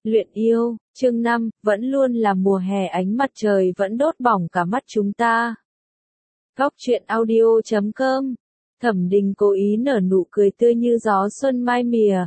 Luyện yêu, chương 5, vẫn luôn là mùa hè, ánh mặt trời vẫn đốt bỏng cả mắt chúng ta. Góc truyện audio.com. Thẩm Đình cố ý nở nụ cười tươi như gió xuân mai mìa.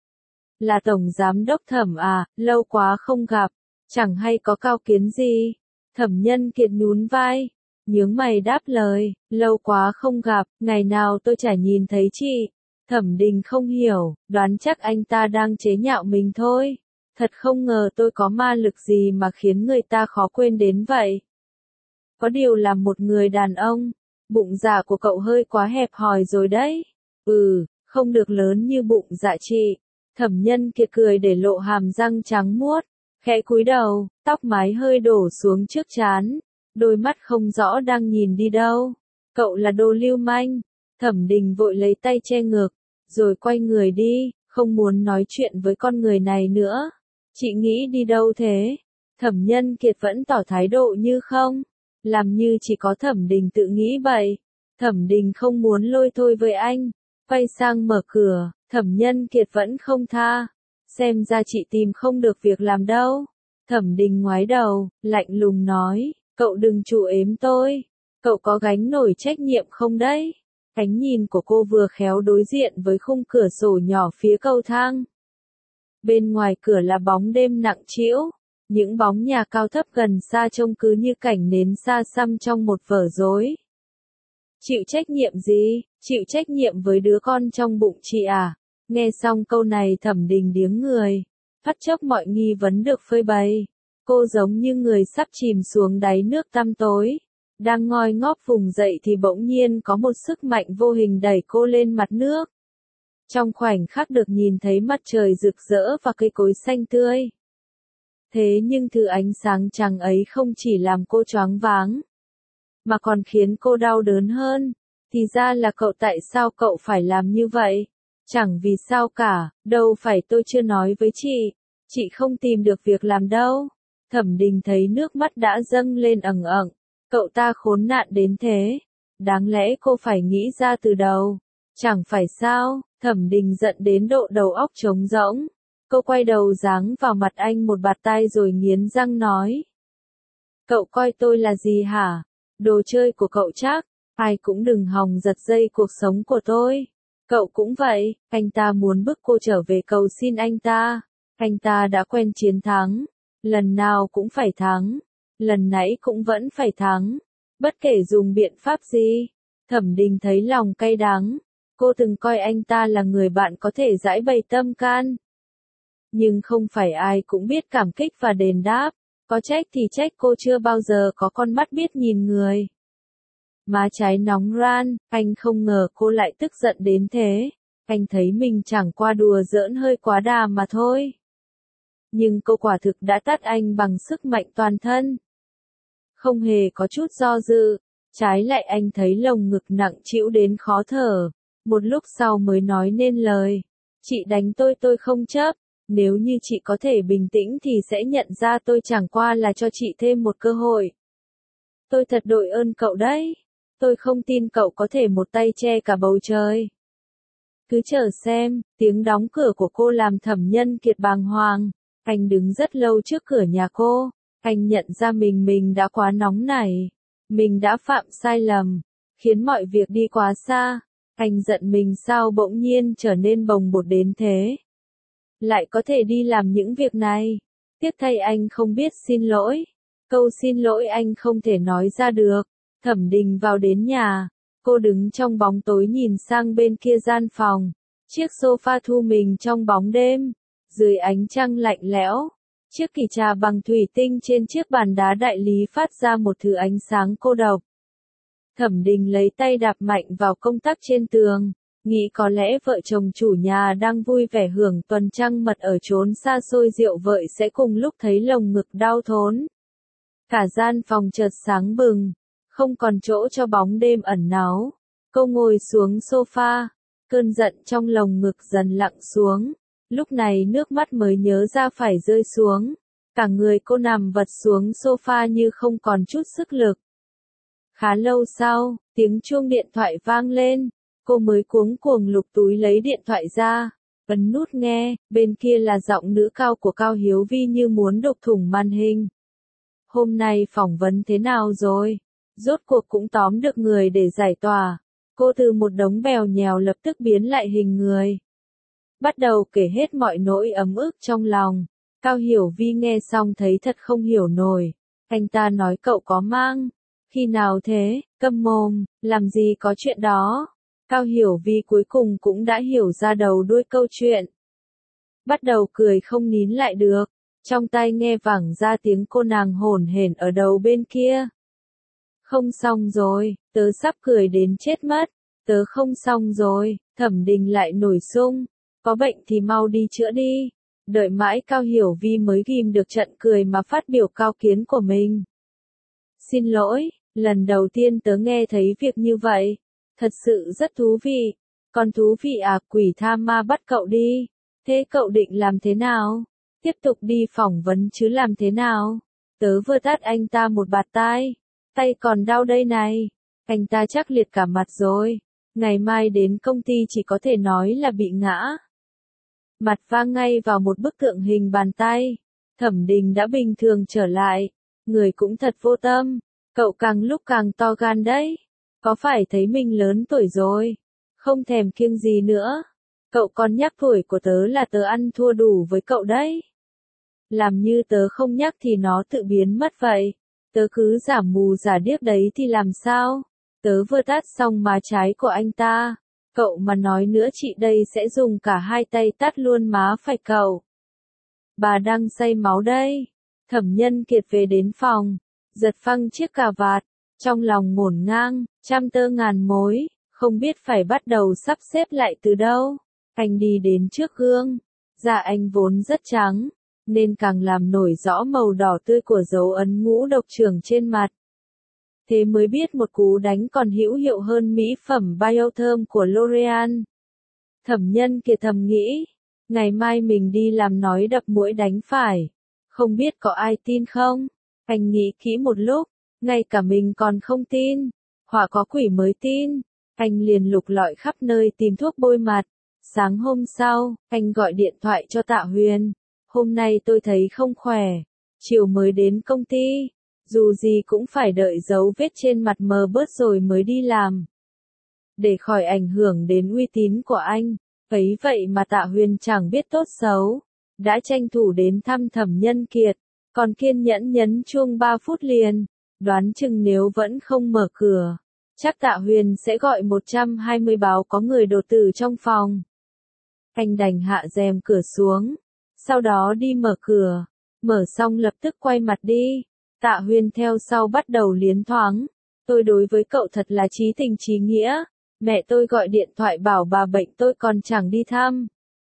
Là tổng giám đốc Thẩm à, lâu quá không gặp, chẳng hay có cao kiến gì. Thẩm Nhân Kiệt nhún vai, nhướng mày đáp lời, lâu quá không gặp, ngày nào tôi chả nhìn thấy chị. Thẩm Đình không hiểu, đoán chắc anh ta đang chế nhạo mình thôi. Thật không ngờ tôi có ma lực gì mà khiến người ta khó quên đến vậy. Có điều là một người đàn ông, bụng dạ của cậu hơi quá hẹp hòi rồi đấy. Không được lớn như bụng dạ chị. Thẩm Nhân Kiệt cười để lộ hàm răng trắng muốt, khẽ cúi đầu, tóc mái hơi đổ xuống trước trán, đôi mắt không rõ đang nhìn đi đâu. Cậu là đồ lưu manh. Thẩm Đình vội lấy tay che ngực, rồi quay người đi, không muốn nói chuyện với con người này nữa. Chị nghĩ đi đâu thế? Thẩm Nhân Kiệt vẫn tỏ thái độ như không, làm như chỉ có Thẩm Đình tự nghĩ vậy. Thẩm Đình không muốn lôi thôi với anh, quay sang mở cửa, Thẩm Nhân Kiệt vẫn không tha. Xem ra chị tìm không được việc làm đâu. Thẩm Đình ngoái đầu, lạnh lùng nói, cậu đừng chủ ếm tôi. Cậu có gánh nổi trách nhiệm không đấy? Ánh nhìn của cô vừa khéo đối diện với khung cửa sổ nhỏ phía cầu thang. Bên ngoài cửa là bóng đêm nặng trĩu, những bóng nhà cao thấp gần xa trông cứ như cảnh nến xa xăm trong một vở rối. Chịu trách nhiệm gì? Chịu trách nhiệm với đứa con trong bụng chị à? Nghe xong câu này Thẩm Đình điếng người, phắt chốc mọi nghi vấn được phơi bày. Cô giống như người sắp chìm xuống đáy nước tăm tối. Đang ngoi ngóp vùng dậy thì bỗng nhiên có một sức mạnh vô hình đẩy cô lên mặt nước. Trong khoảnh khắc được nhìn thấy mặt trời rực rỡ và cây cối xanh tươi. Thế nhưng thứ ánh sáng trắng ấy không chỉ làm cô choáng váng, mà còn khiến cô đau đớn hơn. Thì ra là cậu, tại sao cậu phải làm như vậy? Chẳng vì sao cả, đâu phải tôi chưa nói với chị không tìm được việc làm đâu. Thẩm Đình thấy nước mắt đã dâng lên ẩn ẩn. Cậu ta khốn nạn đến thế, đáng lẽ cô phải nghĩ ra từ đầu. Chẳng phải sao? Thẩm Đình giận đến độ đầu óc trống rỗng. Cô quay đầu giáng vào mặt anh một bạt tai rồi nghiến răng nói. Cậu coi tôi là gì hả? Đồ chơi của cậu chắc, ai cũng đừng hòng giật dây cuộc sống của tôi. Cậu cũng vậy, anh ta muốn bức cô trở về cầu xin anh ta. Anh ta đã quen chiến thắng, lần nào cũng phải thắng, lần nãy cũng vẫn phải thắng, bất kể dùng biện pháp gì. Thẩm Đình thấy lòng cay đắng. Cô từng coi anh ta là người bạn có thể giãi bày tâm can. Nhưng không phải ai cũng biết cảm kích và đền đáp. Có trách thì trách cô chưa bao giờ có con mắt biết nhìn người. Má trái nóng ran, anh không ngờ cô lại tức giận đến thế. Anh thấy mình chẳng qua đùa giỡn hơi quá đà mà thôi. Nhưng cô quả thực đã tát anh bằng sức mạnh toàn thân. Không hề có chút do dự. Trái lại anh thấy lồng ngực nặng trĩu đến khó thở. Một lúc sau mới nói nên lời. Chị đánh tôi không chấp. Nếu như chị có thể bình tĩnh thì sẽ nhận ra tôi chẳng qua là cho chị thêm một cơ hội. Tôi thật đội ơn cậu đấy. Tôi không tin cậu có thể một tay che cả bầu trời. Cứ chờ xem. Tiếng đóng cửa của cô làm Thẩm Nhân Kiệt bàng hoàng. Anh đứng rất lâu trước cửa nhà cô. Anh nhận ra mình đã quá nóng nảy. Mình đã phạm sai lầm, khiến mọi việc đi quá xa. Anh giận mình sao bỗng nhiên trở nên bồng bột đến thế. Lại có thể đi làm những việc này. Tiếc thay anh không biết xin lỗi. Câu xin lỗi anh không thể nói ra được. Thẩm Đình vào đến nhà. Cô đứng trong bóng tối nhìn sang bên kia gian phòng. Chiếc sofa thu mình trong bóng đêm. Dưới ánh trăng lạnh lẽo. Chiếc kỷ trà bằng thủy tinh trên chiếc bàn đá đại lý phát ra một thứ ánh sáng cô độc. Thẩm Đình lấy tay đạp mạnh vào công tắc trên tường, nghĩ có lẽ vợ chồng chủ nhà đang vui vẻ hưởng tuần trăng mật ở chốn xa xôi rượu vợi sẽ cùng lúc thấy lồng ngực đau thốn. Cả gian phòng chợt sáng bừng, không còn chỗ cho bóng đêm ẩn náu. Cô ngồi xuống sofa, cơn giận trong lồng ngực dần lặng xuống. Lúc này nước mắt mới nhớ ra phải rơi xuống. Cả người cô nằm vật xuống sofa như không còn chút sức lực. Khá lâu sau, tiếng chuông điện thoại vang lên. Cô mới cuống cuồng lục túi lấy điện thoại ra. Ấn nút nghe, bên kia là giọng nữ cao của Cao Hiếu Vi như muốn đục thủng màn hình. Hôm nay phỏng vấn thế nào rồi? Rốt cuộc cũng tóm được người để giải tỏa. Cô từ một đống bèo nhèo lập tức biến lại hình người. Bắt đầu kể hết mọi nỗi ấm ức trong lòng. Cao Hiểu Vi nghe xong thấy thật không hiểu nổi. Anh ta nói cậu có mang. Khi nào thế? Câm mồm, làm gì có chuyện đó. Cao Hiểu Vi cuối cùng cũng đã hiểu ra đầu đuôi câu chuyện. Bắt đầu cười không nín lại được. Trong tai nghe vẳng ra tiếng cô nàng hổn hển ở đầu bên kia. Không xong rồi, tớ sắp cười đến chết mất. Tớ không xong rồi, Thẩm Đình lại nổi sung. Có bệnh thì mau đi chữa đi. Đợi mãi Cao Hiểu Vi mới ghim được trận cười mà phát biểu cao kiến của mình. Xin lỗi, lần đầu tiên tớ nghe thấy việc như vậy. Thật sự rất thú vị. Còn thú vị à, quỷ tha ma bắt cậu đi. Thế cậu định làm thế nào? Tiếp tục đi phỏng vấn chứ làm thế nào? Tớ vừa tát anh ta một bạt tai. Tay còn đau đây này. Anh ta chắc liệt cả mặt rồi. Ngày mai đến công ty chỉ có thể nói là bị ngã. Mặt vang ngay vào một bức tượng hình bàn tay. Thẩm Đình đã bình thường trở lại. Người cũng thật vô tâm. Cậu càng lúc càng to gan đấy. Có phải thấy mình lớn tuổi rồi? Không thèm kiêng gì nữa. Cậu còn nhắc tuổi của tớ là tớ ăn thua đủ với cậu đấy. Làm như tớ không nhắc thì nó tự biến mất vậy. Tớ cứ giả mù giả điếc đấy thì làm sao? Tớ vừa tát xong má trái của anh ta. Cậu mà nói nữa chị đây sẽ dùng cả hai tay tát luôn má phải cậu. Bà đang say máu đây. Thẩm Nhân Kiệt về đến phòng. Giật phăng chiếc cà vạt. Trong lòng ngổn ngang, trăm tơ ngàn mối. Không biết phải bắt đầu sắp xếp lại từ đâu. Anh đi đến trước gương. Da anh vốn rất trắng. Nên càng làm nổi rõ màu đỏ tươi của dấu ấn ngũ độc trưởng trên mặt. Thế mới biết một cú đánh còn hữu hiệu hơn mỹ phẩm Biotherm của L'Oreal. Thẩm Nhân Kiệt thầm nghĩ, ngày mai mình đi làm nói đập muỗi đánh phải. Không biết có ai tin không? Anh nghĩ kỹ một lúc, ngay cả mình còn không tin. Họa có quỷ mới tin. Anh liền lục lọi khắp nơi tìm thuốc bôi mặt. Sáng hôm sau, anh gọi điện thoại cho Tạ Huyền. Hôm nay tôi thấy không khỏe. Chiều mới đến công ty. Dù gì cũng phải đợi dấu vết trên mặt mờ bớt rồi mới đi làm. Để khỏi ảnh hưởng đến uy tín của anh. Ấy vậy mà Tạ Huyền chẳng biết tốt xấu. Đã tranh thủ đến thăm Thẩm Nhân Kiệt. Còn kiên nhẫn nhấn chuông 3 phút liền. Đoán chừng nếu vẫn không mở cửa. Chắc Tạ Huyền sẽ gọi 120 báo có người đột tử trong phòng. Anh đành hạ rèm cửa xuống. Sau đó đi mở cửa. Mở xong lập tức quay mặt đi. Tạ Huyền theo sau bắt đầu liến thoáng. Tôi đối với cậu thật là chí tình chí nghĩa. Mẹ tôi gọi điện thoại bảo bà bệnh tôi còn chẳng đi thăm.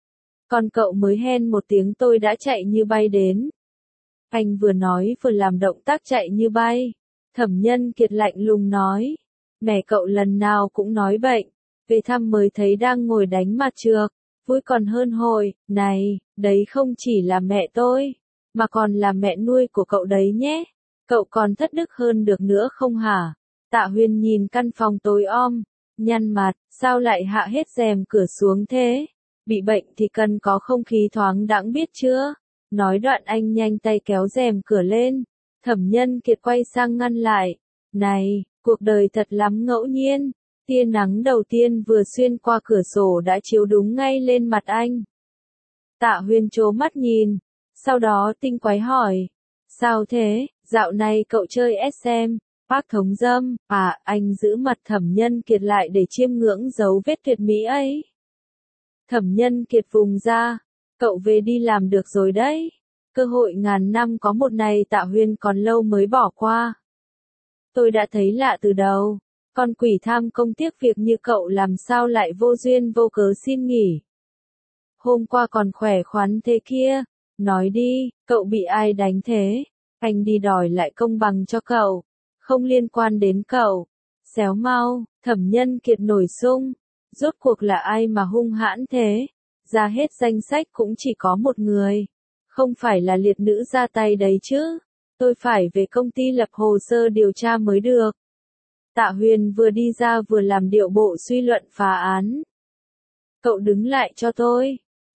Còn cậu mới hen một tiếng tôi đã chạy như bay đến. Anh vừa nói vừa làm động tác chạy như bay. Thẩm Nhân Kiệt lạnh lùng nói. Mẹ cậu lần nào cũng nói bệnh. Về thăm mới thấy đang ngồi đánh mặt trược. Vui còn hơn hồi. Này, đấy không chỉ là mẹ tôi. Mà còn là mẹ nuôi của cậu đấy nhé. Cậu còn thất đức hơn được nữa không hả? Tạ Huyền nhìn căn phòng tối om. Nhăn mặt, sao lại hạ hết rèm cửa xuống thế? Bị bệnh thì cần có không khí thoáng đãng biết chưa? Nói đoạn anh nhanh tay kéo rèm cửa lên. Thẩm Nhân Kiệt quay sang ngăn lại. Này, cuộc đời thật lắm ngẫu nhiên. Tia nắng đầu tiên vừa xuyên qua cửa sổ đã chiếu đúng ngay lên mặt anh. Tạ Huyền trố mắt nhìn. Sau đó tinh quái hỏi. Sao thế, dạo này cậu chơi SM, bác thống dâm, à, anh giữ mặt Thẩm Nhân Kiệt lại để chiêm ngưỡng dấu vết tuyệt mỹ ấy. Thẩm Nhân Kiệt vùng ra. Cậu về đi làm được rồi đấy. Cơ hội ngàn năm có một này Tạ Huyền còn lâu mới bỏ qua. Tôi đã thấy lạ từ đầu. Con quỷ tham công tiếc việc như cậu làm sao lại vô duyên vô cớ xin nghỉ. Hôm qua còn khỏe khoắn thế kia. Nói đi, cậu bị ai đánh thế? Anh đi đòi lại công bằng cho cậu. Không liên quan đến cậu. Xéo mau, Thẩm Nhân Kiệt nổi sung. Rốt cuộc là ai mà hung hãn thế? Ra hết danh sách cũng chỉ có một người. Không phải là liệt nữ ra tay đấy chứ. Tôi phải về công ty lập hồ sơ điều tra mới được. Tạ Huyền vừa đi ra vừa làm điệu bộ suy luận phá án. Cậu đứng lại cho tôi.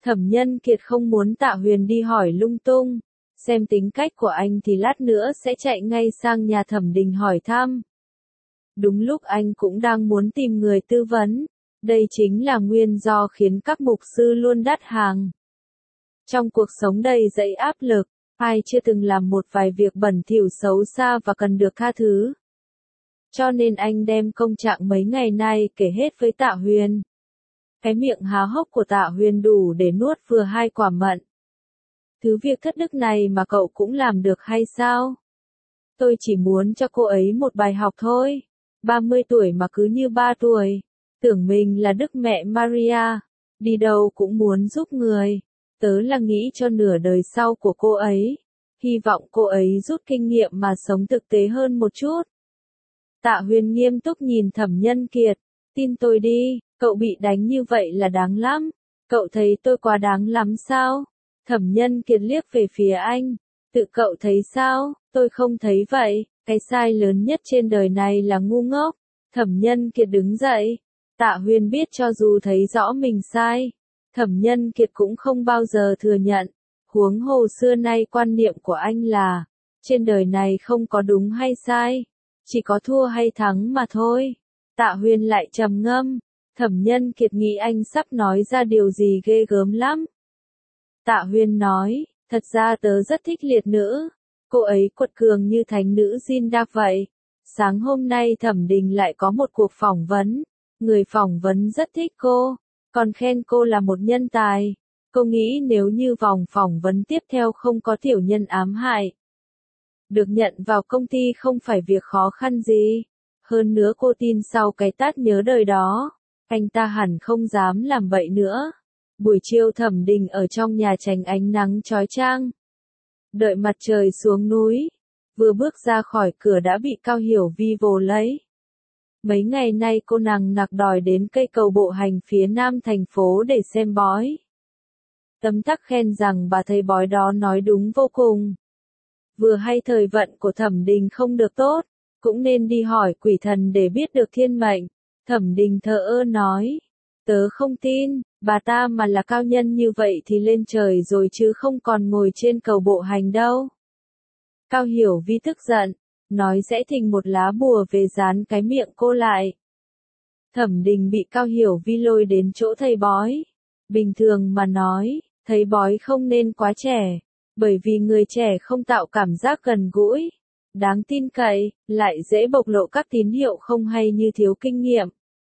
Thẩm Nhân Kiệt không muốn Tạ Huyền đi hỏi lung tung. Xem tính cách của anh thì lát nữa sẽ chạy ngay sang nhà Thẩm Đình hỏi thăm. Đúng lúc anh cũng đang muốn tìm người tư vấn. Đây chính là nguyên do khiến các mục sư luôn đắt hàng. Trong cuộc sống đầy dẫy áp lực, ai chưa từng làm một vài việc bẩn thỉu xấu xa và cần được tha thứ. Cho nên anh đem công trạng mấy ngày nay kể hết với Tạ Huyền. Cái miệng há hốc của Tạ Huyền đủ để nuốt vừa 2 quả mận. Thứ việc thất đức này mà cậu cũng làm được hay sao? Tôi chỉ muốn cho cô ấy một bài học thôi. 30 tuổi mà cứ như 3 tuổi. Tưởng mình là Đức Mẹ Maria. Đi đâu cũng muốn giúp người. Tớ là nghĩ cho nửa đời sau của cô ấy. Hy vọng cô ấy rút kinh nghiệm mà sống thực tế hơn một chút. Tạ Huyền nghiêm túc nhìn Thẩm Nhân Kiệt. Tin tôi đi, cậu bị đánh như vậy là đáng lắm. Cậu thấy tôi quá đáng lắm sao? Thẩm Nhân Kiệt liếc về phía anh. Tự cậu thấy sao? Tôi không thấy vậy. Cái sai lớn nhất trên đời này là ngu ngốc. Thẩm Nhân Kiệt đứng dậy. Tạ Huyền biết cho dù thấy rõ mình sai, Thẩm Nhân Kiệt cũng không bao giờ thừa nhận. Huống hồ xưa nay quan niệm của anh là, trên đời này không có đúng hay sai, chỉ có thua hay thắng mà thôi. Tạ Huyền lại trầm ngâm. Thẩm Nhân Kiệt nghĩ anh sắp nói ra điều gì ghê gớm lắm. Tạ Huyền nói, thật ra tớ rất thích Liệt nữ. Cô ấy quật cường như thánh nữ Jin Dark vậy. Sáng hôm nay Thẩm Đình lại có một cuộc phỏng vấn. Người phỏng vấn rất thích cô, còn khen cô là một nhân tài. Cô nghĩ nếu như vòng phỏng vấn tiếp theo không có tiểu nhân ám hại, được nhận vào công ty không phải việc khó khăn gì. Hơn nữa cô tin sau cái tát nhớ đời đó, anh ta hẳn không dám làm bậy nữa. Buổi chiều Thẩm Đình ở trong nhà tránh ánh nắng chói chang. Đợi mặt trời xuống núi, vừa bước ra khỏi cửa đã bị Cao Hiểu Vi vồ lấy. Mấy ngày nay cô nàng nặc đòi đến cây cầu bộ hành phía nam thành phố để xem bói. Tấm tắc khen rằng bà thầy bói đó nói đúng vô cùng. Vừa hay thời vận của Thẩm Đình không được tốt, cũng nên đi hỏi quỷ thần để biết được thiên mệnh. Thẩm Đình thờ ơ nói, tớ không tin, bà ta mà là cao nhân như vậy thì lên trời rồi chứ không còn ngồi trên cầu bộ hành đâu. Cao Hiểu Vi tức giận, nói sẽ thình một lá bùa về dán cái miệng cô lại. Thẩm Đình bị Cao Hiểu Vi lôi đến chỗ thầy bói. Bình thường mà nói, thầy bói không nên quá trẻ, bởi vì người trẻ không tạo cảm giác gần gũi, đáng tin cậy, lại dễ bộc lộ các tín hiệu không hay như thiếu kinh nghiệm.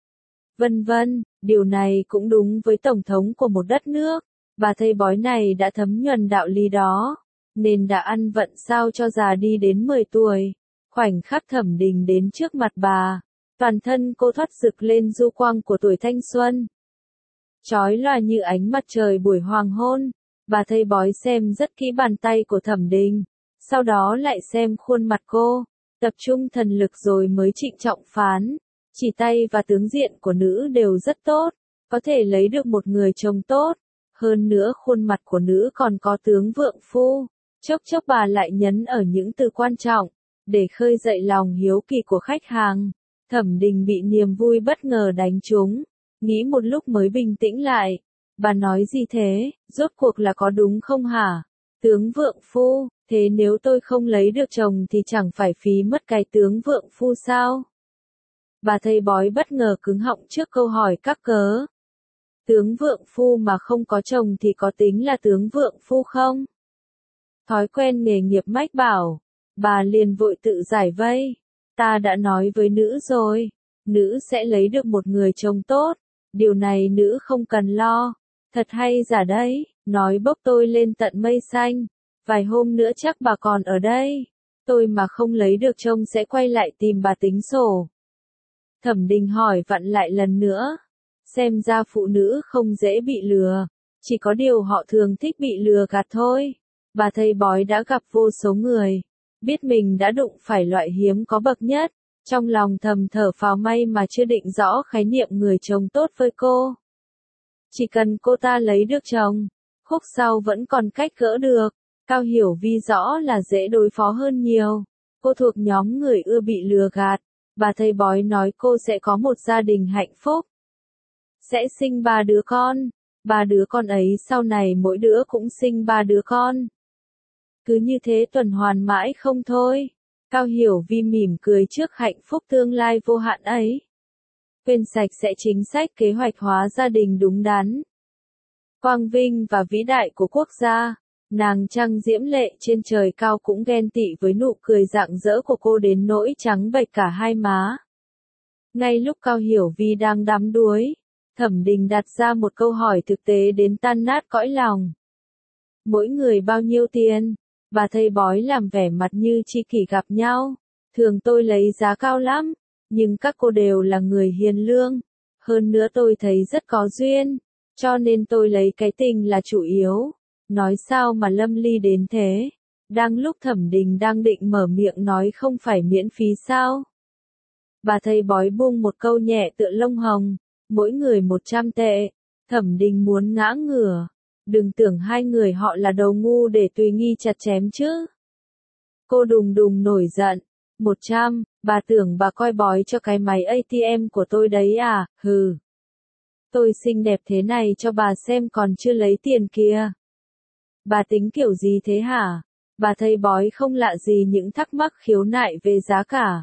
Vân vân, điều này cũng đúng với tổng thống của một đất nước. Bà thầy bói này đã thấm nhuần đạo lý đó, nên đã ăn vận sao cho già đi đến 10 tuổi. Khoảnh khắc Thẩm Đình đến trước mặt bà, toàn thân cô thoát rực lên du quang của tuổi thanh xuân. Chói lòa như ánh mặt trời buổi hoàng hôn, bà thầy bói xem rất kỹ bàn tay của Thẩm Đình, sau đó lại xem khuôn mặt cô, tập trung thần lực rồi mới trịnh trọng phán, chỉ tay và tướng diện của nữ đều rất tốt, có thể lấy được một người chồng tốt, hơn nữa khuôn mặt của nữ còn có tướng vượng phu. Chốc chốc bà lại nhấn ở những từ quan trọng, để khơi dậy lòng hiếu kỳ của khách hàng. Thẩm Đình bị niềm vui bất ngờ đánh trúng, nghĩ một lúc mới bình tĩnh lại. Bà nói gì thế, rốt cuộc là có đúng không hả? Tướng vượng phu, thế nếu tôi không lấy được chồng thì chẳng phải phí mất cái tướng vượng phu sao? Bà thầy bói bất ngờ cứng họng trước câu hỏi các cớ. Tướng vượng phu mà không có chồng thì có tính là tướng vượng phu không? Thói quen nghề nghiệp mách bảo, bà liền vội tự giải vây. Ta đã nói với nữ rồi, nữ sẽ lấy được một người chồng tốt, điều này nữ không cần lo. Thật hay giả đấy, nói bốc tôi lên tận mây xanh, vài hôm nữa chắc bà còn ở đây, tôi mà không lấy được chồng sẽ quay lại tìm bà tính sổ. Thẩm Đình hỏi vặn lại lần nữa, xem ra phụ nữ không dễ bị lừa, chỉ có điều họ thường thích bị lừa gạt thôi. Bà thầy bói đã gặp vô số người, biết mình đã đụng phải loại hiếm có bậc nhất, trong lòng thầm thở phào may mà chưa định rõ khái niệm người chồng tốt với cô. Chỉ cần cô ta lấy được chồng, khúc sau vẫn còn cách gỡ được. Cao Hiểu Vi rõ là dễ đối phó hơn nhiều. Cô thuộc nhóm người ưa bị lừa gạt. Bà thầy bói nói cô sẽ có một gia đình hạnh phúc, sẽ sinh 3 đứa con. 3 đứa con ấy sau này mỗi đứa cũng sinh 3 đứa con. Cứ như thế tuần hoàn mãi không thôi. Cao Hiểu Vi mỉm cười trước hạnh phúc tương lai vô hạn ấy. Quên sạch sẽ chính sách kế hoạch hóa gia đình đúng đắn, quang vinh và vĩ đại của quốc gia. Nàng trăng diễm lệ trên trời cao cũng ghen tị với nụ cười rạng rỡ của cô đến nỗi trắng bệch cả hai má. Ngay lúc Cao Hiểu Vi đang đắm đuối, Thẩm Đình đặt ra một câu hỏi thực tế đến tan nát cõi lòng. Mỗi người bao nhiêu tiền? Bà thầy bói làm vẻ mặt như tri kỷ gặp nhau. Thường tôi lấy giá cao lắm, nhưng các cô đều là người hiền lương. Hơn nữa tôi thấy rất có duyên, cho nên tôi lấy cái tình là chủ yếu. Nói sao mà lâm ly đến thế? Đang lúc Thẩm Đình đang định mở miệng nói không phải miễn phí sao? Bà thầy bói buông một câu nhẹ tựa lông hồng, mỗi người 100 tệ. Thẩm Đình muốn ngã ngửa. Đừng tưởng hai người họ là đầu ngu để tùy nghi chặt chém chứ. Cô đùng đùng nổi giận. 100, bà tưởng bà coi bói cho cái máy ATM của tôi đấy à, hừ. Tôi xinh đẹp thế này cho bà xem còn chưa lấy tiền kìa. Bà tính kiểu gì thế hả? Bà thầy bói không lạ gì những thắc mắc khiếu nại về giá cả.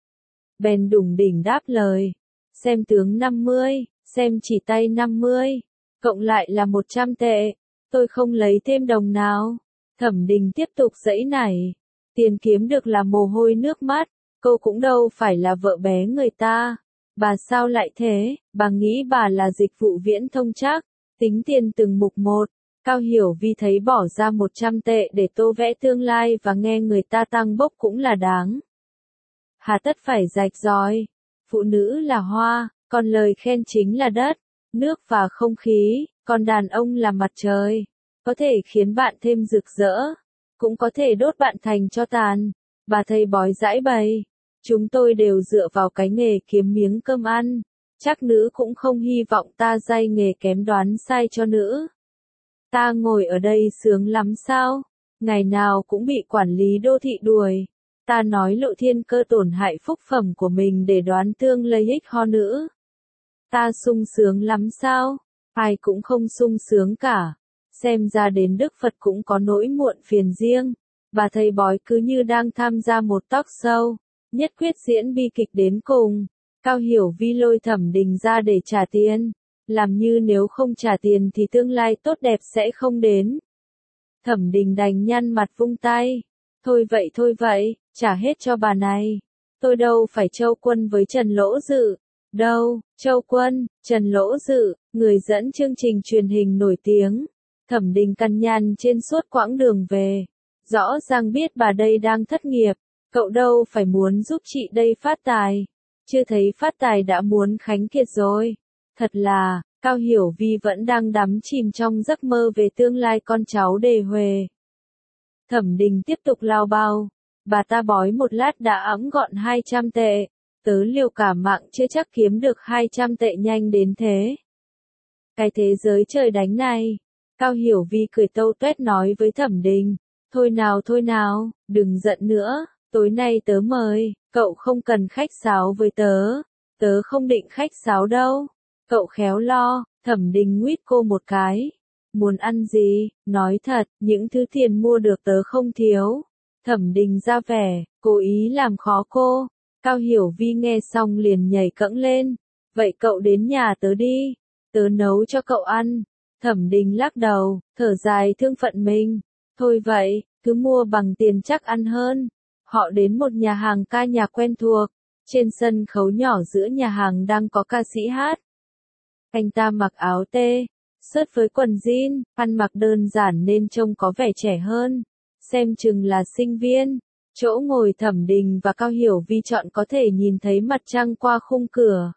Bèn đủng đỉnh đáp lời. Xem tướng 50, xem chỉ tay 50, cộng lại là 100 tệ. Tôi không lấy thêm đồng nào. Thẩm Đình tiếp tục giãy nảy. Tiền kiếm được là mồ hôi nước mắt. Cô cũng đâu phải là vợ bé người ta. Bà sao lại thế? Bà nghĩ bà là dịch vụ viễn thông chắc. Tính tiền từng mục một. Cao Hiểu Vi thấy bỏ ra 100 tệ để tô vẽ tương lai và nghe người ta tăng bốc cũng là đáng. Hà tất phải rạch ròi. Phụ nữ là hoa, còn lời khen chính là đất, nước và không khí, còn đàn ông là mặt trời. Có thể khiến bạn thêm rực rỡ, cũng có thể đốt bạn thành tro tàn. Bà thầy bói giãi bày. Chúng tôi đều dựa vào cái nghề kiếm miếng cơm ăn. Chắc nữ cũng không hy vọng ta day nghề kém đoán sai cho nữ. Ta ngồi ở đây sướng lắm sao? Ngày nào cũng bị quản lý đô thị đuổi. Ta nói Lộ Thiên Cơ tổn hại phúc phẩm của mình để đoán tương lấy ích ho nữ. Ta sung sướng lắm sao? Ai cũng không sung sướng cả. Xem ra đến Đức Phật cũng có nỗi muộn phiền riêng. Bà thầy bói cứ như đang tham gia một talk show, nhất quyết diễn bi kịch đến cùng. Cao Hiểu Vi lôi Thẩm Đình ra để trả tiền. Làm như nếu không trả tiền thì tương lai tốt đẹp sẽ không đến. Thẩm Đình đành nhăn mặt vung tay. Thôi vậy, trả hết cho bà này. Tôi đâu phải Châu Quân với Trần Lỗ Dự. Đâu, Châu Quân, Trần Lỗ Dự, người dẫn chương trình truyền hình nổi tiếng. Thẩm Đình cằn nhằn trên suốt quãng đường về. Rõ ràng biết bà đây đang thất nghiệp. Cậu đâu phải muốn giúp chị đây phát tài. Chưa thấy phát tài đã muốn khánh kiệt rồi. Thật là, Cao Hiểu Vi vẫn đang đắm chìm trong giấc mơ về tương lai con cháu đề huề. Thẩm Đình tiếp tục lao bao. Bà ta bói một lát đã ẵm gọn 200 tệ. Tớ liều cả mạng chưa chắc kiếm được 200 tệ nhanh đến thế. Cái thế giới trời đánh này. Cao Hiểu Vi cười tâu tuét nói với Thẩm Đình. Thôi nào, đừng giận nữa. Tối nay tớ mời, cậu không cần khách sáo với tớ. Tớ không định khách sáo đâu. Cậu khéo lo. Thẩm Đình nguýt cô một cái. Muốn ăn gì, nói thật, những thứ tiền mua được tớ không thiếu. Thẩm Đình ra vẻ, cố ý làm khó cô. Cao Hiểu Vi nghe xong liền nhảy cẫng lên. Vậy cậu đến nhà tớ đi, tớ nấu cho cậu ăn. Thẩm Đình lắc đầu, thở dài thương phận mình. Thôi vậy, cứ mua bằng tiền chắc ăn hơn. Họ đến một nhà hàng ca nhạc quen thuộc. Trên sân khấu nhỏ giữa nhà hàng đang có ca sĩ hát. Anh ta mặc áo tê, sớt với quần jean, ăn mặc đơn giản nên trông có vẻ trẻ hơn. Xem chừng là sinh viên. Chỗ ngồi Thẩm Đình và Cao Hiểu Vi chọn có thể nhìn thấy mặt trăng qua khung cửa.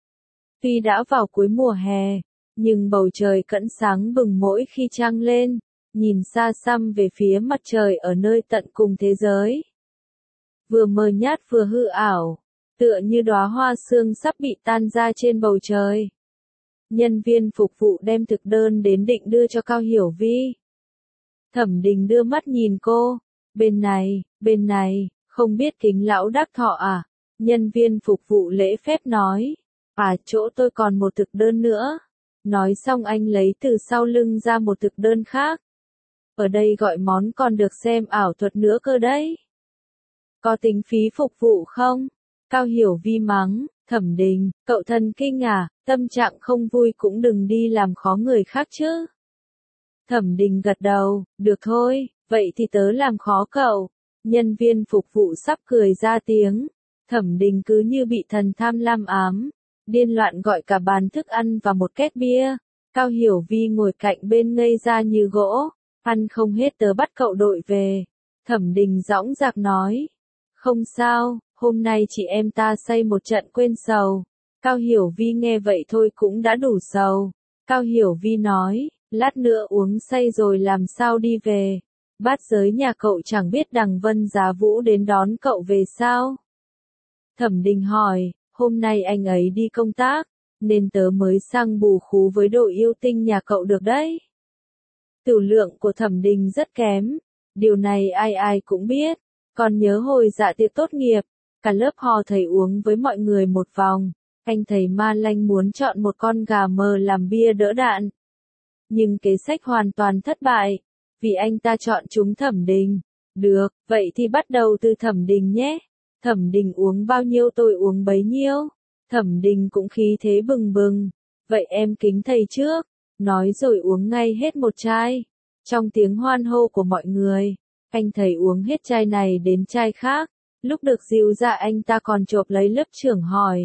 Tuy đã vào cuối mùa hè, nhưng bầu trời cẫn sáng bừng mỗi khi trăng lên, nhìn xa xăm về phía mặt trời ở nơi tận cùng thế giới. Vừa mờ nhát vừa hư ảo, tựa như đóa hoa sương sắp bị tan ra trên bầu trời. Nhân viên phục vụ đem thực đơn đến định đưa cho Cao Hiểu Vi. Thẩm Đình đưa mắt nhìn cô. Bên này, không biết Kính lão Đắc Thọ à? Nhân viên phục vụ lễ phép nói. À, chỗ tôi còn một thực đơn nữa. Nói xong anh lấy từ sau lưng ra một thực đơn khác. Ở đây gọi món còn được xem ảo thuật nữa cơ đấy. Có tính phí phục vụ không? Cao Hiểu Vi mắng, Thẩm Đình, cậu thần kinh à, tâm trạng không vui cũng đừng đi làm khó người khác chứ. Thẩm Đình gật đầu, được thôi, vậy thì tớ làm khó cậu. Nhân viên phục vụ sắp cười ra tiếng. Thẩm Đình cứ như bị thần tham lam ám, điên loạn gọi cả bàn thức ăn và một két bia. Cao Hiểu Vi ngồi cạnh bên ngây ra như gỗ, ăn không hết tớ bắt cậu đội về. Thẩm Đình dõng dạc nói, không sao, hôm nay chị em ta say một trận quên sầu. Cao Hiểu Vi nghe vậy thôi cũng đã đủ sầu. Cao Hiểu Vi nói, lát nữa uống say rồi làm sao đi về. Bát giới nhà cậu chẳng biết Đằng Vân Giá Vũ đến đón cậu về sao? Thẩm Đình hỏi, hôm nay anh ấy đi công tác, nên tớ mới sang bù khú với đội yêu tinh nhà cậu được đấy. Tửu lượng của Thẩm Đình rất kém, điều này ai ai cũng biết. Còn nhớ hồi dạ tiệc tốt nghiệp, cả lớp hò thầy uống với mọi người một vòng, anh thầy ma lanh muốn chọn một con gà mờ làm bia đỡ đạn. Nhưng kế sách hoàn toàn thất bại, vì anh ta chọn chúng Thẩm Đình. Được, vậy thì bắt đầu từ Thẩm Đình nhé. Thẩm Đình uống bao nhiêu tôi uống bấy nhiêu. Thẩm Đình cũng khí thế bừng bừng. Vậy em kính thầy trước. Nói rồi uống ngay hết một chai. Trong tiếng hoan hô của mọi người, anh thầy uống hết chai này đến chai khác. Lúc được dìu ra anh ta còn chộp lấy lớp trưởng hỏi.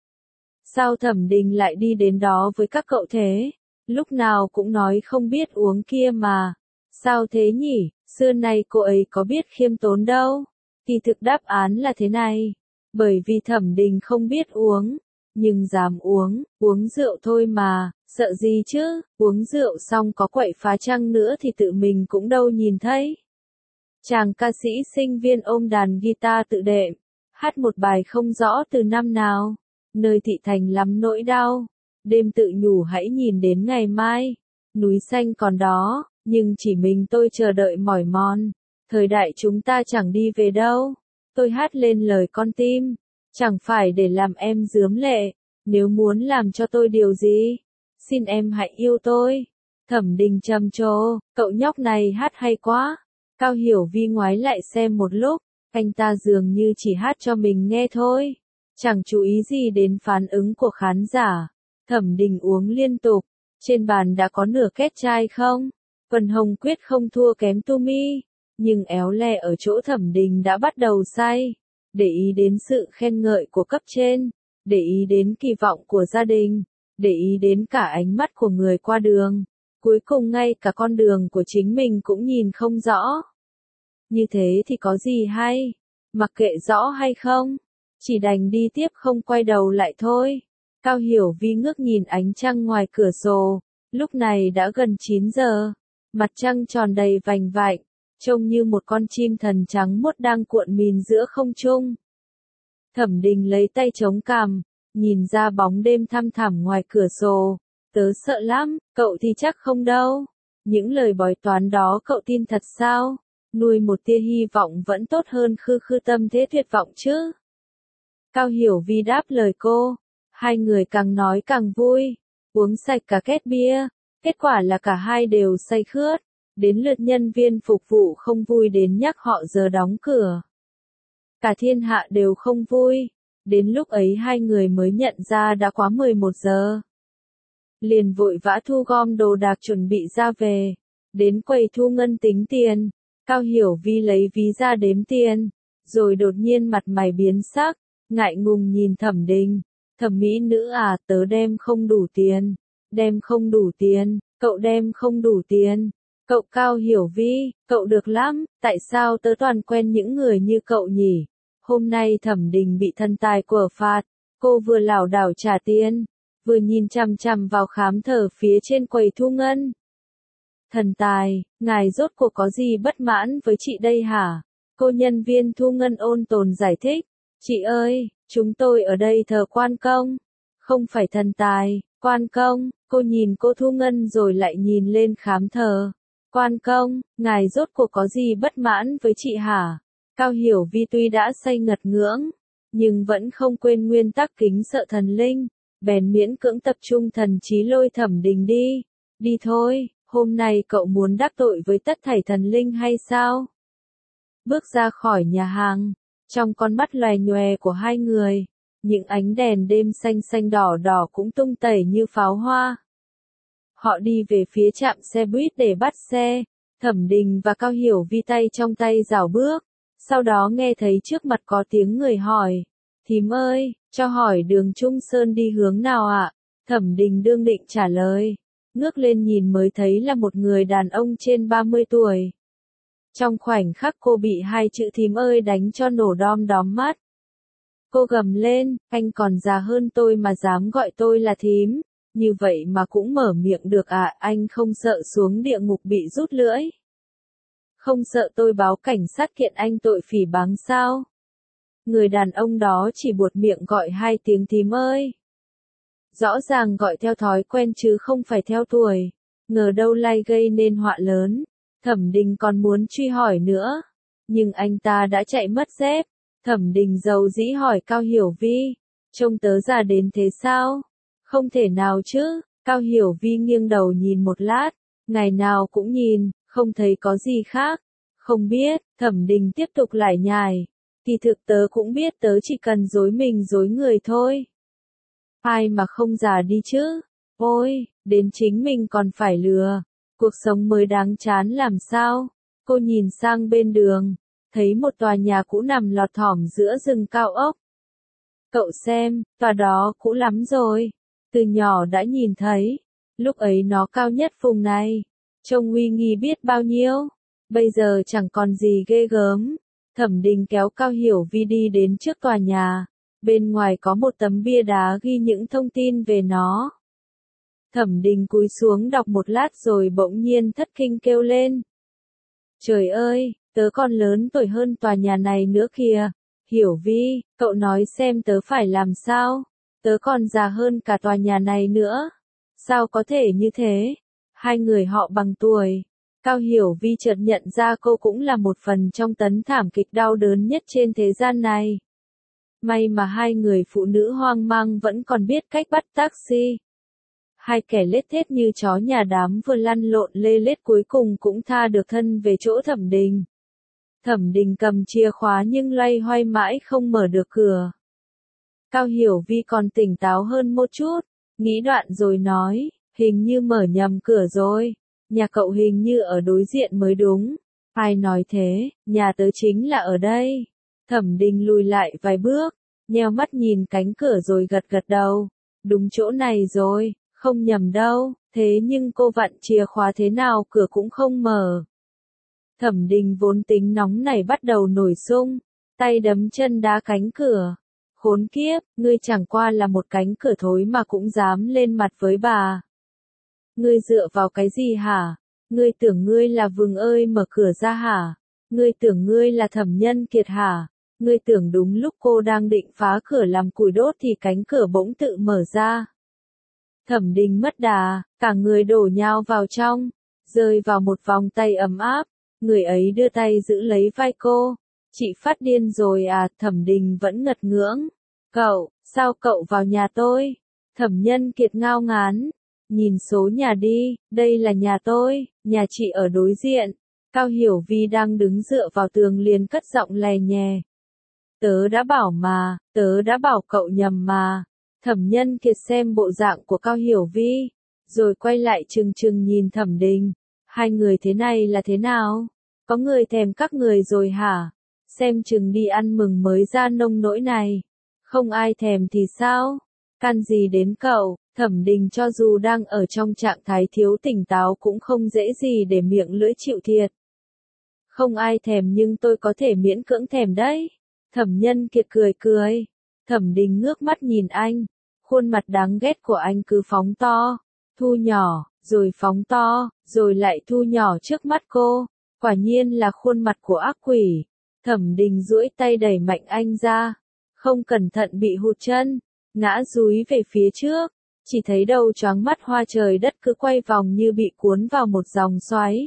Sao Thẩm Đình lại đi đến đó với các cậu thế? Lúc nào cũng nói không biết uống kia mà. Sao thế nhỉ? Xưa nay cô ấy có biết khiêm tốn đâu. Thì thực đáp án là thế này. Bởi vì Thẩm Đình không biết uống. Nhưng dám uống rượu thôi mà, sợ gì chứ, uống rượu xong có quậy phá chăng nữa thì tự mình cũng đâu nhìn thấy. Chàng ca sĩ sinh viên ôm đàn guitar tự đệm, hát một bài không rõ từ năm nào, nơi thị thành lắm nỗi đau, đêm tự nhủ hãy nhìn đến ngày mai, núi xanh còn đó, nhưng chỉ mình tôi chờ đợi mỏi mòn, thời đại chúng ta chẳng đi về đâu, tôi hát lên lời con tim, chẳng phải để làm em rướm lệ, nếu muốn làm cho tôi điều gì, xin em hãy yêu tôi. Thẩm Đình trầm trồ, cậu nhóc này hát hay quá. Cao Hiểu Vi ngoái lại xem một lúc, anh ta dường như chỉ hát cho mình nghe thôi, chẳng chú ý gì đến phản ứng của khán giả. Thẩm Đình uống liên tục, trên bàn đã có nửa két chai không? Vân Hồng Quyết không thua kém Tu Mi, nhưng éo le ở chỗ Thẩm Đình đã bắt đầu say, để ý đến sự khen ngợi của cấp trên, để ý đến kỳ vọng của gia đình, để ý đến cả ánh mắt của người qua đường. Cuối cùng ngay cả con đường của chính mình cũng nhìn không rõ. Như thế thì có gì hay? Mặc kệ rõ hay không? Chỉ đành đi tiếp không quay đầu lại thôi. Cao Hiểu Vi ngước nhìn ánh trăng ngoài cửa sổ. Lúc này đã gần 9 giờ. Mặt trăng tròn đầy vành vạnh. Trông như một con chim thần trắng muốt đang cuộn mìn giữa không trung. Thẩm Đình lấy tay chống cằm. Nhìn ra bóng đêm thăm thẳm ngoài cửa sổ. Tớ sợ lắm, cậu thì chắc không đâu. Những lời bói toán đó cậu tin thật sao? Nuôi một tia hy vọng vẫn tốt hơn khư khư tâm thế tuyệt vọng chứ. Cao Hiểu Vi đáp lời cô. Hai người càng nói càng vui. Uống sạch cả két bia. Kết quả là cả hai đều say khướt. Đến lượt nhân viên phục vụ không vui đến nhắc họ giờ đóng cửa. Cả thiên hạ đều không vui. Đến lúc ấy hai người mới nhận ra đã quá 11 giờ. Liền vội vã thu gom đồ đạc chuẩn bị ra về. Đến quầy thu ngân tính tiền. Cao Hiểu Vi lấy ví ra đếm tiền. Rồi đột nhiên mặt mày biến sắc. Ngại ngùng nhìn Thẩm Đình. Thẩm mỹ nữ à, tớ đem không đủ tiền. Đem không đủ tiền. Cậu đem không đủ tiền. Cậu Cao Hiểu Vi, cậu được lắm. Tại sao tớ toàn quen những người như cậu nhỉ? Hôm nay Thẩm Đình bị thần tài quở phạt. Cô vừa lảo đảo trả tiền. Vừa nhìn chằm chằm vào khám thở phía trên quầy thu ngân. Thần tài, ngài rốt cuộc có gì bất mãn với chị đây hả? Cô nhân viên thu ngân ôn tồn giải thích. Chị ơi, chúng tôi ở đây thờ quan công. Không phải thần tài, quan công. Cô nhìn cô thu ngân rồi lại nhìn lên khám thờ. Quan công, ngài rốt cuộc có gì bất mãn với chị hả? Cao Hiểu Vi tuy đã say ngật ngưỡng, nhưng vẫn không quên nguyên tắc kính sợ thần linh. bèn miễn cưỡng tập trung thần trí lôi Thẩm Đình đi. Đi thôi, hôm nay cậu muốn đắc tội với tất thảy thần linh hay sao? Bước ra khỏi nhà hàng, trong con mắt loè nhoè của hai người, những ánh đèn đêm xanh xanh đỏ đỏ cũng tung tẩy như pháo hoa. Họ đi về phía trạm xe buýt để bắt xe, Thẩm Đình và Cao Hiểu Vi tay trong tay rảo bước, sau đó nghe thấy trước mặt có tiếng người hỏi, thím ơi, cho hỏi đường Trung Sơn đi hướng nào ạ? Thẩm Đình đương định trả lời, ngước lên nhìn mới thấy là một người đàn ông trên 30 tuổi. Trong khoảnh khắc cô bị hai chữ thím ơi đánh cho nổ đom đóm mắt. Cô gầm lên, anh còn già hơn tôi mà dám gọi tôi là thím, như vậy mà cũng mở miệng được à, anh không sợ xuống địa ngục bị rút lưỡi? Không sợ tôi báo cảnh sát kiện anh tội phỉ báng sao? Người đàn ông đó chỉ buột miệng gọi hai tiếng thím ơi. Rõ ràng gọi theo thói quen chứ không phải theo tuổi, ngờ đâu lai gây nên họa lớn. Thẩm Đình còn muốn truy hỏi nữa, nhưng anh ta đã chạy mất dép. Thẩm Đình dầu dĩ hỏi Cao Hiểu Vi, trông tớ già đến thế sao? Không thể nào chứ, Cao Hiểu Vi nghiêng đầu nhìn một lát, ngày nào cũng nhìn, không thấy có gì khác. Không biết, Thẩm Đình tiếp tục lải nhải, kỳ thực tớ cũng biết tớ chỉ cần dối mình dối người thôi. Ai mà không già đi chứ, ôi, đến chính mình còn phải lừa, cuộc sống mới đáng chán làm sao? Cô nhìn sang bên đường, thấy một tòa nhà cũ nằm lọt thỏm giữa rừng cao ốc. Cậu xem, tòa đó cũ lắm rồi, từ nhỏ đã nhìn thấy, lúc ấy nó cao nhất vùng này, trông uy nghi biết bao nhiêu, bây giờ chẳng còn gì ghê gớm. Thẩm Đình kéo Cao Hiểu Vi đi đến trước tòa nhà, bên ngoài có một tấm bia đá ghi những thông tin về nó. Thẩm Đình cúi xuống đọc một lát rồi bỗng nhiên thất kinh kêu lên. Trời ơi, tớ còn lớn tuổi hơn tòa nhà này nữa kìa. Hiểu Vi, cậu nói xem tớ phải làm sao? Tớ còn già hơn cả tòa nhà này nữa. Sao có thể như thế? Hai người họ bằng tuổi. Cao Hiểu Vi chợt nhận ra cô cũng là một phần trong tấn thảm kịch đau đớn nhất trên thế gian này. May mà hai người phụ nữ hoang mang vẫn còn biết cách bắt taxi. Hai kẻ lết thết như chó nhà đám vừa lăn lộn lê lết cuối cùng cũng tha được thân về chỗ Thẩm Đình. Thẩm Đình cầm chìa khóa nhưng loay hoay mãi không mở được cửa. Cao Hiểu Vi còn tỉnh táo hơn một chút, nghĩ đoạn rồi nói, hình như mở nhầm cửa rồi, nhà cậu hình như ở đối diện mới đúng. Ai nói thế, nhà tớ chính là ở đây. Thẩm Đình lùi lại vài bước, nheo mắt nhìn cánh cửa rồi gật gật đầu. Đúng chỗ này rồi, không nhầm đâu, thế nhưng cô vặn chìa khóa thế nào cửa cũng không mở. Thẩm Đình vốn tính nóng này bắt đầu nổi sung, tay đấm chân đá cánh cửa. Khốn kiếp, ngươi chẳng qua là một cánh cửa thối mà cũng dám lên mặt với bà. Ngươi dựa vào cái gì hả? Ngươi tưởng ngươi là Vừng ơi mở cửa ra hả? Ngươi tưởng ngươi là Thẩm Nhân Kiệt hả? Ngươi tưởng đúng lúc cô đang định phá cửa làm củi đốt thì cánh cửa bỗng tự mở ra. Thẩm Đình mất đà, cả người đổ nhào vào trong, rơi vào một vòng tay ấm áp. Người ấy đưa tay giữ lấy vai cô. Chị phát điên rồi à? Thẩm Đình vẫn ngật ngưỡng. Cậu, sao cậu vào nhà tôi? Thẩm Nhân Kiệt ngao ngán. Nhìn số nhà đi, đây là nhà tôi, nhà chị ở đối diện. Cao Hiểu Vi đang đứng dựa vào tường liền cất giọng lè nhè. Tớ đã bảo mà, tớ đã bảo cậu nhầm mà. Thẩm Nhân Kiệt xem bộ dạng của Cao Hiểu Vi, rồi quay lại trừng trừng nhìn Thẩm Đình. Hai người thế này là thế nào? Có người thèm các người rồi hả? Xem chừng đi ăn mừng mới ra nông nỗi này. Không ai thèm thì sao? Can gì đến cậu? Thẩm Đình cho dù đang ở trong trạng thái thiếu tỉnh táo cũng không dễ gì để miệng lưỡi chịu thiệt. Không ai thèm nhưng tôi có thể miễn cưỡng thèm đấy. Thẩm Nhân Kiệt cười cười. Thẩm Đình ngước mắt nhìn anh. Khuôn mặt đáng ghét của anh cứ phóng to, thu nhỏ, rồi phóng to, rồi lại thu nhỏ trước mắt cô. Quả nhiên là khuôn mặt của ác quỷ. Thẩm Đình duỗi tay đẩy mạnh anh ra. Không cẩn thận bị hụt chân, ngã dúi về phía trước. Chỉ thấy đầu choáng mắt hoa trời đất cứ quay vòng như bị cuốn vào một dòng xoáy.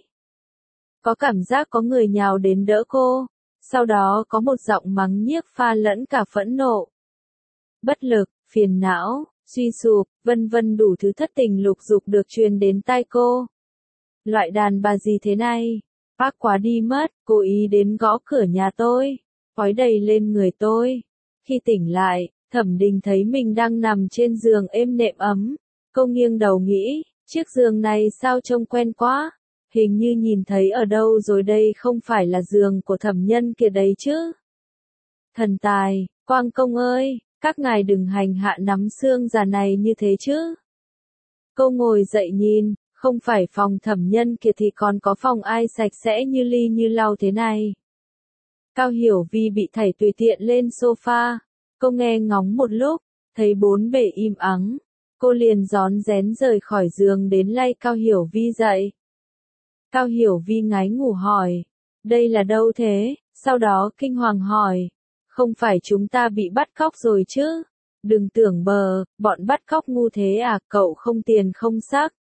Có cảm giác có người nhào đến đỡ cô. Sau đó có một giọng mắng nhiếc pha lẫn cả phẫn nộ. Bất lực, phiền não, suy sụp, vân vân đủ thứ thất tình lục dục được truyền đến tai cô. Loại đàn bà gì thế này? Ác quá đi mất, cố ý đến gõ cửa nhà tôi, khói đầy lên người tôi. Khi tỉnh lại, Thẩm Đình thấy mình đang nằm trên giường êm nệm ấm. Cô nghiêng đầu nghĩ, chiếc giường này sao trông quen quá, hình như nhìn thấy ở đâu rồi đây, không phải là giường của Thẩm Nhân Kiệt đấy chứ. Thần tài, Quang Công ơi, các ngài đừng hành hạ nắm xương già này như thế chứ. Cô ngồi dậy nhìn, không phải phòng Thẩm Nhân Kiệt thì còn có phòng ai sạch sẽ như ly như lau thế này. Cao Hiểu Vi bị thảy tùy tiện lên sofa, cô nghe ngóng một lúc, thấy bốn bề im ắng, cô liền rón rén rời khỏi giường đến lay Cao Hiểu Vi dậy. Cao Hiểu Vi ngái ngủ hỏi, đây là đâu thế? Sau đó kinh hoàng hỏi, không phải chúng ta bị bắt cóc rồi chứ? Đừng tưởng bờ, bọn bắt cóc ngu thế à, cậu không tiền không sắc.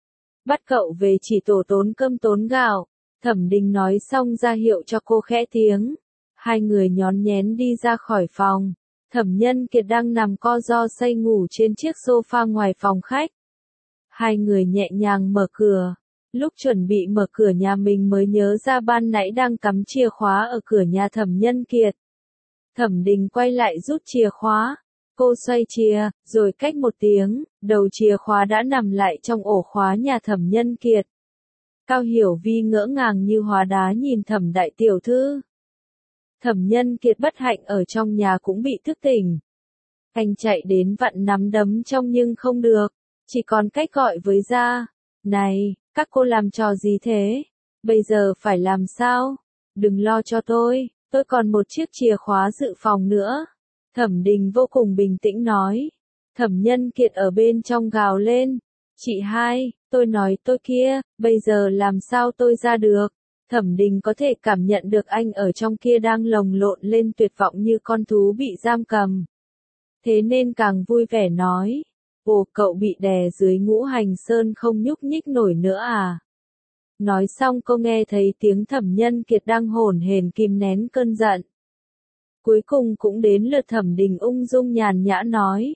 Bắt cậu về chỉ tổ tốn cơm tốn gạo. Thẩm Đình nói xong ra hiệu cho cô khẽ tiếng. Hai người nhón nhén đi ra khỏi phòng. Thẩm Nhân Kiệt đang nằm co ro say ngủ trên chiếc sofa ngoài phòng khách. Hai người nhẹ nhàng mở cửa. Lúc chuẩn bị mở cửa nhà mình mới nhớ ra ban nãy đang cắm chìa khóa ở cửa nhà Thẩm Nhân Kiệt. Thẩm Đình quay lại rút chìa khóa. Cô xoay chìa, rồi cách một tiếng, đầu chìa khóa đã nằm lại trong ổ khóa nhà Thẩm Nhân Kiệt. Cao Hiểu Vi ngỡ ngàng như hóa đá nhìn Thẩm đại tiểu thư. Thẩm Nhân Kiệt bất hạnh ở trong nhà cũng bị thức tỉnh. Anh chạy đến vặn nắm đấm trong nhưng không được, chỉ còn cách gọi với ra. Này, các cô làm trò gì thế? Bây giờ phải làm sao? Đừng lo cho tôi còn một chiếc chìa khóa dự phòng nữa. Thẩm Đình vô cùng bình tĩnh nói. Thẩm Nhân Kiệt ở bên trong gào lên. Chị hai, tôi nói tôi kia, bây giờ làm sao tôi ra được? Thẩm Đình có thể cảm nhận được anh ở trong kia đang lồng lộn lên tuyệt vọng như con thú bị giam cầm. Thế nên càng vui vẻ nói. Ồ, cậu bị đè dưới ngũ hành sơn không nhúc nhích nổi nữa à? Nói xong cô nghe thấy tiếng Thẩm Nhân Kiệt đang hổn hển kìm nén cơn giận. Cuối cùng cũng đến lượt Thẩm Đình ung dung nhàn nhã nói.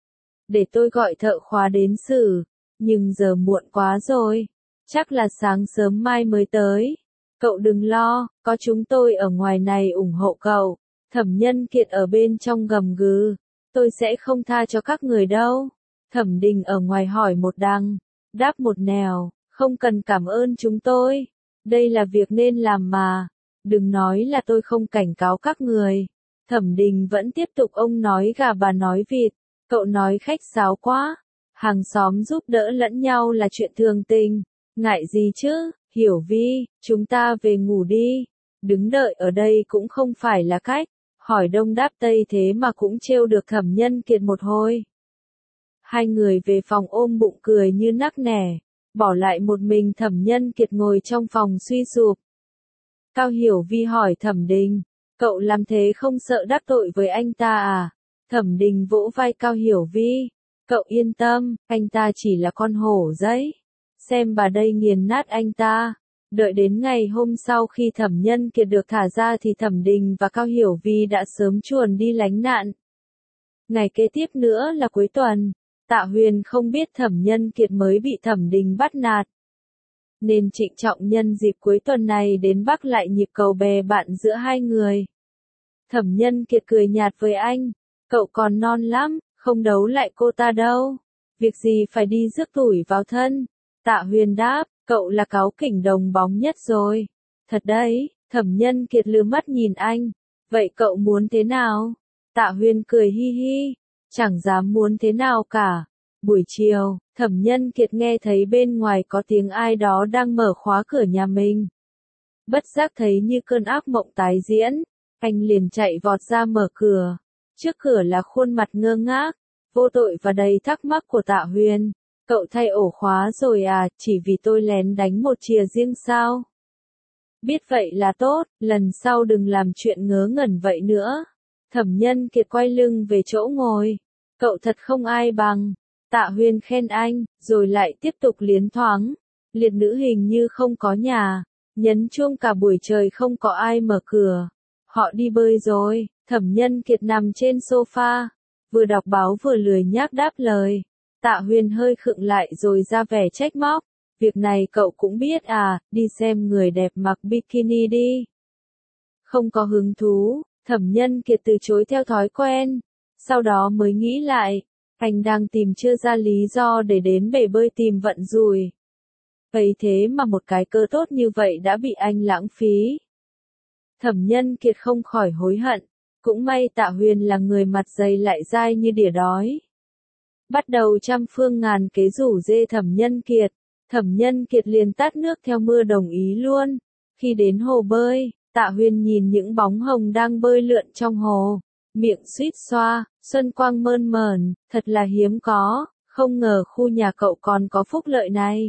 Để tôi gọi thợ khóa đến xử, nhưng giờ muộn quá rồi, chắc là sáng sớm mai mới tới. Cậu đừng lo, có chúng tôi ở ngoài này ủng hộ cậu. Thẩm Nhân Kiệt ở bên trong gầm gừ, tôi sẽ không tha cho các người đâu. Thẩm Đình ở ngoài hỏi một đằng, đáp một nẻo, không cần cảm ơn chúng tôi. Đây là việc nên làm mà, đừng nói là tôi không cảnh cáo các người. Thẩm Đình vẫn tiếp tục ông nói gà bà nói vịt, cậu nói khách sáo quá. Hàng xóm giúp đỡ lẫn nhau là chuyện thường tình, ngại gì chứ? Hiểu Vi, chúng ta về ngủ đi. Đứng đợi ở đây cũng không phải là cách. Hỏi đông đáp tây thế mà cũng trêu được Thẩm Nhân Kiệt một hồi. Hai người về phòng ôm bụng cười như nắc nẻ, bỏ lại một mình Thẩm Nhân Kiệt ngồi trong phòng suy sụp. Cao Hiểu Vi hỏi Thẩm Đình, cậu làm thế không sợ đắc tội với anh ta à? Thẩm Đình vỗ vai Cao Hiểu Vi, cậu yên tâm, anh ta chỉ là con hổ giấy. Xem bà đây nghiền nát anh ta. Đợi đến ngày hôm sau khi Thẩm Nhân Kiệt được thả ra thì Thẩm Đình và Cao Hiểu Vi đã sớm chuồn đi lánh nạn. Ngày kế tiếp nữa là cuối tuần. Tạ Huyền không biết Thẩm Nhân Kiệt mới bị Thẩm Đình bắt nạt, nên trịnh trọng nhân dịp cuối tuần này đến Bắc lại nhịp cầu bè bạn giữa hai người. Thẩm Nhân Kiệt cười nhạt với anh, cậu còn non lắm, không đấu lại cô ta đâu. Việc gì phải đi rước tuổi vào thân. Tạ Huyền đáp, cậu là cáu kỉnh đồng bóng nhất rồi. Thật đấy, Thẩm Nhân Kiệt lừa mắt nhìn anh. Vậy cậu muốn thế nào? Tạ Huyền cười hi hi, chẳng dám muốn thế nào cả. Buổi chiều, Thẩm Nhân Kiệt nghe thấy bên ngoài có tiếng ai đó đang mở khóa cửa nhà mình. Bất giác thấy như cơn ác mộng tái diễn, anh liền chạy vọt ra mở cửa. Trước cửa là khuôn mặt ngơ ngác, vô tội và đầy thắc mắc của Tạ Huyền. Cậu thay ổ khóa rồi à, chỉ vì tôi lén đánh một chìa riêng sao? Biết vậy là tốt, lần sau đừng làm chuyện ngớ ngẩn vậy nữa. Thẩm Nhân Kiệt quay lưng về chỗ ngồi. Cậu thật không ai bằng. Tạ Huyền khen anh, rồi lại tiếp tục liến thoáng. Liệt nữ hình như không có nhà. Nhấn chuông cả buổi trời không có ai mở cửa. Họ đi bơi rồi. Thẩm Nhân Kiệt nằm trên sofa, vừa đọc báo vừa lười nhác đáp lời. Tạ Huyền hơi khựng lại rồi ra vẻ trách móc. Việc này cậu cũng biết à, đi xem người đẹp mặc bikini đi. Không có hứng thú, Thẩm Nhân Kiệt từ chối theo thói quen. Sau đó mới nghĩ lại, anh đang tìm chưa ra lý do để đến bể bơi tìm vận rủi. Ấy thế mà một cái cơ tốt như vậy đã bị anh lãng phí. Thẩm Nhân Kiệt không khỏi hối hận, cũng may Tạ Huyền là người mặt dày lại dai như đỉa đói. Bắt đầu trăm phương ngàn kế rủ dê Thẩm Nhân Kiệt liền tát nước theo mưa đồng ý luôn. Khi đến hồ bơi, Tạ Huyền nhìn những bóng hồng đang bơi lượn trong hồ, miệng suýt xoa, xuân quang mơn mởn, thật là hiếm có, không ngờ khu nhà cậu còn có phúc lợi này.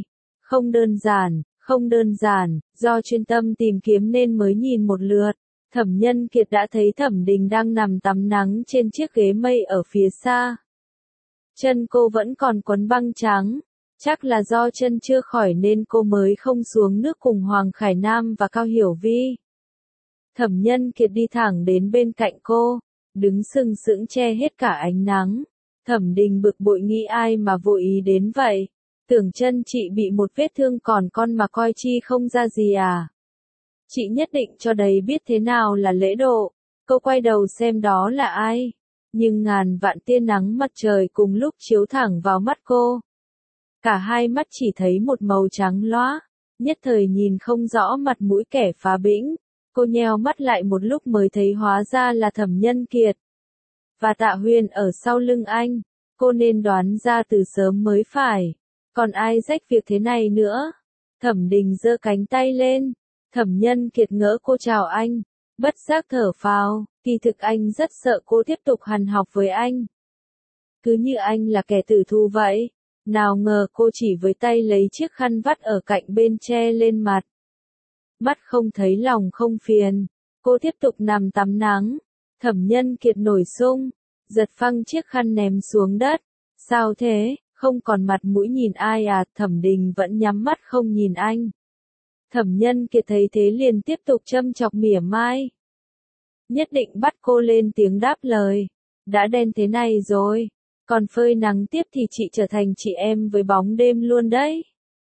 Không đơn giản, do chuyên tâm tìm kiếm nên mới nhìn một lượt, Thẩm Nhân Kiệt đã thấy Thẩm Đình đang nằm tắm nắng trên chiếc ghế mây ở phía xa. Chân cô vẫn còn quấn băng trắng, chắc là do chân chưa khỏi nên cô mới không xuống nước cùng Hoàng Khải Nam và Cao Hiểu Vi. Thẩm Nhân Kiệt đi thẳng đến bên cạnh cô, đứng sừng sững che hết cả ánh nắng. Thẩm Đình bực bội nghĩ ai mà vô ý đến vậy, tưởng chân chị bị một vết thương còn con mà coi chi không ra gì à. Chị nhất định cho đấy biết thế nào là lễ độ. Cô quay đầu xem đó là ai, nhưng ngàn vạn tia nắng mặt trời cùng lúc chiếu thẳng vào mắt cô. Cả hai mắt chỉ thấy một màu trắng loá, nhất thời nhìn không rõ mặt mũi kẻ phá bĩnh. Cô nheo mắt lại một lúc mới thấy hóa ra là Thẩm Nhân Kiệt. Và Tạ Huyền ở sau lưng anh, cô nên đoán ra từ sớm mới phải. Còn ai rách việc thế này nữa? Thẩm Đình giơ cánh tay lên. Thẩm Nhân Kiệt ngỡ cô chào anh, bất giác thở phào, kỳ thực anh rất sợ cô tiếp tục hằn học với anh. Cứ như anh là kẻ tử thù vậy. Nào ngờ cô chỉ với tay lấy chiếc khăn vắt ở cạnh bên che lên mặt. Mắt không thấy lòng không phiền, cô tiếp tục nằm tắm nắng. Thẩm Nhân Kiệt nổi sung, giật phăng chiếc khăn ném xuống đất. Sao thế, không còn mặt mũi nhìn ai à? Thẩm Đình vẫn nhắm mắt không nhìn anh. Thẩm Nhân Kiệt thấy thế liền tiếp tục châm chọc mỉa mai. Nhất định bắt cô lên tiếng đáp lời. Đã đen thế này rồi, còn phơi nắng tiếp thì chị trở thành chị em với bóng đêm luôn đấy.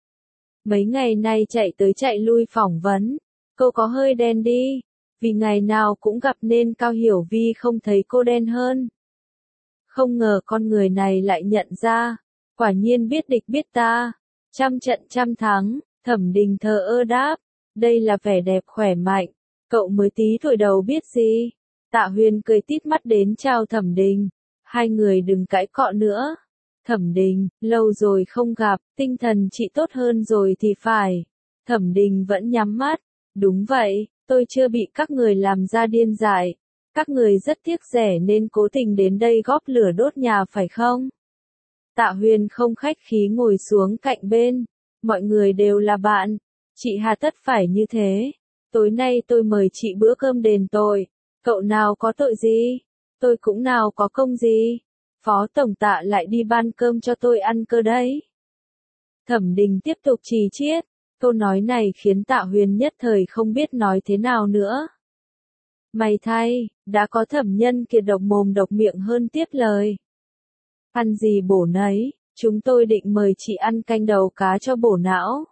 Mấy ngày nay chạy tới chạy lui phỏng vấn, cô có hơi đen đi, vì ngày nào cũng gặp nên Cao Hiểu Vi không thấy cô đen hơn. Không ngờ con người này lại nhận ra, quả nhiên biết địch biết ta, trăm trận trăm thắng. Thẩm Đình thờ ơ đáp, đây là vẻ đẹp khỏe mạnh, cậu mới tí tuổi đầu biết gì. Tạ Huyền cười tít mắt đến chào Thẩm Đình, hai người đừng cãi cọ nữa. Thẩm Đình, lâu rồi không gặp, tinh thần chị tốt hơn rồi thì phải. Thẩm Đình vẫn nhắm mắt, đúng vậy, tôi chưa bị các người làm ra điên dại. Các người rất tiếc rẻ nên cố tình đến đây góp lửa đốt nhà phải không? Tạ Huyền không khách khí ngồi xuống cạnh bên. Mọi người đều là bạn, chị hà tất phải như thế. Tối nay tôi mời chị bữa cơm đền tội. Cậu nào có tội gì? Tôi cũng nào có công gì. Phó Tổng Tạ lại đi ban cơm cho tôi ăn cơ đấy. Thẩm Đình tiếp tục chì chiết. Câu nói này khiến Tạ Huyền nhất thời không biết nói thế nào nữa. May thay, đã có Thẩm Nhân Kiệt độc mồm độc miệng hơn tiếp lời. Ăn gì bổ nấy, chúng tôi định mời chị ăn canh đầu cá cho bổ não.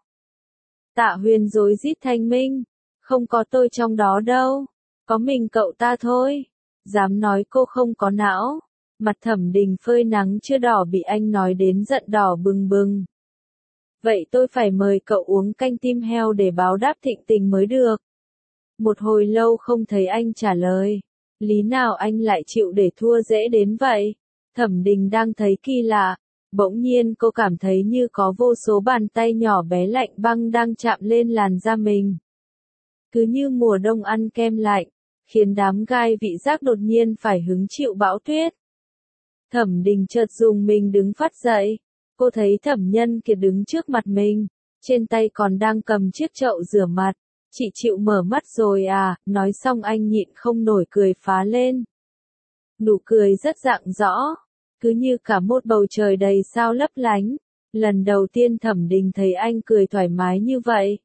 Tạ Huyền rối rít thanh minh, không có tôi trong đó đâu, có mình cậu ta thôi. Dám nói cô không có não. Mặt Thẩm Đình phơi nắng chưa đỏ bị anh nói đến giận đỏ bừng bừng. Vậy tôi phải mời cậu uống canh tim heo để báo đáp thịnh tình mới được. Một hồi lâu không thấy anh trả lời. Lý nào anh lại chịu để thua dễ đến vậy? Thẩm Đình đang thấy kỳ lạ. Bỗng nhiên cô cảm thấy như có vô số bàn tay nhỏ bé lạnh băng đang chạm lên làn da mình. Cứ như mùa đông ăn kem lạnh, khiến đám gai vị giác đột nhiên phải hứng chịu bão tuyết. Thẩm Đình chợt dùng mình đứng phắt dậy. Cô thấy Thẩm Nhân Kiệt đứng trước mặt mình, trên tay còn đang cầm chiếc chậu rửa mặt. Chị chịu mở mắt rồi à? Nói xong anh nhịn không nổi cười phá lên. Nụ cười rất rạng rõ, cứ như cả một bầu trời đầy sao lấp lánh. Lần đầu tiên Thẩm Đình thấy anh cười thoải mái như vậy.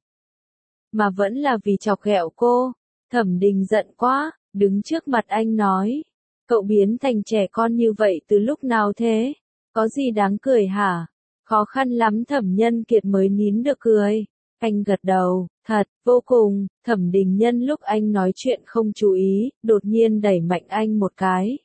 Mà vẫn là vì chọc ghẹo cô. Thẩm Đình giận quá, đứng trước mặt anh nói. Cậu biến thành trẻ con như vậy từ lúc nào thế? Có gì đáng cười hả? Khó khăn lắm Thẩm Nhân Kiệt mới nín được cười. Anh gật đầu, thật, vô cùng. Thẩm Đình Nhân lúc anh nói chuyện không chú ý, đột nhiên đẩy mạnh anh một cái.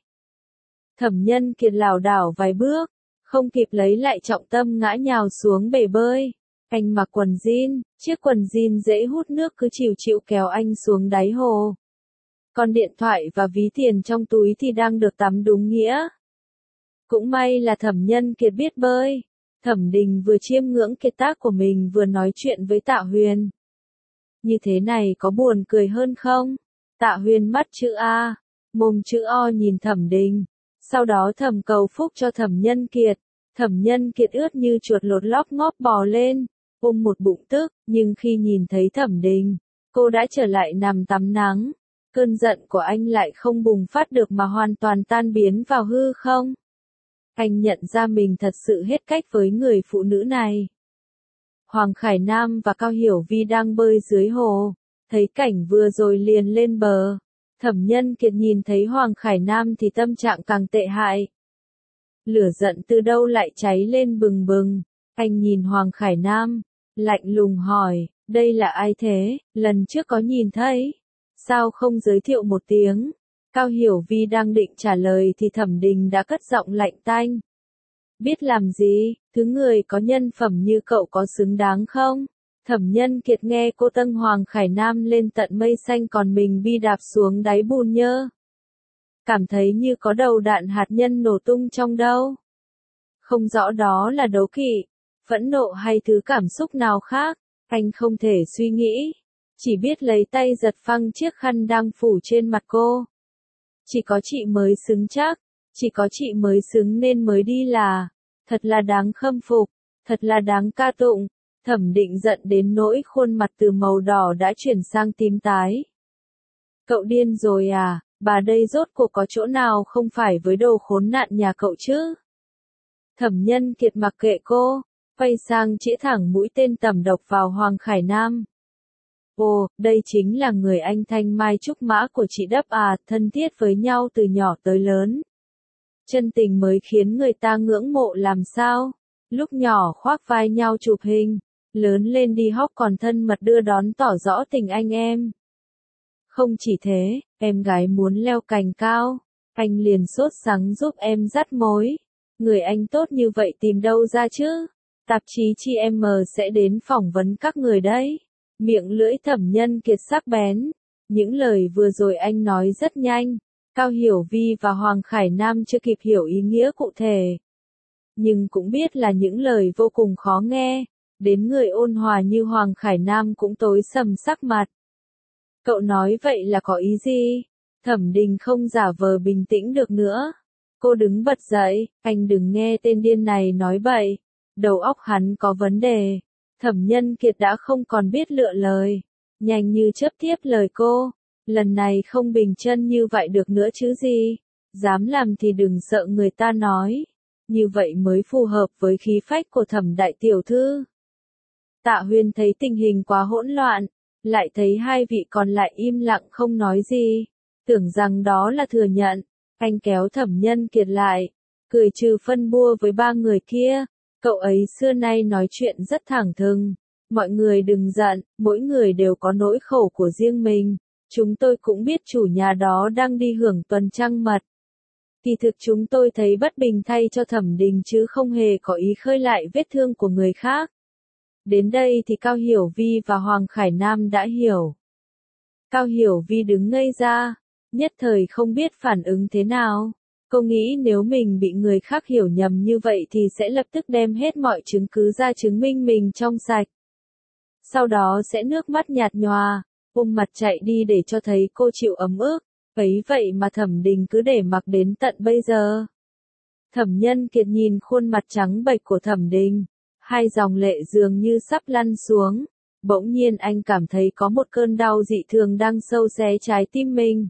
Thẩm Nhân Kiệt lảo đảo vài bước, không kịp lấy lại trọng tâm ngã nhào xuống bể bơi. Anh mặc quần jean, chiếc quần jean dễ hút nước cứ chịu chịu kéo anh xuống đáy hồ. Còn điện thoại và ví tiền trong túi thì đang được tắm đúng nghĩa. Cũng may là Thẩm Nhân Kiệt biết bơi. Thẩm Đình vừa chiêm ngưỡng kiệt tác của mình vừa nói chuyện với Tạ Huyền. Như thế này có buồn cười hơn không? Tạ Huyền mắt chữ A, mồm chữ O nhìn Thẩm Đình. Sau đó thầm cầu phúc cho Thẩm Nhân Kiệt. Thẩm Nhân Kiệt ướt như chuột lột lóc ngóp bò lên, ôm một bụng tức, nhưng khi nhìn thấy Thẩm Đình, cô đã trở lại nằm tắm nắng. Cơn giận của anh lại không bùng phát được mà hoàn toàn tan biến vào hư không. Anh nhận ra mình thật sự hết cách với người phụ nữ này. Hoàng Khải Nam và Cao Hiểu Vi đang bơi dưới hồ, thấy cảnh vừa rồi liền lên bờ. Thẩm Nhân Kiệt nhìn thấy Hoàng Khải Nam thì tâm trạng càng tệ hại. Lửa giận từ đâu lại cháy lên bừng bừng. Anh nhìn Hoàng Khải Nam, lạnh lùng hỏi, đây là ai thế, lần trước có nhìn thấy, sao không giới thiệu một tiếng? Cao Hiểu Vi đang định trả lời thì Thẩm Đình đã cất giọng lạnh tanh. Biết làm gì, thứ người có nhân phẩm như cậu có xứng đáng không? Thẩm Nhân Kiệt nghe cô tâng Hoàng Khải Nam lên tận mây xanh còn mình bi đạp xuống đáy bùn nhơ. Cảm thấy như có đầu đạn hạt nhân nổ tung trong đâu. Không rõ đó là đố kỵ, phẫn nộ hay thứ cảm xúc nào khác, anh không thể suy nghĩ. Chỉ biết lấy tay giật phăng chiếc khăn đang phủ trên mặt cô. Chỉ có chị mới xứng chắc, chỉ có chị mới xứng nên mới đi là. Thật là đáng khâm phục, thật là đáng ca tụng. Thẩm Định giận đến nỗi khuôn mặt từ màu đỏ đã chuyển sang tím tái. Cậu điên rồi à, bà đây rốt cuộc có chỗ nào không phải với đồ khốn nạn nhà cậu chứ? Thẩm Nhân Kiệt mặc kệ cô, quay sang chĩa thẳng mũi tên tầm độc vào Hoàng Khải Nam. Ồ, đây chính là người anh thanh mai trúc mã của chị Đấp à, thân thiết với nhau từ nhỏ tới lớn. Chân tình mới khiến người ta ngưỡng mộ làm sao? Lúc nhỏ khoác vai nhau chụp hình, lớn lên đi hóc còn thân mật đưa đón tỏ rõ tình anh em. Không chỉ thế, em gái muốn leo cành cao, anh liền sốt sắng giúp em dắt mối. Người anh tốt như vậy tìm đâu ra chứ? Tạp chí Chị Em sẽ đến phỏng vấn các người đấy. Miệng lưỡi Thẩm Nhân Kiệt sắc bén. Những lời vừa rồi anh nói rất nhanh. Cao Hiểu Vi và Hoàng Khải Nam chưa kịp hiểu ý nghĩa cụ thể. Nhưng cũng biết là những lời vô cùng khó nghe. Đến người ôn hòa như Hoàng Khải Nam cũng tối sầm sắc mặt. Cậu nói vậy là có ý gì? Thẩm Đình không giả vờ bình tĩnh được nữa. Cô đứng bật dậy, anh đừng nghe tên điên này nói bậy. Đầu óc hắn có vấn đề. Thẩm Nhân Kiệt đã không còn biết lựa lời. Nhanh như chớp tiếp lời cô. Lần này không bình chân như vậy được nữa chứ gì. Dám làm thì đừng sợ người ta nói. Như vậy mới phù hợp với khí phách của Thẩm đại tiểu thư. Tạ Huyền thấy tình hình quá hỗn loạn. Lại thấy hai vị còn lại im lặng không nói gì. Tưởng rằng đó là thừa nhận. Anh kéo Thẩm Nhân Kiệt lại. Cười trừ phân bua với ba người kia. Cậu ấy xưa nay nói chuyện rất thẳng thừng. Mọi người đừng giận, mỗi người đều có nỗi khổ của riêng mình. Chúng tôi cũng biết chủ nhà đó đang đi hưởng tuần trăng mật. Kỳ thực chúng tôi thấy bất bình thay cho Thẩm Đình chứ không hề có ý khơi lại vết thương của người khác. Đến đây thì Cao Hiểu Vi và Hoàng Khải Nam đã hiểu. Cao Hiểu Vi đứng ngây ra, nhất thời không biết phản ứng thế nào. Cô nghĩ nếu mình bị người khác hiểu nhầm như vậy thì sẽ lập tức đem hết mọi chứng cứ ra chứng minh mình trong sạch. Sau đó sẽ nước mắt nhạt nhòa, ôm mặt chạy đi để cho thấy cô chịu ấm ức. Ấy vậy mà Thẩm Đình cứ để mặc đến tận bây giờ. Thẩm Nhân Kiệt nhìn khuôn mặt trắng bệch của Thẩm Đình, hai dòng lệ dường như sắp lăn xuống. Bỗng nhiên anh cảm thấy có một cơn đau dị thường đang sâu xé trái tim mình.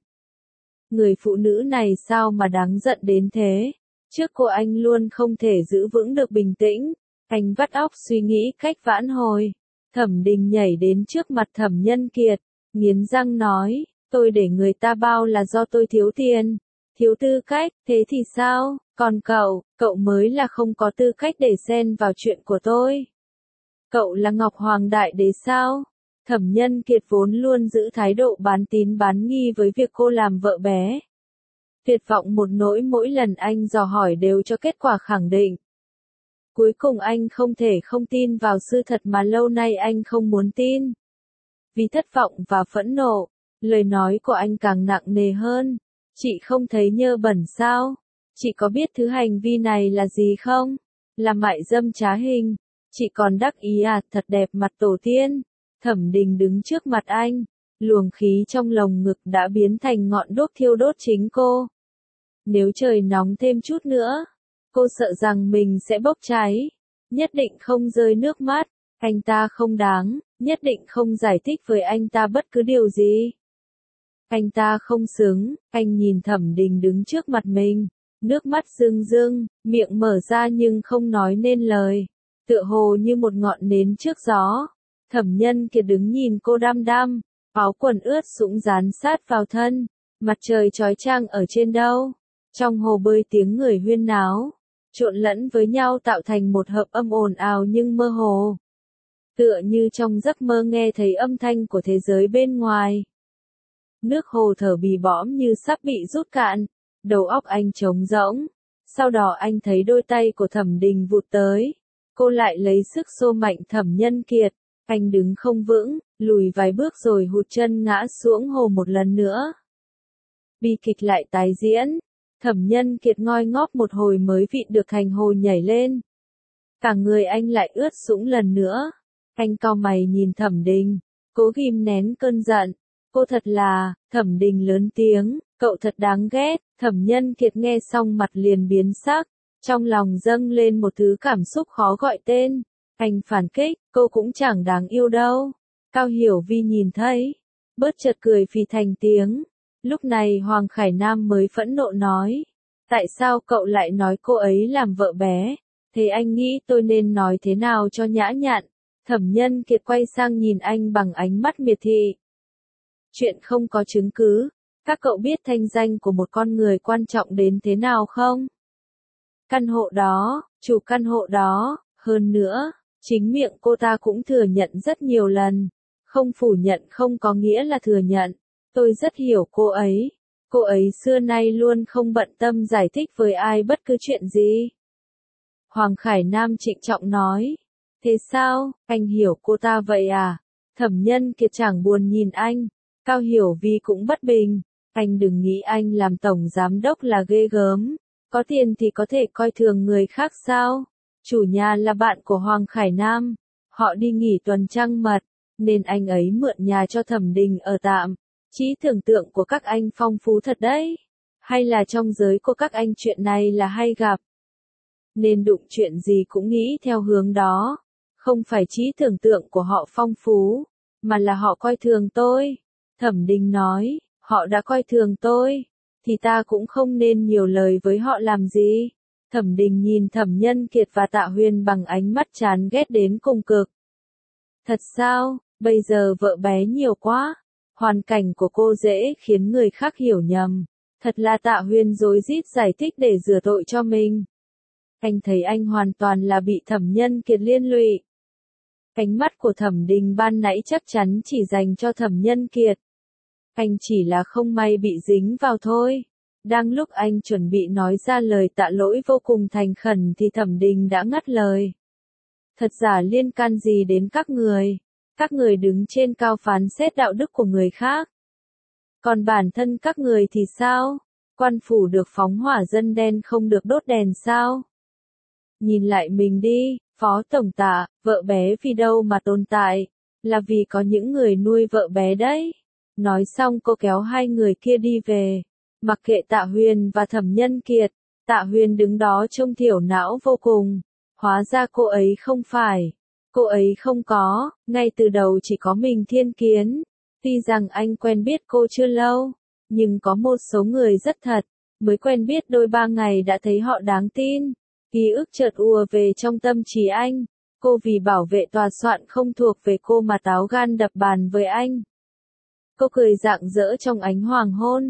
Người phụ nữ này sao mà đáng giận đến thế? Trước cô anh luôn không thể giữ vững được bình tĩnh. Anh vắt óc suy nghĩ cách vãn hồi. Thẩm Đình nhảy đến trước mặt Thẩm Nhân Kiệt, nghiến răng nói, tôi để người ta bao là do tôi thiếu tiền. thiếu tư cách, thế thì sao, còn cậu mới là không có tư cách để xen vào chuyện của tôi. Cậu là Ngọc Hoàng Đại Đế sao? Thẩm Nhân Kiệt vốn luôn giữ thái độ bán tín bán nghi với việc cô làm vợ bé. Tuyệt vọng một nỗi mỗi lần anh dò hỏi đều cho kết quả khẳng định. Cuối cùng anh không thể không tin vào sự thật mà lâu nay anh không muốn tin. Vì thất vọng và phẫn nộ, lời nói của anh càng nặng nề hơn. Chị không thấy nhơ bẩn sao? Chị có biết thứ hành vi này là gì không? Là mại dâm trá hình. Chị còn đắc ý à, thật đẹp mặt tổ tiên. Thẩm Đình đứng trước mặt anh, luồng khí trong lồng ngực đã biến thành ngọn đuốc thiêu đốt chính cô. Nếu trời nóng thêm chút nữa, cô sợ rằng mình sẽ bốc cháy. Nhất định không rơi nước mắt, anh ta không đáng, nhất định không giải thích với anh ta bất cứ điều gì. Anh ta không xứng, anh nhìn Thẩm Đình đứng trước mặt mình, nước mắt rưng rưng, miệng mở ra nhưng không nói nên lời, tựa hồ như một ngọn nến trước gió. Thẩm Nhân Kiệt đứng nhìn cô đăm đăm, áo quần ướt sũng dán sát vào thân, mặt trời chói chang ở trên đâu. Trong hồ bơi tiếng người huyên náo, trộn lẫn với nhau tạo thành một hợp âm ồn ào nhưng mơ hồ. Tựa như trong giấc mơ nghe thấy âm thanh của thế giới bên ngoài. Nước hồ thở bì bõm như sắp bị rút cạn, đầu óc anh trống rỗng. Sau đó anh thấy đôi tay của Thẩm Đình vụt tới. Cô lại lấy sức xô mạnh Thẩm Nhân Kiệt. Anh đứng không vững, lùi vài bước rồi hụt chân ngã xuống hồ một lần nữa. Bi kịch lại tái diễn. Thẩm Nhân Kiệt ngoi ngóp một hồi mới vịn được thành hồ nhảy lên. Cả người anh lại ướt sũng lần nữa. Anh cau mày nhìn Thẩm Đình, cố ghim nén cơn giận. Cô thật là, Thẩm Đình lớn tiếng, cậu thật đáng ghét. Thẩm Nhân Kiệt nghe xong mặt liền biến sắc, trong lòng dâng lên một thứ cảm xúc khó gọi tên. Anh phản kích, cô cũng chẳng đáng yêu đâu. Cao Hiểu Vi nhìn thấy, bớt chợt cười phì thành tiếng. Lúc này Hoàng Khải Nam mới phẫn nộ nói, tại sao cậu lại nói cô ấy làm vợ bé? Thế anh nghĩ tôi nên nói thế nào cho nhã nhặn? Thẩm Nhân Kiệt quay sang nhìn anh bằng ánh mắt miệt thị. Chuyện không có chứng cứ, các cậu biết thanh danh của một con người quan trọng đến thế nào không? Căn hộ đó, chủ căn hộ đó, hơn nữa, chính miệng cô ta cũng thừa nhận rất nhiều lần. Không phủ nhận không có nghĩa là thừa nhận. Tôi rất hiểu cô ấy. Cô ấy xưa nay luôn không bận tâm giải thích với ai bất cứ chuyện gì. Hoàng Khải Nam trịnh trọng nói. Thế sao, anh hiểu cô ta vậy à? Thẩm Nhân Kiệt chẳng buồn nhìn anh. Cao Hiểu Vi cũng bất bình. Anh đừng nghĩ anh làm tổng giám đốc là ghê gớm. Có tiền thì có thể coi thường người khác sao? Chủ nhà là bạn của Hoàng Khải Nam. Họ đi nghỉ tuần trăng mật, nên anh ấy mượn nhà cho Thẩm Đình ở tạm. Trí tưởng tượng của các anh phong phú thật đấy. Hay là trong giới của các anh chuyện này là hay gặp. Nên đụng chuyện gì cũng nghĩ theo hướng đó. Không phải trí tưởng tượng của họ phong phú, mà là họ coi thường tôi. Thẩm Đình nói, họ đã coi thường tôi, thì ta cũng không nên nhiều lời với họ làm gì. Thẩm Đình nhìn Thẩm Nhân Kiệt và Tạ Huyền bằng ánh mắt chán ghét đến cùng cực. Thật sao, bây giờ vợ bé nhiều quá. Hoàn cảnh của cô dễ khiến người khác hiểu nhầm. Thật là Tạ Huyền rối rít giải thích để rửa tội cho mình. Anh thấy anh hoàn toàn là bị Thẩm Nhân Kiệt liên lụy. Ánh mắt của Thẩm Đình ban nãy chắc chắn chỉ dành cho Thẩm Nhân Kiệt. Anh chỉ là không may bị dính vào thôi. Đang lúc anh chuẩn bị nói ra lời tạ lỗi vô cùng thành khẩn thì Thẩm Đình đã ngắt lời. Thật giả liên can gì đến các người? Các người đứng trên cao phán xét đạo đức của người khác. Còn bản thân các người thì sao? Quan phủ được phóng hỏa dân đen không được đốt đèn sao? Nhìn lại mình đi, Phó Tổng Tạ, vợ bé vì đâu mà tồn tại? Là vì có những người nuôi vợ bé đấy. Nói xong cô kéo hai người kia đi về. Mặc kệ Tạ Huyền và Thẩm Nhân Kiệt, Tạ Huyền đứng đó trông thiểu não vô cùng. Hóa ra cô ấy không phải. Cô ấy không có, ngay từ đầu chỉ có mình Thiên Kiến. Tuy rằng anh quen biết cô chưa lâu, nhưng có một số người rất thật, mới quen biết đôi ba ngày đã thấy họ đáng tin. Ký ức chợt ùa về trong tâm trí anh. Cô vì bảo vệ tòa soạn không thuộc về cô mà táo gan đập bàn với anh. Cô cười rạng rỡ trong ánh hoàng hôn.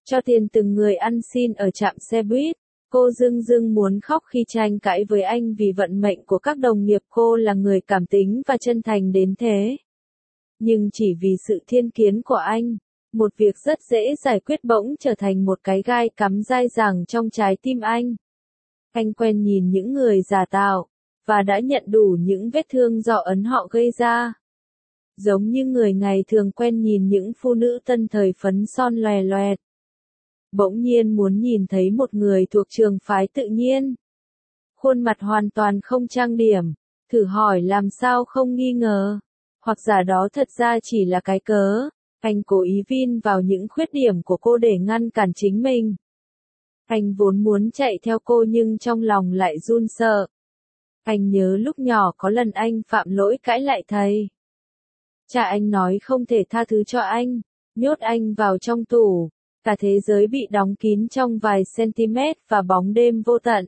cho tiền từng người ăn xin ở trạm xe buýt. Cô dưng dưng muốn khóc khi tranh cãi với anh vì vận mệnh của các đồng nghiệp. Cô là người cảm tính và chân thành đến thế. Nhưng chỉ vì sự thiên kiến của anh, một việc rất dễ giải quyết bỗng trở thành một cái gai cắm dai dẳng trong trái tim anh. Anh quen nhìn những người giả tạo, và đã nhận đủ những vết thương do ấn họ gây ra. Giống như người ngày thường quen nhìn những phụ nữ tân thời phấn son loè loẹt. Bỗng nhiên muốn nhìn thấy một người thuộc trường phái tự nhiên. Khuôn mặt hoàn toàn không trang điểm, thử hỏi làm sao không nghi ngờ. Hoặc giả đó thật ra chỉ là cái cớ, anh cố ý vin vào những khuyết điểm của cô để ngăn cản chính mình. Anh vốn muốn chạy theo cô nhưng trong lòng lại run sợ. Anh nhớ lúc nhỏ có lần anh phạm lỗi cãi lại thầy. Cha anh nói không thể tha thứ cho anh, nhốt anh vào trong tủ, cả thế giới bị đóng kín trong vài cm và bóng đêm vô tận.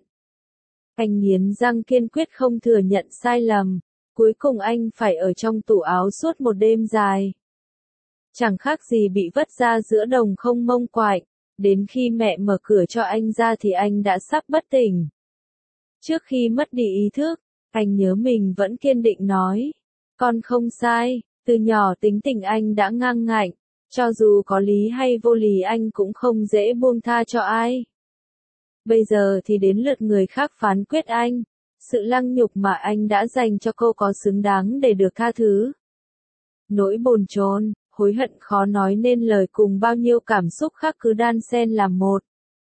Anh nghiến răng kiên quyết không thừa nhận sai lầm, cuối cùng anh phải ở trong tủ áo suốt một đêm dài. Chẳng khác gì bị vứt ra giữa đồng không mông quạnh, đến khi mẹ mở cửa cho anh ra thì anh đã sắp bất tỉnh. Trước khi mất đi ý thức, anh nhớ mình vẫn kiên định nói, con không sai. Từ nhỏ tính tình anh đã ngang ngạnh, cho dù có lý hay vô lý anh cũng không dễ buông tha cho ai. Bây giờ thì đến lượt người khác phán quyết anh, sự lăng nhục mà anh đã dành cho cô có xứng đáng để được tha thứ. Nỗi bồn chồn, hối hận khó nói nên lời cùng bao nhiêu cảm xúc khác cứ đan xen làm một.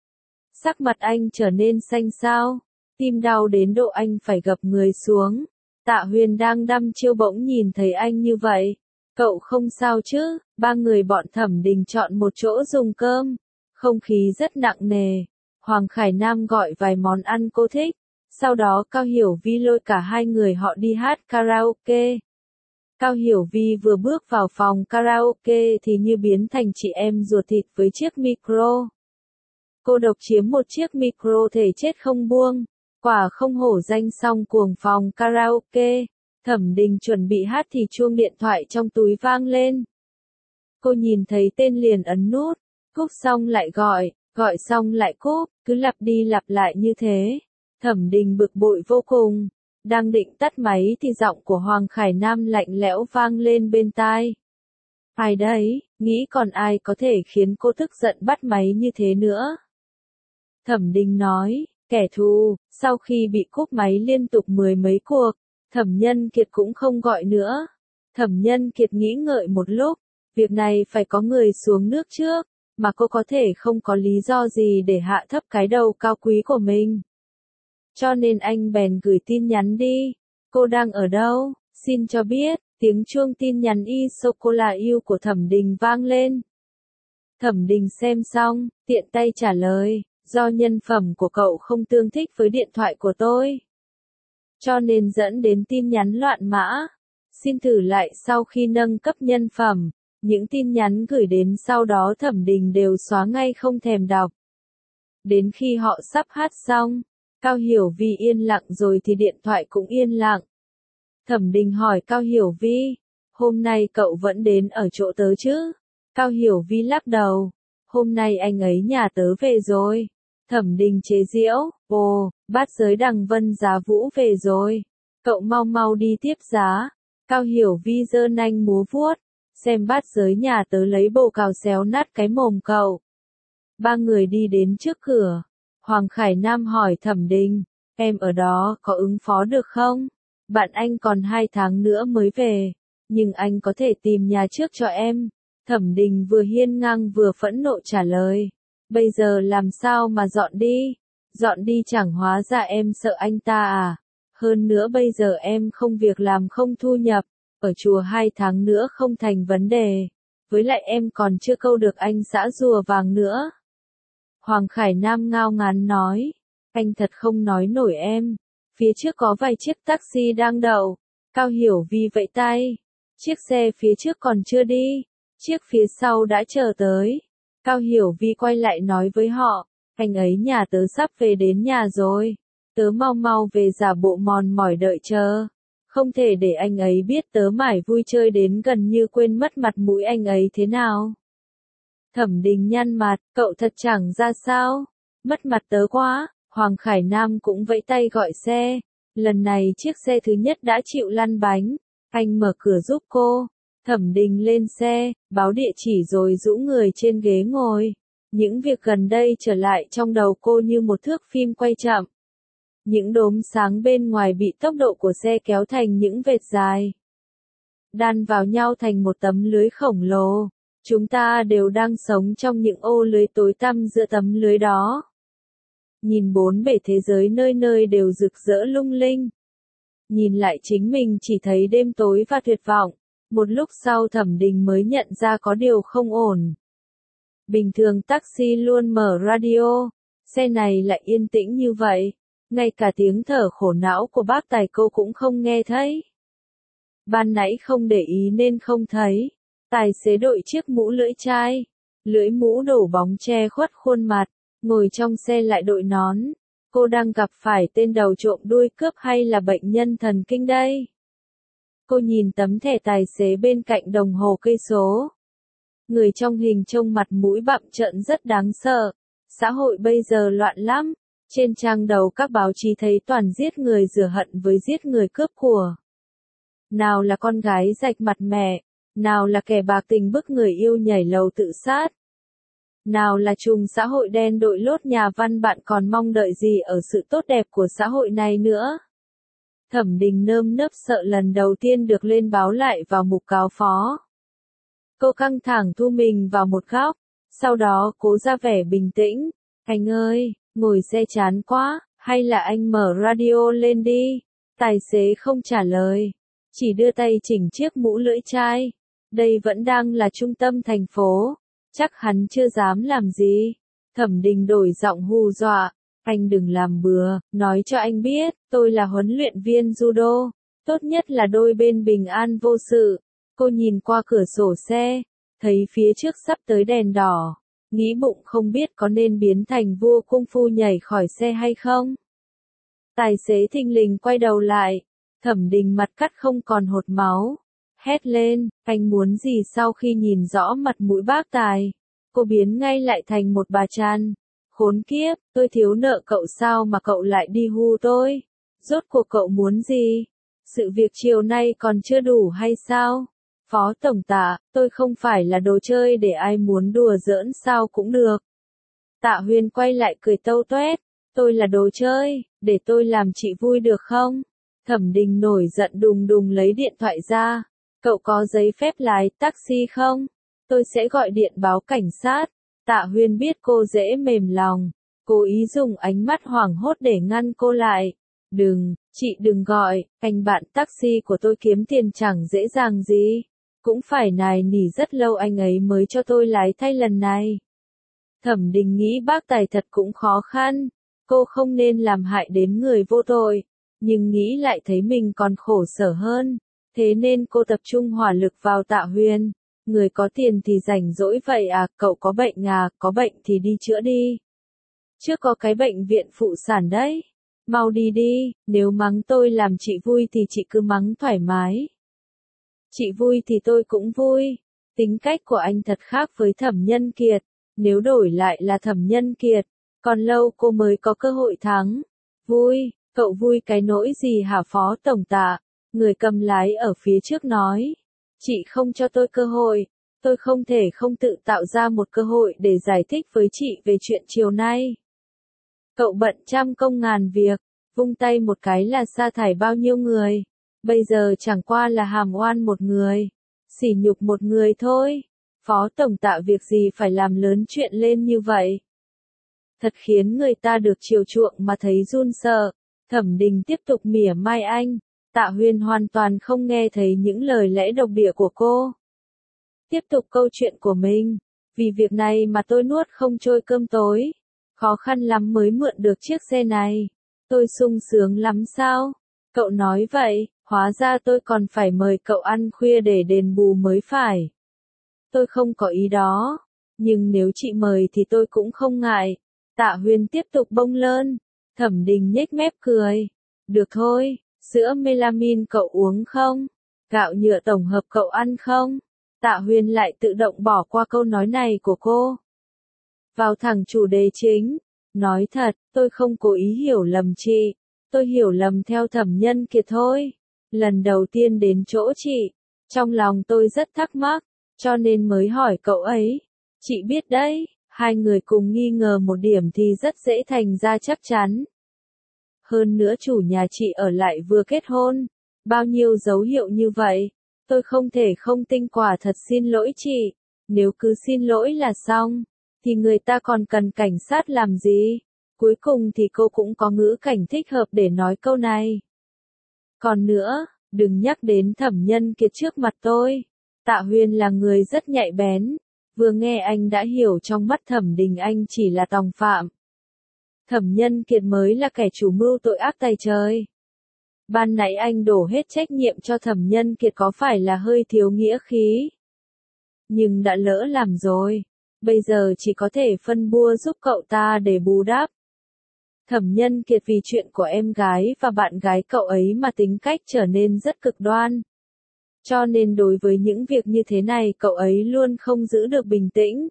Sắc mặt anh trở nên xanh xao, tim đau đến độ anh phải gập người xuống. Tạ Huyền đang đăm chiêu bỗng nhìn thấy anh như vậy. Cậu không sao chứ? Ba người bọn Thẩm Đình chọn một chỗ dùng cơm. Không khí rất nặng nề. Hoàng Khải Nam gọi vài món ăn cô thích. Sau đó Cao Hiểu Vi lôi cả hai người họ đi hát karaoke. Cao Hiểu Vi vừa bước vào phòng karaoke thì như biến thành chị em ruột thịt với chiếc micro. Cô độc chiếm một chiếc micro thể chết không buông. Quả không hổ danh song cuồng phòng karaoke. Thẩm Đình chuẩn bị hát thì chuông điện thoại trong túi vang lên. Cô nhìn thấy tên liền ấn nút, cúp xong lại gọi xong lại cúp, cứ lặp đi lặp lại như thế. Thẩm Đình bực bội vô cùng, đang định tắt máy thì giọng của Hoàng Khải Nam lạnh lẽo vang lên bên tai. Ai đấy, nghĩ còn ai có thể khiến cô tức giận bắt máy như thế nữa. Thẩm Đình nói, kẻ thù. Sau khi bị cúp máy liên tục mười mấy cuộc, Thẩm Nhân Kiệt cũng không gọi nữa. Thẩm Nhân Kiệt nghĩ ngợi một lúc, việc này phải có người xuống nước trước, mà cô có thể không có lý do gì để hạ thấp cái đầu cao quý của mình. Cho nên anh bèn gửi tin nhắn đi. Cô đang ở đâu? Xin cho biết. Tiếng chuông tin nhắn y sô-cô-la yêu của Thẩm Đình vang lên. Thẩm Đình xem xong, tiện tay trả lời, do nhân phẩm của cậu không tương thích với điện thoại của tôi, cho nên dẫn đến tin nhắn loạn mã. Xin thử lại sau khi nâng cấp nhân phẩm. Những tin nhắn gửi đến sau đó Thẩm Đình đều xóa ngay không thèm đọc. Đến khi họ sắp hát xong, Cao Hiểu Vi yên lặng rồi thì điện thoại cũng yên lặng. Thẩm Đình hỏi Cao Hiểu Vi, hôm nay cậu vẫn đến ở chỗ tớ chứ? Cao Hiểu Vi lắc đầu, hôm nay anh ấy nhà tớ về rồi. Thẩm Đình chế giễu, ồ, bát giới Đằng Vân Giá Vũ về rồi. Cậu mau mau đi tiếp giá. Cao Hiểu Vi giơ nanh múa vuốt, xem bát giới nhà tớ lấy bồ cào xéo nát cái mồm cậu. Ba người đi đến trước cửa. Hoàng Khải Nam hỏi Thẩm Đình, em ở đó có ứng phó được không? Bạn anh còn 2 tháng nữa mới về, nhưng anh có thể tìm nhà trước cho em. Thẩm Đình vừa hiên ngang vừa phẫn nộ trả lời. Bây giờ làm sao mà dọn đi? Dọn đi chẳng hóa ra em sợ anh ta à? Hơn nữa bây giờ em không việc làm không thu nhập, ở chùa 2 tháng nữa không thành vấn đề. Với lại em còn chưa câu được anh xã rùa vàng nữa. Hoàng Khải Nam ngao ngán nói, anh thật không nói nổi em. Phía trước có vài chiếc taxi đang đậu. Cao Hiểu Vi vẫy tay. Chiếc xe phía trước còn chưa đi, chiếc phía sau đã chờ tới. Cao Hiểu Vi quay lại nói với họ, anh ấy nhà tớ sắp về đến nhà rồi. Tớ mau mau về giả bộ mòn mỏi đợi chờ. Không thể để anh ấy biết tớ mải vui chơi đến gần như quên mất mặt mũi anh ấy thế nào. Thẩm Đình nhăn mặt, cậu thật chẳng ra sao. Mất mặt tớ quá. Hoàng Khải Nam cũng vẫy tay gọi xe. Lần này chiếc xe thứ nhất đã chịu lăn bánh. Anh mở cửa giúp cô. Thẩm Đình lên xe, báo địa chỉ rồi rũ người trên ghế ngồi. Những việc gần đây trở lại trong đầu cô như một thước phim quay chậm. Những đốm sáng bên ngoài bị tốc độ của xe kéo thành những vệt dài. Đan vào nhau thành một tấm lưới khổng lồ. Chúng ta đều đang sống trong những ô lưới tối tăm giữa tấm lưới đó. Nhìn bốn bể thế giới nơi nơi đều rực rỡ lung linh. Nhìn lại chính mình chỉ thấy đêm tối và tuyệt vọng. Một lúc sau Thẩm Đình mới nhận ra có điều không ổn. Bình thường taxi luôn mở radio, xe này lại yên tĩnh như vậy. Ngay cả tiếng thở khổ não của bác tài cô cũng không nghe thấy. Ban nãy không để ý nên không thấy. Tài xế đội chiếc mũ lưỡi chai. Lưỡi mũ đổ bóng che khuất khuôn mặt. Ngồi trong xe lại đội nón. Cô đang gặp phải tên đầu trộm đuôi cướp hay là bệnh nhân thần kinh đây? Cô nhìn tấm thẻ tài xế bên cạnh đồng hồ cây số. Người trong hình trông mặt mũi bặm trợn rất đáng sợ. Xã hội bây giờ loạn lắm. Trên trang đầu các báo chí thấy toàn giết người rửa hận với giết người cướp của. Nào là con gái rạch mặt mẹ, nào là kẻ bạc tình bức người yêu nhảy lầu tự sát. Nào là trùm xã hội đen đội lốt nhà văn, bạn còn mong đợi gì ở sự tốt đẹp của xã hội này nữa? Thẩm Đình nơm nớp sợ lần đầu tiên được lên báo lại vào mục cáo phó. Cô căng thẳng thu mình vào một góc, sau đó cố ra vẻ bình tĩnh. Anh ơi, ngồi xe chán quá, hay là anh mở radio lên đi? Tài xế không trả lời, chỉ đưa tay chỉnh chiếc mũ lưỡi chai. Đây vẫn đang là trung tâm thành phố, chắc hắn chưa dám làm gì. Thẩm Đình đổi giọng hù dọa, anh đừng làm bừa, nói cho anh biết, tôi là huấn luyện viên judo, tốt nhất là đôi bên bình an vô sự. Cô nhìn qua cửa sổ xe, thấy phía trước sắp tới đèn đỏ, nghĩ bụng không biết có nên biến thành vua cung phu nhảy khỏi xe hay không. Tài xế thình lình quay đầu lại, Thẩm Đình mặt cắt không còn hột máu, hét lên, anh muốn gì? Sau khi nhìn rõ mặt mũi bác Tài, cô biến ngay lại thành một bà Chan. Khốn kiếp, tôi thiếu nợ cậu sao mà cậu lại đi hù tôi? Rốt cuộc cậu muốn gì? Sự việc chiều nay còn chưa đủ hay sao? Phó Tổng Tạ, tôi không phải là đồ chơi để ai muốn đùa giỡn sao cũng được. Tạ Huyên quay lại cười tâu toét, tôi là đồ chơi, để tôi làm chị vui được không? Thẩm Đình nổi giận đùng đùng lấy điện thoại ra. Cậu có giấy phép lái taxi không? Tôi sẽ gọi điện báo cảnh sát. Tạ Huyên biết cô dễ mềm lòng, cố ý dùng ánh mắt hoảng hốt để ngăn cô lại. Đừng, chị đừng gọi, anh bạn taxi của tôi kiếm tiền chẳng dễ dàng gì. Cũng phải nài nỉ rất lâu anh ấy mới cho tôi lái thay lần này. Thẩm Đình nghĩ bác Tài thật cũng khó khăn, cô không nên làm hại đến người vô tội, nhưng nghĩ lại thấy mình còn khổ sở hơn, thế nên cô tập trung hỏa lực vào Tạ Huyên. Người có tiền thì rảnh rỗi vậy à, cậu có bệnh à, có bệnh thì đi chữa đi. Trước có cái bệnh viện phụ sản đấy. Mau đi đi, nếu mắng tôi làm chị vui thì chị cứ mắng thoải mái. Chị vui thì tôi cũng vui. Tính cách của anh thật khác với Thẩm Nhân Kiệt. Nếu đổi lại là Thẩm Nhân Kiệt, còn lâu cô mới có cơ hội thắng. Vui, cậu vui cái nỗi gì hả Phó Tổng Tạ? Người cầm lái ở phía trước nói. Chị không cho tôi cơ hội, tôi không thể không tự tạo ra một cơ hội để giải thích với chị về chuyện chiều nay. Cậu bận trăm công ngàn việc, vung tay một cái là sa thải bao nhiêu người, bây giờ chẳng qua là hàm oan một người, sỉ nhục một người thôi. Phó Tổng Tạ việc gì phải làm lớn chuyện lên như vậy? Thật khiến người ta được chiều chuộng mà thấy run sợ. Thẩm Đình tiếp tục mỉa mai anh. Tạ Huyên hoàn toàn không nghe thấy những lời lẽ độc địa của cô. Tiếp tục câu chuyện của mình. Vì việc này mà tôi nuốt không trôi cơm tối. Khó khăn lắm mới mượn được chiếc xe này. Tôi sung sướng lắm sao? Cậu nói vậy, hóa ra tôi còn phải mời cậu ăn khuya để đền bù mới phải. Tôi không có ý đó. Nhưng nếu chị mời thì tôi cũng không ngại. Tạ Huyên tiếp tục bông lơn. Thẩm Đình nhếch mép cười. Được thôi. Sữa melamin cậu uống không? Gạo nhựa tổng hợp cậu ăn không? Tạ Huyên lại tự động bỏ qua câu nói này của cô. Vào thẳng chủ đề chính. Nói thật, tôi không cố ý hiểu lầm chị. Tôi hiểu lầm theo Thẩm Nhân Kiệt thôi. Lần đầu tiên đến chỗ chị, trong lòng tôi rất thắc mắc, cho nên mới hỏi cậu ấy. Chị biết đấy, hai người cùng nghi ngờ một điểm thì rất dễ thành ra chắc chắn. Hơn nữa chủ nhà chị ở lại vừa kết hôn. Bao nhiêu dấu hiệu như vậy. Tôi không thể không tin, quả thật xin lỗi chị. Nếu cứ xin lỗi là xong, thì người ta còn cần cảnh sát làm gì? Cuối cùng thì cô cũng có ngữ cảnh thích hợp để nói câu này. Còn nữa, đừng nhắc đến Thẩm Nhân Kiệt trước mặt tôi. Tạ Huyên là người rất nhạy bén. Vừa nghe anh đã hiểu trong mắt Thẩm Đình anh chỉ là tòng phạm. Thẩm Nhân Kiệt mới là kẻ chủ mưu tội ác tày trời. Ban nãy anh đổ hết trách nhiệm cho Thẩm Nhân Kiệt có phải là hơi thiếu nghĩa khí? Nhưng đã lỡ làm rồi. Bây giờ chỉ có thể phân bua giúp cậu ta để bù đắp. Thẩm Nhân Kiệt vì chuyện của em gái và bạn gái cậu ấy mà tính cách trở nên rất cực đoan. Cho nên đối với những việc như thế này cậu ấy luôn không giữ được bình tĩnh.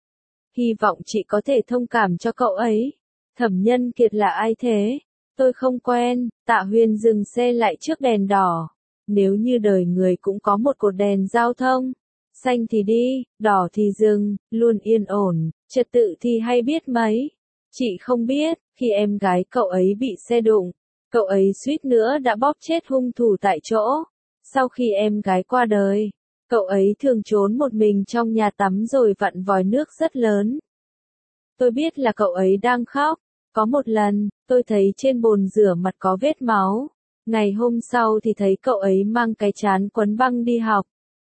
Hy vọng chị có thể thông cảm cho cậu ấy. Thẩm Nhân Kiệt là ai thế? Tôi không quen. Tạ Huyên dừng xe lại trước đèn đỏ. Nếu như đời người cũng có một cột đèn giao thông. Xanh thì đi, đỏ thì dừng, luôn yên ổn, trật tự thì hay biết mấy. Chị không biết, khi em gái cậu ấy bị xe đụng, cậu ấy suýt nữa đã bóp chết hung thủ tại chỗ. Sau khi em gái qua đời, cậu ấy thường trốn một mình trong nhà tắm rồi vặn vòi nước rất lớn. Tôi biết là cậu ấy đang khóc. Có một lần, tôi thấy trên bồn rửa mặt có vết máu. Ngày hôm sau thì thấy cậu ấy mang cái trán quấn băng đi học.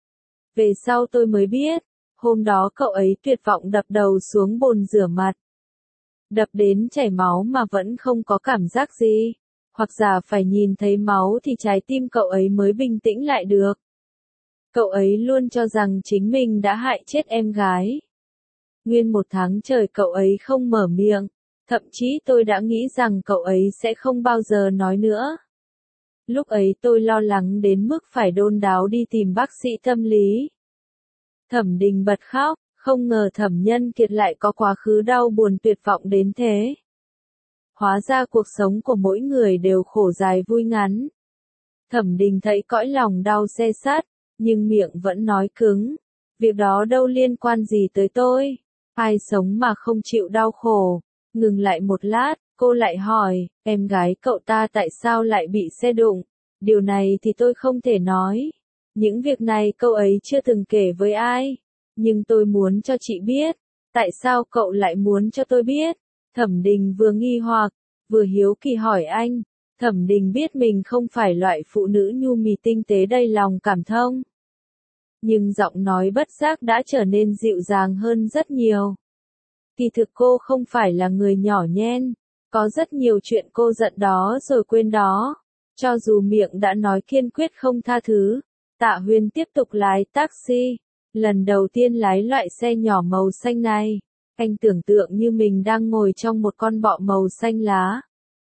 Về sau tôi mới biết, hôm đó cậu ấy tuyệt vọng đập đầu xuống bồn rửa mặt. Đập đến chảy máu mà vẫn không có cảm giác gì. Hoặc giả phải nhìn thấy máu thì trái tim cậu ấy mới bình tĩnh lại được. Cậu ấy luôn cho rằng chính mình đã hại chết em gái. Nguyên 1 tháng trời cậu ấy không mở miệng. Thậm chí tôi đã nghĩ rằng cậu ấy sẽ không bao giờ nói nữa. Lúc ấy tôi lo lắng đến mức phải đôn đáo đi tìm bác sĩ tâm lý. Thẩm Đình bật khóc, không ngờ Thẩm Nhân Kiệt lại có quá khứ đau buồn tuyệt vọng đến thế. Hóa ra cuộc sống của mỗi người đều khổ dài vui ngắn. Thẩm Đình thấy cõi lòng đau se sắt, nhưng miệng vẫn nói cứng. Việc đó đâu liên quan gì tới tôi. Ai sống mà không chịu đau khổ. Ngừng lại một lát, cô lại hỏi, em gái cậu ta tại sao lại bị xe đụng? Điều này thì tôi không thể nói. Những việc này cậu ấy chưa từng kể với ai. Nhưng tôi muốn cho chị biết. Tại sao cậu lại muốn cho tôi biết? Thẩm Đình vừa nghi hoặc, vừa hiếu kỳ hỏi anh. Thẩm Đình biết mình không phải loại phụ nữ nhu mì tinh tế đầy lòng cảm thông. Nhưng giọng nói bất giác đã trở nên dịu dàng hơn rất nhiều. Kỳ thực cô không phải là người nhỏ nhen. Có rất nhiều chuyện cô giận đó rồi quên đó. Cho dù miệng đã nói kiên quyết không tha thứ. Tạ Huyên tiếp tục lái taxi. Lần đầu tiên lái loại xe nhỏ màu xanh này. Anh tưởng tượng như mình đang ngồi trong một con bọ màu xanh lá.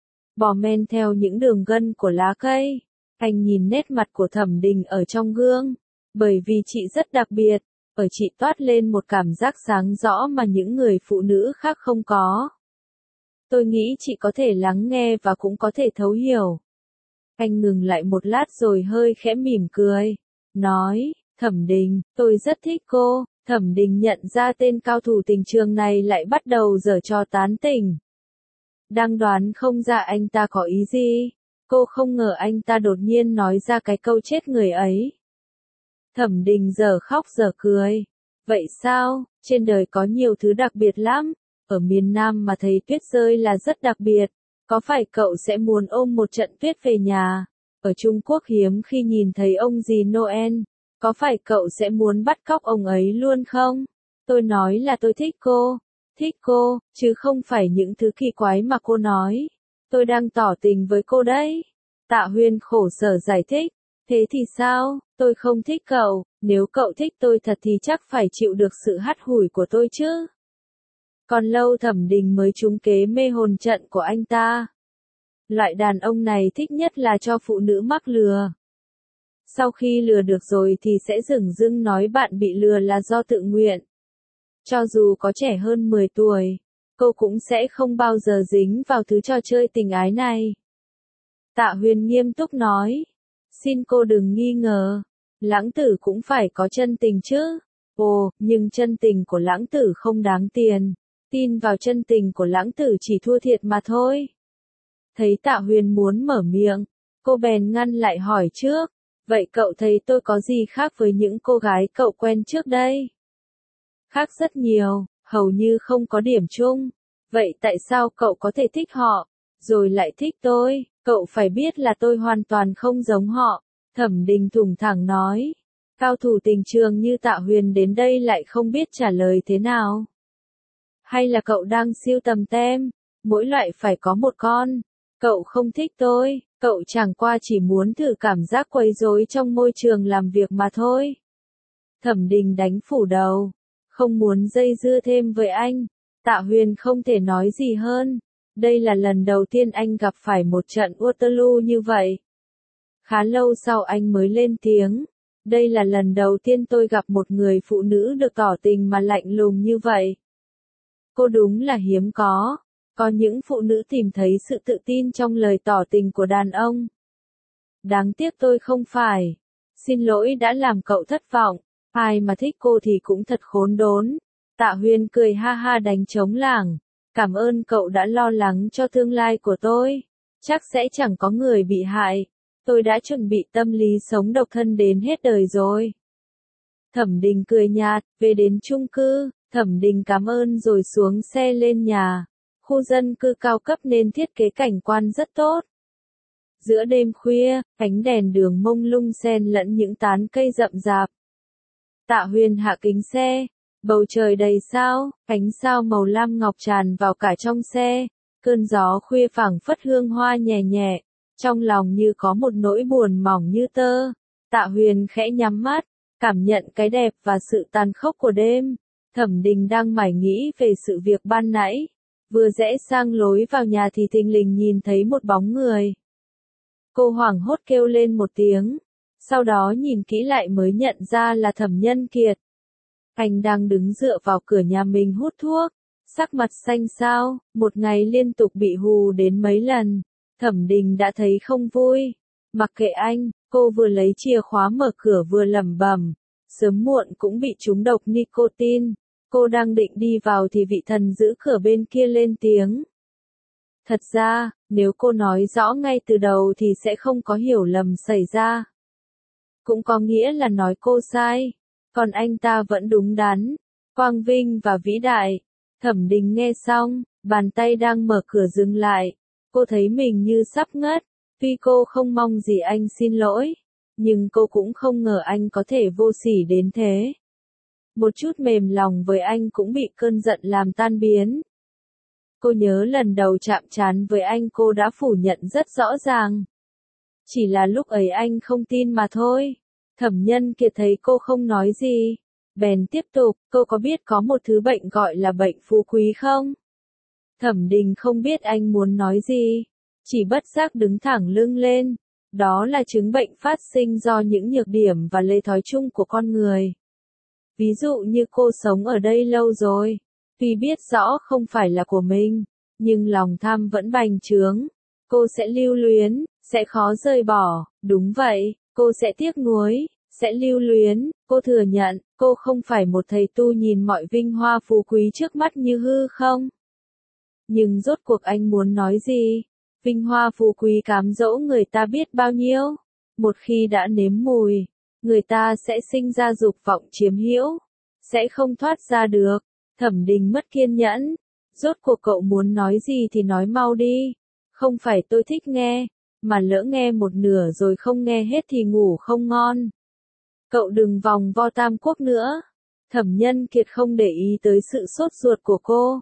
Bò men theo những đường gân của lá cây. Anh nhìn nét mặt của Thẩm Đình ở trong gương. Bởi vì chị rất đặc biệt. Ở chị toát lên một cảm giác sáng rõ mà những người phụ nữ khác không có. Tôi nghĩ chị có thể lắng nghe và cũng có thể thấu hiểu. Anh ngừng lại một lát rồi hơi khẽ mỉm cười. Nói, Thẩm Đình, tôi rất thích cô. Thẩm Đình nhận ra tên cao thủ tình trường này lại bắt đầu giở trò tán tỉnh. Đang đoán không ra anh ta có ý gì. Cô không ngờ anh ta đột nhiên nói ra cái câu chết người ấy. Thẩm Đình giờ khóc giờ cười. Vậy sao, trên đời có nhiều thứ đặc biệt lắm. Ở miền Nam mà thấy tuyết rơi là rất đặc biệt. Có phải cậu sẽ muốn ôm một trận tuyết về nhà? Ở Trung Quốc hiếm khi nhìn thấy ông dì Noel. Có phải cậu sẽ muốn bắt cóc ông ấy luôn không? Tôi nói là tôi thích cô, chứ không phải những thứ kỳ quái mà cô nói. Tôi đang tỏ tình với cô đấy. Tạ Huyên khổ sở giải thích. Thế thì sao, tôi không thích cậu, nếu cậu thích tôi thật thì chắc phải chịu được sự hắt hủi của tôi chứ. Còn lâu Thẩm Đình mới trúng kế mê hồn trận của anh ta. Loại đàn ông này thích nhất là cho phụ nữ mắc lừa. Sau khi lừa được rồi thì sẽ dửng dưng nói bạn bị lừa là do tự nguyện. Cho dù có trẻ hơn 10 tuổi, cô cũng sẽ không bao giờ dính vào thứ trò chơi tình ái này. Tạ Huyền nghiêm túc nói. Xin cô đừng nghi ngờ. Lãng tử cũng phải có chân tình chứ. Ồ, nhưng chân tình của lãng tử không đáng tiền. Tin vào chân tình của lãng tử chỉ thua thiệt mà thôi. Thấy Tạ Huyền muốn mở miệng, cô bèn ngăn lại hỏi trước. Vậy cậu thấy tôi có gì khác với những cô gái cậu quen trước đây? Khác rất nhiều, hầu như không có điểm chung. Vậy tại sao cậu có thể thích họ, rồi lại thích tôi? Cậu phải biết là tôi hoàn toàn không giống họ. Thẩm Đình thủng thẳng nói. Cao thủ tình trường như Tạ Huyền đến đây lại không biết trả lời thế nào. Hay là cậu đang siêu tầm tem, mỗi loại phải có một con. Cậu không thích tôi, cậu chẳng qua chỉ muốn thử cảm giác quấy rối trong môi trường làm việc mà thôi. Thẩm Đình đánh phủ đầu, không muốn dây dưa thêm với anh. Tạ Huyền không thể nói gì hơn. Đây là lần đầu tiên anh gặp phải một trận Waterloo như vậy. Khá lâu sau anh mới lên tiếng. Đây là lần đầu tiên tôi gặp một người phụ nữ được tỏ tình mà lạnh lùng như vậy. Cô đúng là hiếm có. Có những phụ nữ tìm thấy sự tự tin trong lời tỏ tình của đàn ông. Đáng tiếc tôi không phải. Xin lỗi đã làm cậu thất vọng. Ai mà thích cô thì cũng thật khốn đốn. Tạ Huyền cười ha ha đánh trống lảng. Cảm ơn cậu đã lo lắng cho tương lai của tôi. Chắc sẽ chẳng có người bị hại. Tôi đã chuẩn bị tâm lý sống độc thân đến hết đời rồi. Thẩm Đình cười nhạt, về đến chung cư, Thẩm Đình cảm ơn rồi xuống xe lên nhà. Khu dân cư cao cấp nên thiết kế cảnh quan rất tốt. Giữa đêm khuya, ánh đèn đường mông lung xen lẫn những tán cây rậm rạp. Tạ Huyền hạ kính xe. Bầu trời đầy sao, ánh sao màu lam ngọc tràn vào cả trong xe. Cơn gió khuya phảng phất hương hoa nhẹ nhẹ. Trong lòng như có một nỗi buồn mỏng như tơ. Tạ Huyền khẽ nhắm mắt, cảm nhận cái đẹp và sự tàn khốc của đêm. Thẩm Đình đang mải nghĩ về sự việc ban nãy. Vừa rẽ sang lối vào nhà thì thình lình nhìn thấy một bóng người. Cô hoảng hốt kêu lên một tiếng. Sau đó nhìn kỹ lại mới nhận ra là Thẩm Nhân Kiệt. Anh đang đứng dựa vào cửa nhà mình hút thuốc. Sắc mặt xanh xao, một ngày liên tục bị hù đến mấy lần. Thẩm Đình đã thấy không vui. Mặc kệ anh, cô vừa lấy chìa khóa mở cửa vừa lẩm bẩm. Sớm muộn cũng bị trúng độc nicotine. Cô đang định đi vào thì vị thần giữ cửa bên kia lên tiếng. Thật ra, nếu cô nói rõ ngay từ đầu thì sẽ không có hiểu lầm xảy ra. Cũng có nghĩa là nói cô sai. Còn anh ta vẫn đúng đắn, quang vinh và vĩ đại. Thẩm Đình nghe xong, bàn tay đang mở cửa dừng lại. Cô thấy mình như sắp ngất. Tuy cô không mong gì anh xin lỗi, nhưng cô cũng không ngờ anh có thể vô sỉ đến thế. Một chút mềm lòng với anh cũng bị cơn giận làm tan biến. Cô nhớ lần đầu chạm trán với anh cô đã phủ nhận rất rõ ràng. Chỉ là lúc ấy anh không tin mà thôi. Thẩm Nhân Kiệt thấy cô không nói gì, bèn tiếp tục, cô có biết có một thứ bệnh gọi là bệnh phú quý không? Thẩm Đình không biết anh muốn nói gì, chỉ bất giác đứng thẳng lưng lên. Đó là chứng bệnh phát sinh do những nhược điểm và lề thói chung của con người. Ví dụ như cô sống ở đây lâu rồi, tuy biết rõ không phải là của mình, nhưng lòng tham vẫn bành trướng. Cô sẽ lưu luyến, sẽ khó rời bỏ, đúng vậy, cô sẽ tiếc nuối, sẽ lưu luyến, cô thừa nhận, cô không phải một thầy tu nhìn mọi vinh hoa phú quý trước mắt như hư không. Nhưng rốt cuộc anh muốn nói gì? Vinh hoa phú quý cám dỗ người ta biết bao nhiêu? Một khi đã nếm mùi, người ta sẽ sinh ra dục vọng chiếm hữu, sẽ không thoát ra được. Thẩm Đình mất kiên nhẫn. Rốt cuộc cậu muốn nói gì thì nói mau đi. Không phải tôi thích nghe, mà lỡ nghe một nửa rồi không nghe hết thì ngủ không ngon. Cậu đừng vòng vo Tam Quốc nữa. Thẩm Nhân Kiệt không để ý tới sự sốt ruột của cô.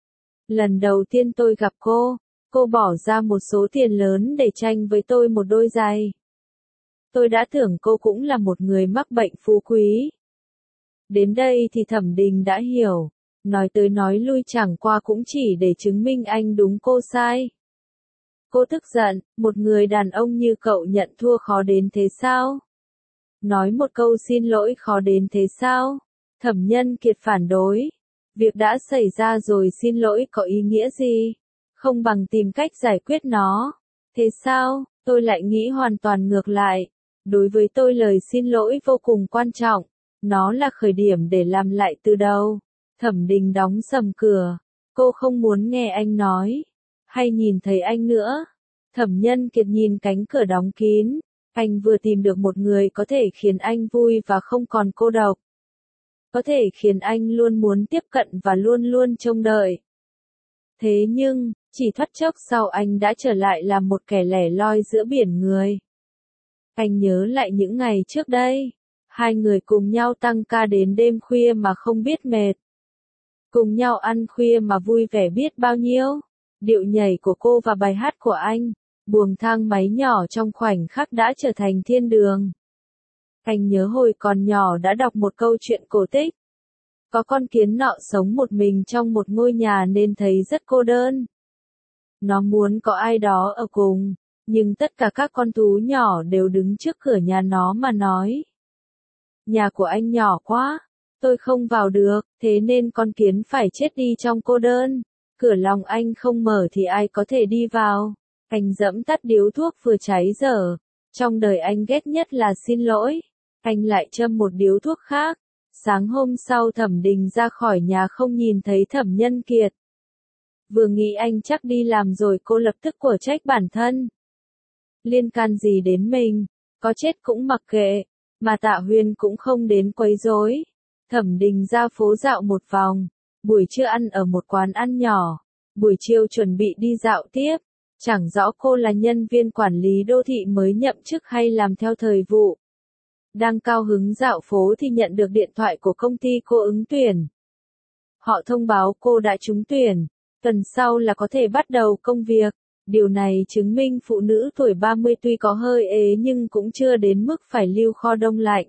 Lần đầu tiên tôi gặp cô bỏ ra một số tiền lớn để tranh với tôi một đôi giày. Tôi đã tưởng cô cũng là một người mắc bệnh phú quý. Đến đây thì Thẩm Đình đã hiểu. Nói tới nói lui chẳng qua cũng chỉ để chứng minh anh đúng cô sai. Cô tức giận, một người đàn ông như cậu nhận thua khó đến thế sao? Nói một câu xin lỗi khó đến thế sao? Thẩm Nhân Kiệt phản đối. Việc đã xảy ra rồi xin lỗi có ý nghĩa gì? Không bằng tìm cách giải quyết nó. Thế sao? Tôi lại nghĩ hoàn toàn ngược lại. Đối với tôi lời xin lỗi vô cùng quan trọng. Nó là khởi điểm để làm lại từ đầu. Thẩm Đình đóng sầm cửa. Cô không muốn nghe anh nói. Hay nhìn thấy anh nữa. Thẩm Nhân Kiệt nhìn cánh cửa đóng kín. Anh vừa tìm được một người có thể khiến anh vui và không còn cô độc. Có thể khiến anh luôn muốn tiếp cận và luôn luôn trông đợi. Thế nhưng, chỉ thoát chốc sau anh đã trở lại là một kẻ lẻ loi giữa biển người. Anh nhớ lại những ngày trước đây. Hai người cùng nhau tăng ca đến đêm khuya mà không biết mệt. Cùng nhau ăn khuya mà vui vẻ biết bao nhiêu. Điệu nhảy của cô và bài hát của anh. Buồng thang máy nhỏ trong khoảnh khắc đã trở thành thiên đường. Anh nhớ hồi còn nhỏ đã đọc một câu chuyện cổ tích. Có con kiến nọ sống một mình trong một ngôi nhà nên thấy rất cô đơn. Nó muốn có ai đó ở cùng, nhưng tất cả các con thú nhỏ đều đứng trước cửa nhà nó mà nói. Nhà của anh nhỏ quá, tôi không vào được, thế nên con kiến phải chết đi trong cô đơn. Cửa lòng anh không mở thì ai có thể đi vào. Anh giẫm tắt điếu thuốc vừa cháy dở. Trong đời anh ghét nhất là xin lỗi. Anh lại châm một điếu thuốc khác. Sáng hôm sau Thẩm Đình ra khỏi nhà không nhìn thấy Thẩm Nhân Kiệt. Vừa nghĩ anh chắc đi làm rồi cô lập tức của trách bản thân. Liên can gì đến mình, có chết cũng mặc kệ, mà Tạ Huyên cũng không đến quấy rối. Thẩm Đình ra phố dạo một vòng, buổi trưa ăn ở một quán ăn nhỏ, buổi chiều chuẩn bị đi dạo tiếp. Chẳng rõ cô là nhân viên quản lý đô thị mới nhậm chức hay làm theo thời vụ. Đang cao hứng dạo phố thì nhận được điện thoại của công ty cô ứng tuyển. Họ thông báo cô đã trúng tuyển, tuần sau là có thể bắt đầu công việc. Điều này chứng minh phụ nữ tuổi 30 tuy có hơi ế nhưng cũng chưa đến mức phải lưu kho đông lạnh.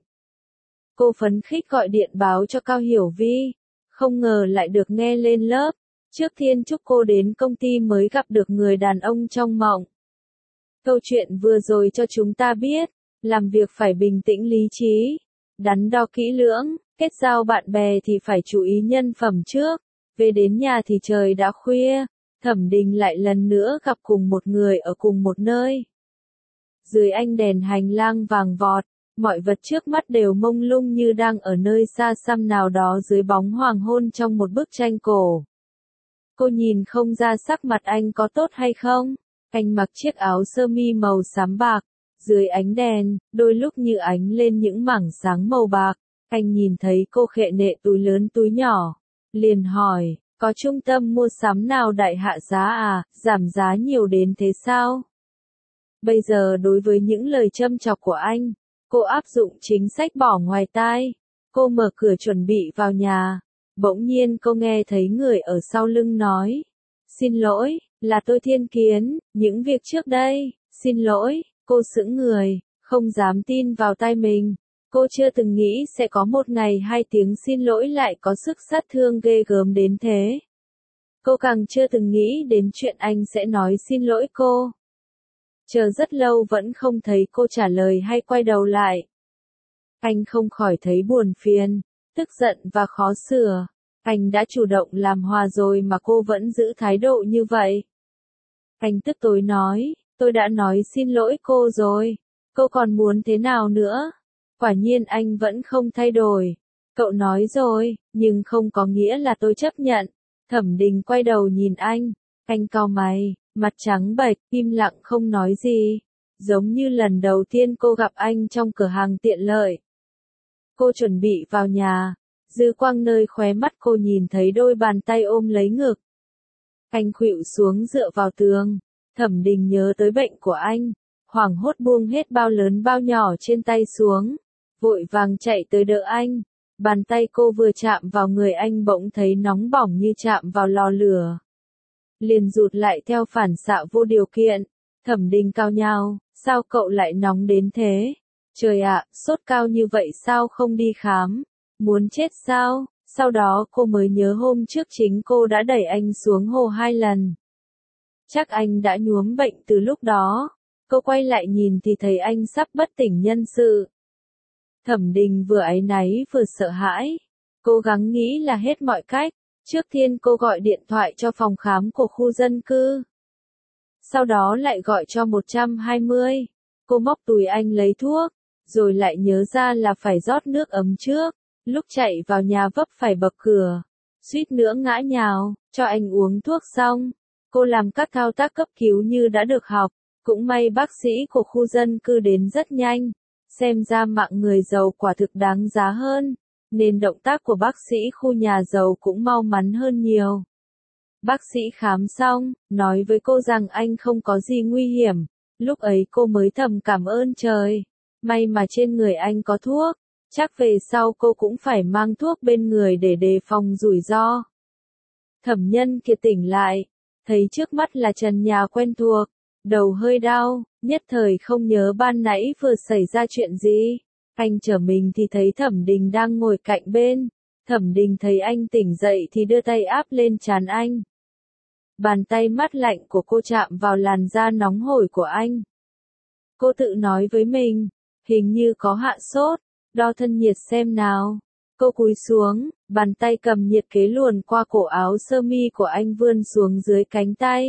Cô phấn khích gọi điện báo cho Cao Hiểu Vi, không ngờ lại được nghe lên lớp. Trước tiên chúc cô đến công ty mới gặp được người đàn ông trong mộng. Câu chuyện vừa rồi cho chúng ta biết, làm việc phải bình tĩnh lý trí, đắn đo kỹ lưỡng, kết giao bạn bè thì phải chú ý nhân phẩm trước. Về đến nhà thì trời đã khuya, Thẩm Đình lại lần nữa gặp cùng một người ở cùng một nơi. Dưới ánh đèn hành lang vàng vọt, mọi vật trước mắt đều mông lung như đang ở nơi xa xăm nào đó dưới bóng hoàng hôn trong một bức tranh cổ. Cô nhìn không ra sắc mặt anh có tốt hay không. Anh mặc chiếc áo sơ mi màu xám bạc. Dưới ánh đèn, đôi lúc như ánh lên những mảng sáng màu bạc. Anh nhìn thấy cô khệ nệ túi lớn túi nhỏ. Liền hỏi, có trung tâm mua sắm nào đại hạ giá à, giảm giá nhiều đến thế sao? Bây giờ đối với những lời châm chọc của anh, cô áp dụng chính sách bỏ ngoài tai. Cô mở cửa chuẩn bị vào nhà. Bỗng nhiên cô nghe thấy người ở sau lưng nói. Xin lỗi, là tôi Thiên Kiến, những việc trước đây, xin lỗi, cô sững người, không dám tin vào tai mình. Cô chưa từng nghĩ sẽ có một ngày 2 tiếng xin lỗi lại có sức sát thương ghê gớm đến thế. Cô càng chưa từng nghĩ đến chuyện anh sẽ nói xin lỗi cô. Chờ rất lâu vẫn không thấy cô trả lời hay quay đầu lại. Anh không khỏi thấy buồn phiền, tức giận và khó xử. Anh đã chủ động làm hòa rồi mà cô vẫn giữ thái độ như vậy. Anh tức tối nói, tôi đã nói xin lỗi cô rồi, cô còn muốn thế nào nữa? Quả nhiên anh vẫn không thay đổi. Cậu nói rồi, nhưng không có nghĩa là tôi chấp nhận. Thẩm Đình quay đầu nhìn anh cau mày, mặt trắng bệch, im lặng không nói gì. Giống như lần đầu tiên cô gặp anh trong cửa hàng tiện lợi. Cô chuẩn bị vào nhà. Dư quang nơi khóe mắt cô nhìn thấy đôi bàn tay ôm lấy ngực. Anh khuỵu xuống dựa vào tường. Thẩm Đình nhớ tới bệnh của anh. Hoảng hốt buông hết bao lớn bao nhỏ trên tay xuống. Vội vàng chạy tới đỡ anh. Bàn tay cô vừa chạm vào người anh bỗng thấy nóng bỏng như chạm vào lò lửa. Liền rụt lại theo phản xạ vô điều kiện. Thẩm Đình cao nhao, sao cậu lại nóng đến thế? Trời ạ, sốt cao như vậy sao không đi khám? Muốn chết sao? Sau đó cô mới nhớ hôm trước chính cô đã đẩy anh xuống hồ 2 lần. Chắc anh đã nhuốm bệnh từ lúc đó. Cô quay lại nhìn thì thấy anh sắp bất tỉnh nhân sự. Thẩm Đình vừa áy náy vừa sợ hãi. Cố gắng nghĩ là hết mọi cách. Trước tiên cô gọi điện thoại cho phòng khám của khu dân cư. Sau đó lại gọi cho 120. Cô móc túi anh lấy thuốc, rồi lại nhớ ra là phải rót nước ấm trước. Lúc chạy vào nhà vấp phải bậc cửa, suýt nữa ngã nhào, cho anh uống thuốc xong. Cô làm các thao tác cấp cứu như đã được học. Cũng may bác sĩ của khu dân cư đến rất nhanh. Xem ra mạng người giàu quả thực đáng giá hơn, nên động tác của bác sĩ khu nhà giàu cũng mau mắn hơn nhiều. Bác sĩ khám xong, nói với cô rằng anh không có gì nguy hiểm. Lúc ấy cô mới thầm cảm ơn trời. May mà trên người anh có thuốc. Chắc về sau cô cũng phải mang thuốc bên người để đề phòng rủi ro. Thẩm Nhân Kiệt tỉnh lại, thấy trước mắt là trần nhà quen thuộc. Đầu hơi đau, nhất thời không nhớ ban nãy vừa xảy ra chuyện gì. Anh trở mình thì thấy Thẩm Đình đang ngồi cạnh bên. Thẩm Đình thấy anh tỉnh dậy thì đưa tay áp lên trán anh. Bàn tay mát lạnh của cô chạm vào làn da nóng hổi của anh. Cô tự nói với mình, hình như có hạ sốt, đo thân nhiệt xem nào. Cô cúi xuống, bàn tay cầm nhiệt kế luồn qua cổ áo sơ mi của anh vươn xuống dưới cánh tay.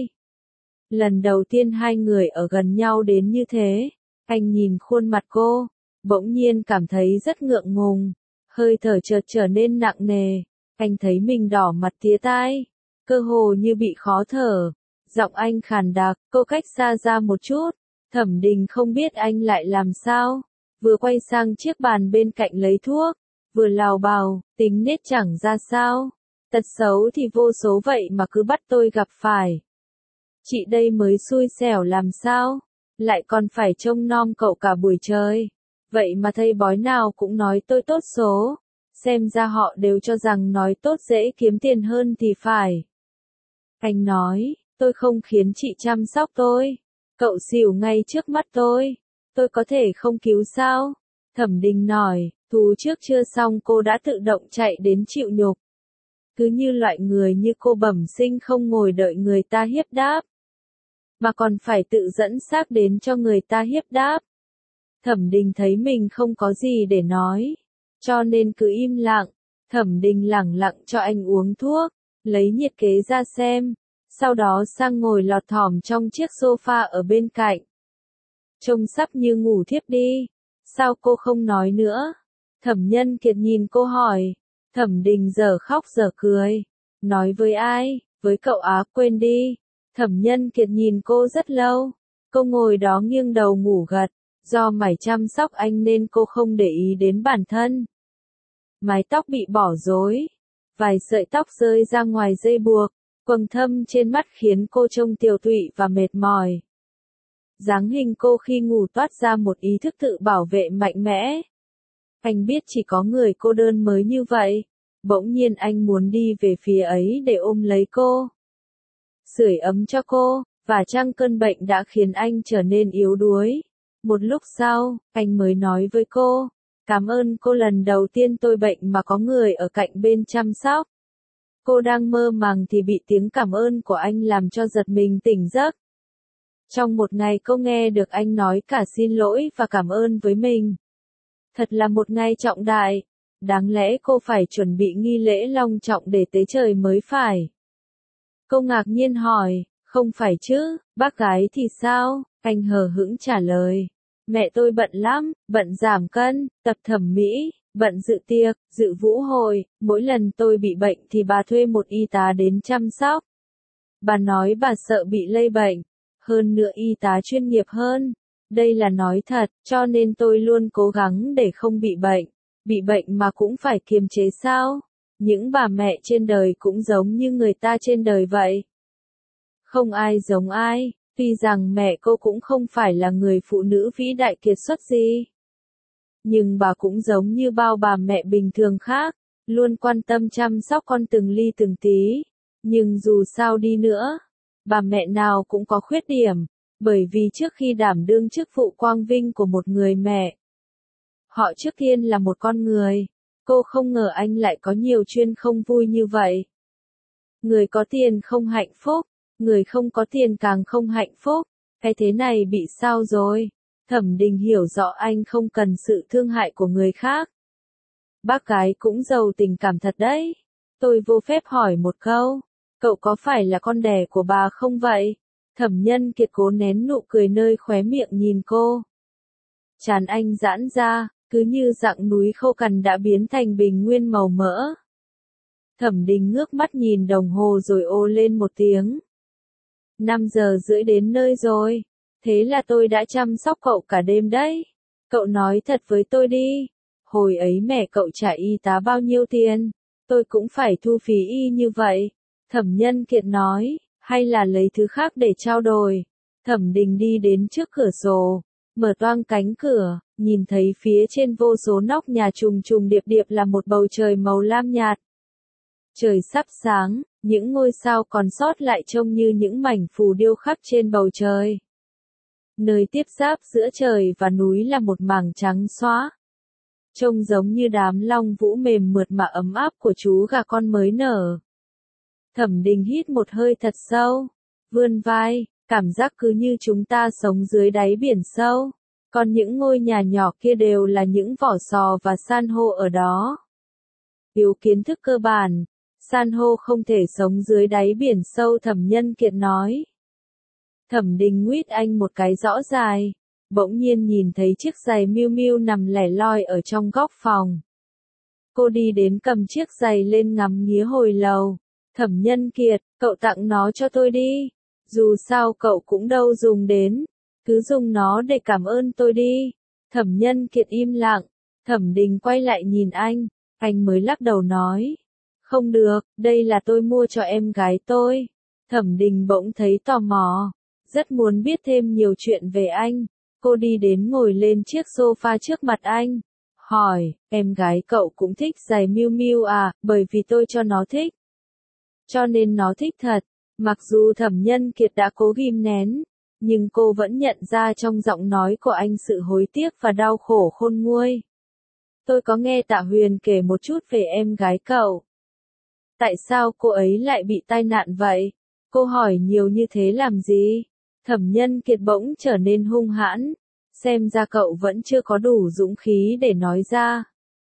Lần đầu tiên hai người ở gần nhau đến như thế, anh nhìn khuôn mặt cô, bỗng nhiên cảm thấy rất ngượng ngùng, hơi thở chợt trở nên nặng nề, anh thấy mình đỏ mặt tía tai, cơ hồ như bị khó thở, giọng anh khàn đặc, cô cách xa ra một chút, Thẩm Đình không biết anh lại làm sao, vừa quay sang chiếc bàn bên cạnh lấy thuốc, vừa lào bào, tính nết chẳng ra sao, tật xấu thì vô số vậy mà cứ bắt tôi gặp phải. Chị đây mới xui xẻo làm sao, lại còn phải trông nom cậu cả buổi trời. Vậy mà thầy bói nào cũng nói tôi tốt số. Xem ra họ đều cho rằng nói tốt dễ kiếm tiền hơn thì phải. Anh nói, tôi không khiến chị chăm sóc tôi. Cậu xỉu ngay trước mắt tôi có thể không cứu sao? Thẩm Đình nói, thú trước chưa xong cô đã tự động chạy đến chịu nhục. Cứ như loại người như cô bẩm sinh không ngồi đợi người ta hiếp đáp, mà còn phải tự dẫn xác đến cho người ta hiếp đáp. Thẩm Đình thấy mình không có gì để nói, cho nên cứ im lặng. Thẩm Đình lẳng lặng cho anh uống thuốc, lấy nhiệt kế ra xem, sau đó sang ngồi lọt thỏm trong chiếc sofa ở bên cạnh. Trông sắp như ngủ thiếp đi, sao cô không nói nữa? Thẩm Nhân Kiệt nhìn cô hỏi. Thẩm Đình giờ khóc giờ cười, nói với ai? Với cậu á, quên đi. Thẩm Nhân Kiệt nhìn cô rất lâu, cô ngồi đó nghiêng đầu ngủ gật, do mải chăm sóc anh nên cô không để ý đến bản thân. Mái tóc bị bỏ rối, vài sợi tóc rơi ra ngoài dây buộc, quầng thâm trên mắt khiến cô trông tiều tụy và mệt mỏi. Dáng hình cô khi ngủ toát ra một ý thức tự bảo vệ mạnh mẽ. Anh biết chỉ có người cô đơn mới như vậy, bỗng nhiên anh muốn đi về phía ấy để ôm lấy cô, sưởi ấm cho cô, và chăng cơn bệnh đã khiến anh trở nên yếu đuối. Một lúc sau, anh mới nói với cô, cảm ơn cô, lần đầu tiên tôi bệnh mà có người ở cạnh bên chăm sóc. Cô đang mơ màng thì bị tiếng cảm ơn của anh làm cho giật mình tỉnh giấc. Trong một ngày cô nghe được anh nói cả xin lỗi và cảm ơn với mình. Thật là một ngày trọng đại, đáng lẽ cô phải chuẩn bị nghi lễ long trọng để tế trời mới phải. Cô ngạc nhiên hỏi, không phải chứ, bác gái thì sao? Anh hờ hững trả lời, mẹ tôi bận lắm, bận giảm cân, tập thẩm mỹ, bận dự tiệc, dự vũ hội, mỗi lần tôi bị bệnh thì bà thuê một y tá đến chăm sóc. Bà nói bà sợ bị lây bệnh, hơn nữa y tá chuyên nghiệp hơn. Đây là nói thật, cho nên tôi luôn cố gắng để không bị bệnh. Bị bệnh mà cũng phải kiềm chế sao? Những bà mẹ trên đời cũng giống như người ta trên đời vậy. Không ai giống ai, tuy rằng mẹ cô cũng không phải là người phụ nữ vĩ đại kiệt xuất gì. Nhưng bà cũng giống như bao bà mẹ bình thường khác, luôn quan tâm chăm sóc con từng ly từng tí. Nhưng dù sao đi nữa, bà mẹ nào cũng có khuyết điểm, bởi vì trước khi đảm đương chức vụ quang vinh của một người mẹ, họ trước tiên là một con người. Cô không ngờ anh lại có nhiều chuyện không vui như vậy. Người có tiền không hạnh phúc, người không có tiền càng không hạnh phúc. Cái thế này bị sao rồi? Thẩm Đình hiểu rõ anh không cần sự thương hại của người khác. Bác gái cũng giàu tình cảm thật đấy. Tôi vô phép hỏi một câu, cậu có phải là con đẻ của bà không vậy? Thẩm Nhân Kiệt cố nén nụ cười nơi khóe miệng nhìn cô. Trán anh giãn ra, cứ như dạng núi khô cằn đã biến thành bình nguyên màu mỡ. Thẩm Đình ngước mắt nhìn đồng hồ rồi ồ lên một tiếng. 5:30 đến nơi rồi. Thế là tôi đã chăm sóc cậu cả đêm đấy. Cậu nói thật với tôi đi. Hồi ấy mẹ cậu trả y tá bao nhiêu tiền? Tôi cũng phải thu phí y như vậy. Thẩm Nhân Kiệt nói, hay là lấy thứ khác để trao đổi. Thẩm Đình đi đến trước cửa sổ, mở toang cánh cửa, nhìn thấy phía trên vô số nóc nhà trùng trùng điệp điệp là một bầu trời màu lam nhạt. Trời sắp sáng, những ngôi sao còn sót lại trông như những mảnh phù điêu khắc trên bầu trời. Nơi tiếp giáp giữa trời và núi là một mảng trắng xóa. Trông giống như đám long vũ mềm mượt mà ấm áp của chú gà con mới nở. Thẩm Đình hít một hơi thật sâu, vươn vai, cảm giác cứ như chúng ta sống dưới đáy biển sâu. Còn những ngôi nhà nhỏ kia đều là những vỏ sò và san hô ở đó. Thiếu kiến thức cơ bản, san hô không thể sống dưới đáy biển sâu, Thẩm Nhân Kiệt nói. Thẩm Đình nguyết anh một cái rõ dài, bỗng nhiên nhìn thấy chiếc giày Miu Miu nằm lẻ loi ở trong góc phòng. Cô đi đến cầm chiếc giày lên ngắm nghía hồi lâu. Thẩm Nhân Kiệt, cậu tặng nó cho tôi đi. Dù sao cậu cũng đâu dùng đến. Cứ dùng nó để cảm ơn tôi đi. Thẩm Nhân Kiệt im lặng. Thẩm Đình quay lại nhìn anh mới lắc đầu nói. Không được, đây là tôi mua cho em gái tôi. Thẩm Đình bỗng thấy tò mò. Rất muốn biết thêm nhiều chuyện về anh. Cô đi đến ngồi lên chiếc sofa trước mặt anh. Hỏi, em gái cậu cũng thích giày Miu Miu à, bởi vì tôi cho nó thích. Cho nên nó thích thật. Mặc dù Thẩm Nhân Kiệt đã cố ghim nén, nhưng cô vẫn nhận ra trong giọng nói của anh sự hối tiếc và đau khổ khôn nguôi. Tôi có nghe Tạ Huyền kể một chút về em gái cậu. Tại sao cô ấy lại bị tai nạn vậy? Cô hỏi nhiều như thế làm gì? Thẩm Nhân Kiệt bỗng trở nên hung hãn. Xem ra cậu vẫn chưa có đủ dũng khí để nói ra.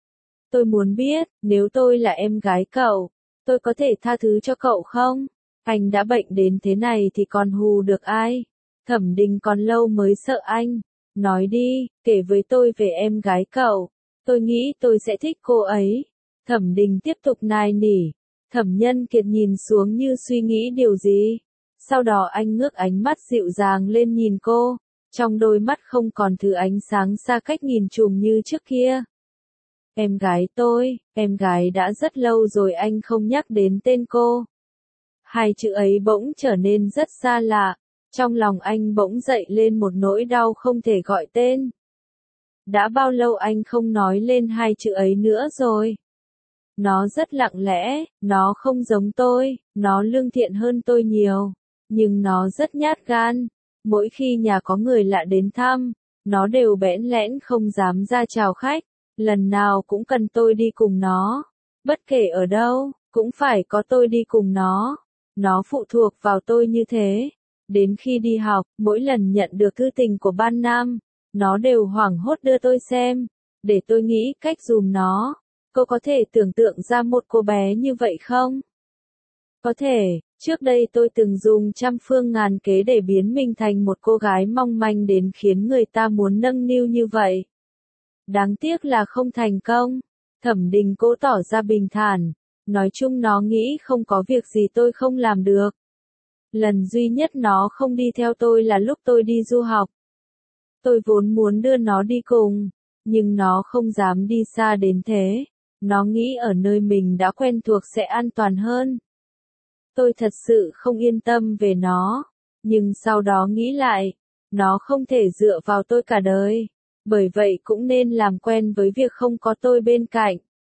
Tôi muốn biết, nếu tôi là em gái cậu, tôi có thể tha thứ cho cậu không? Anh đã bệnh đến thế này thì còn hù được ai? Thẩm Đình còn lâu mới sợ anh. Nói đi, kể với tôi về em gái cậu. Tôi nghĩ tôi sẽ thích cô ấy. Thẩm Đình tiếp tục nài nỉ. Thẩm Nhân Kiệt nhìn xuống như suy nghĩ điều gì. Sau đó anh ngước ánh mắt dịu dàng lên nhìn cô. Trong đôi mắt không còn thứ ánh sáng xa cách nghìn trùng như trước kia. Em gái tôi, em gái đã rất lâu rồi anh không nhắc đến tên cô. Hai chữ ấy bỗng trở nên rất xa lạ. Trong lòng anh bỗng dậy lên một nỗi đau không thể gọi tên. Đã bao lâu anh không nói lên hai chữ ấy nữa rồi? Nó rất lặng lẽ, nó không giống tôi, nó lương thiện hơn tôi nhiều. Nhưng nó rất nhát gan. Mỗi khi nhà có người lạ đến thăm, nó đều bẽn lẽn không dám ra chào khách. Lần nào cũng cần tôi đi cùng nó. Bất kể ở đâu, cũng phải có tôi đi cùng nó. Nó phụ thuộc vào tôi như thế. Đến khi đi học, mỗi lần nhận được thư tình của ban nam, nó đều hoảng hốt đưa tôi xem, để tôi nghĩ cách dùm nó. Cô có thể tưởng tượng ra một cô bé như vậy không? Có thể, trước đây tôi từng dùng trăm phương ngàn kế để biến mình thành một cô gái mong manh đến khiến người ta muốn nâng niu như vậy. Đáng tiếc là không thành công. Thẩm Đình cố tỏ ra bình thản. Nói chung nó nghĩ không có việc gì tôi không làm được. Lần duy nhất nó không đi theo tôi là lúc tôi đi du học. Tôi vốn muốn đưa nó đi cùng, nhưng nó không dám đi xa đến thế. Nó nghĩ ở nơi mình đã quen thuộc sẽ an toàn hơn. Tôi thật sự không yên tâm về nó, nhưng sau đó nghĩ lại, nó không thể dựa vào tôi cả đời. Bởi vậy cũng nên làm quen với việc không có tôi bên cạnh.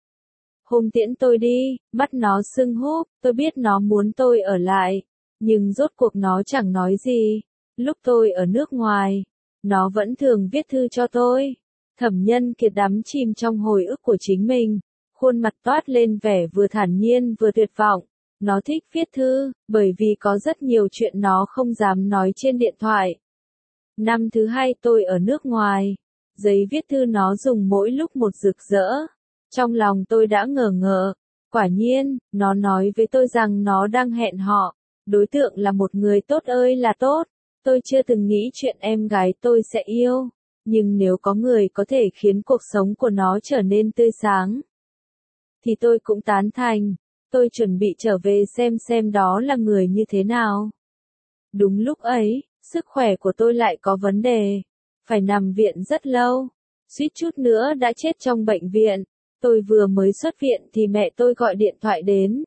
Hôm tiễn tôi đi, mắt nó sưng húp, tôi biết nó muốn tôi ở lại, nhưng rốt cuộc nó chẳng nói gì. Lúc tôi ở nước ngoài, nó vẫn thường viết thư cho tôi. Thẩm Nhân Kiệt đắm chìm trong hồi ức của chính mình, khuôn mặt toát lên vẻ vừa thản nhiên vừa tuyệt vọng. Nó thích viết thư, bởi vì có rất nhiều chuyện nó không dám nói trên điện thoại. Năm thứ hai tôi ở nước ngoài. Giấy viết thư nó dùng mỗi lúc một rực rỡ. Trong lòng tôi đã ngờ ngợ. Quả nhiên, nó nói với tôi rằng nó đang hẹn họ. Đối tượng là một người tốt ơi là tốt. Tôi chưa từng nghĩ chuyện em gái tôi sẽ yêu. Nhưng nếu có người có thể khiến cuộc sống của nó trở nên tươi sáng, thì tôi cũng tán thành. Tôi chuẩn bị trở về xem đó là người như thế nào. Đúng lúc ấy, sức khỏe của tôi lại có vấn đề. Phải nằm viện rất lâu. Suýt chút nữa đã chết trong bệnh viện. Tôi vừa mới xuất viện thì mẹ tôi gọi điện thoại đến.